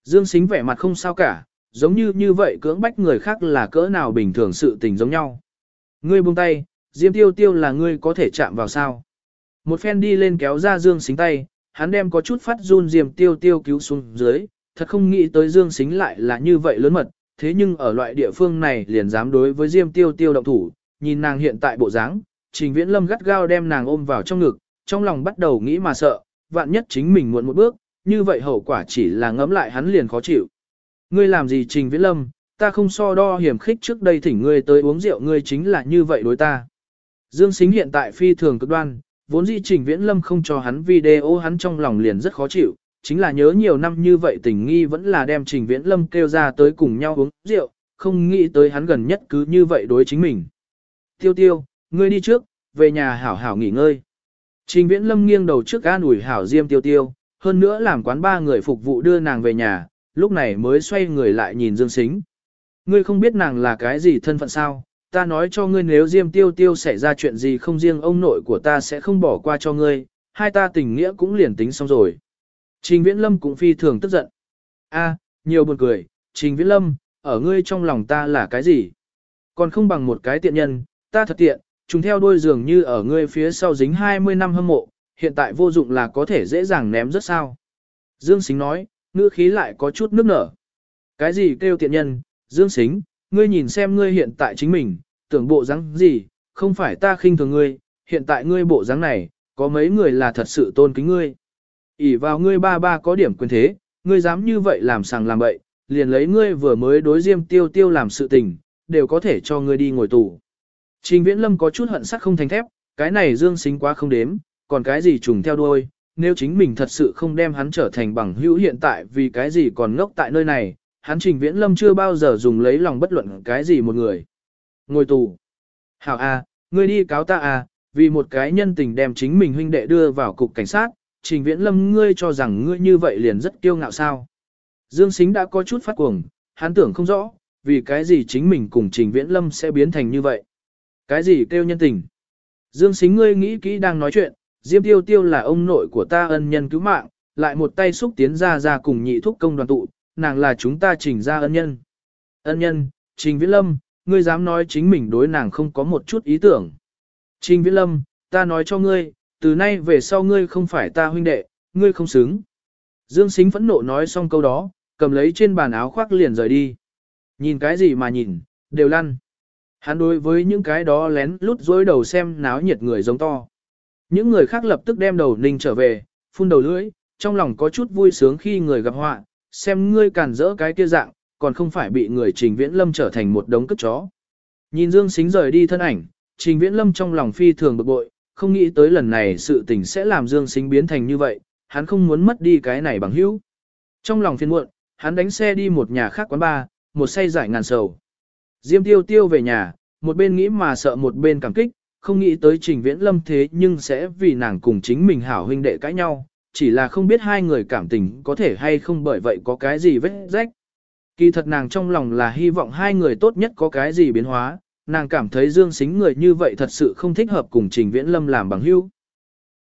Dương Sính vẻ mặt không sao cả, giống như vậy cưỡng bách người khác là cỡ nào bình thường sự tình giống nhau. Ngươi buông tay, Diêm Tiêu Tiêu là ngươi có thể chạm vào sao. Một phen đi lên kéo ra Dương Sính tay, hắn đem có chút phát run Diêm Tiêu Tiêu cứu xuống dưới, thật không nghĩ tới Dương Sính lại là như vậy lớn mật, thế nhưng ở loại địa phương này liền dám đối với Diêm Tiêu Tiêu động thủ, nhìn nàng hiện tại bộ dáng, Trình Viễn Lâm gắt gao đem nàng ôm vào trong ngực, trong lòng bắt đầu nghĩ mà sợ, vạn nhất chính mình muộn một bước, như vậy hậu quả chỉ là ngẫm lại hắn liền khó chịu. Ngươi làm gì Trình Viễn Lâm, ta không so đo hiểm khích trước đây thỉnh ngươi tới uống rượu ngươi chính là như vậy đối ta. Dương Sính hiện tại phi thường cực đoan, vốn dĩ Trình Viễn Lâm không cho hắn video hắn trong lòng liền rất khó chịu, chính là nhớ nhiều năm như vậy tình nghi vẫn là đem Trình Viễn Lâm kêu ra tới cùng nhau uống rượu, không nghĩ tới hắn gần nhất cứ như vậy đối chính mình. Tiêu Tiêu, ngươi đi trước, về nhà hảo hảo nghỉ ngơi. Trình Viễn Lâm nghiêng đầu trước an ủi hảo Diêm Tiêu Tiêu, hơn nữa làm quán ba người phục vụ đưa nàng về nhà, lúc này mới xoay người lại nhìn Dương Sính. Ngươi không biết nàng là cái gì thân phận sao, ta nói cho ngươi nếu Diêm Tiêu Tiêu xảy ra chuyện gì không riêng ông nội của ta sẽ không bỏ qua cho ngươi, hai ta tình nghĩa cũng liền tính xong rồi. Trình Viễn Lâm cũng phi thường tức giận. A, nhiều buồn cười, Trình Viễn Lâm, ở ngươi trong lòng ta là cái gì? Còn không bằng một cái tiện nhân, ta thật tiện, chúng theo đuôi dường như ở ngươi phía sau dính 20 năm hâm mộ, hiện tại vô dụng là có thể dễ dàng ném rất sao. Dương Sính nói, ngữ khí lại có chút nước nở. Cái gì kêu tiện nhân, Dương Sính, ngươi nhìn xem ngươi hiện tại chính mình, tưởng bộ dáng gì, không phải ta khinh thường ngươi, hiện tại ngươi bộ dáng này, có mấy người là thật sự tôn kính ngươi. ỷ vào ngươi ba có điểm quyền thế, ngươi dám như vậy làm sàng làm bậy, liền lấy ngươi vừa mới đối Diêm Tiêu Tiêu làm sự tình, đều có thể cho ngươi đi ngồi tù. Trình Viễn Lâm có chút hận sắt không thành thép, cái này Dương Sính quá không đếm, còn cái gì trùng theo đuôi, nếu chính mình thật sự không đem hắn trở thành bằng hữu hiện tại vì cái gì còn ngốc tại nơi này, hắn Trình Viễn Lâm chưa bao giờ dùng lấy lòng bất luận cái gì một người. Ngồi tù. Hảo a, ngươi đi cáo ta a, vì một cái nhân tình đem chính mình huynh đệ đưa vào cục cảnh sát, Trình Viễn Lâm ngươi cho rằng ngươi như vậy liền rất kiêu ngạo sao. Dương Sính đã có chút phát cuồng, hắn tưởng không rõ, vì cái gì chính mình cùng Trình Viễn Lâm sẽ biến thành như vậy. Cái gì kêu nhân tình? Dương Sính ngươi nghĩ kỹ đang nói chuyện, Diêm Tiêu Tiêu là ông nội của ta ân nhân cứu mạng, lại một tay xúc tiến ra cùng nhị thúc công đoàn tụ, nàng là chúng ta Trình ra ân nhân. Ân nhân, Trình Viễn Lâm, ngươi dám nói chính mình đối nàng không có một chút ý tưởng. Trình Viễn Lâm, ta nói cho ngươi, từ nay về sau ngươi không phải ta huynh đệ, ngươi không xứng. Dương Sính phẫn nộ nói xong câu đó, cầm lấy trên bàn áo khoác liền rời đi. Nhìn cái gì mà nhìn, đều lăn. Hắn đối với những cái đó lén lút dối đầu xem náo nhiệt người giống to. Những người khác lập tức đem đầu ninh trở về, phun đầu lưỡi, trong lòng có chút vui sướng khi người gặp họa, xem ngươi càn rỡ cái kia dạng, còn không phải bị người Trình Viễn Lâm trở thành một đống cất chó. Nhìn Dương Sính rời đi thân ảnh, Trình Viễn Lâm trong lòng phi thường bực bội, không nghĩ tới lần này sự tình sẽ làm Dương Sính biến thành như vậy, hắn không muốn mất đi cái này bằng hữu. Trong lòng phiền muộn, hắn đánh xe đi một nhà khác quán bar, một say giải ngàn sầu. Diêm Tiêu Tiêu về nhà, một bên nghĩ mà sợ một bên cảm kích, không nghĩ tới Trình Viễn Lâm thế nhưng sẽ vì nàng cùng chính mình hảo huynh đệ cãi nhau, chỉ là không biết hai người cảm tình có thể hay không bởi vậy có cái gì vết rách. Kỳ thật nàng trong lòng là hy vọng hai người tốt nhất có cái gì biến hóa, nàng cảm thấy Dương Sính người như vậy thật sự không thích hợp cùng Trình Viễn Lâm làm bằng hữu.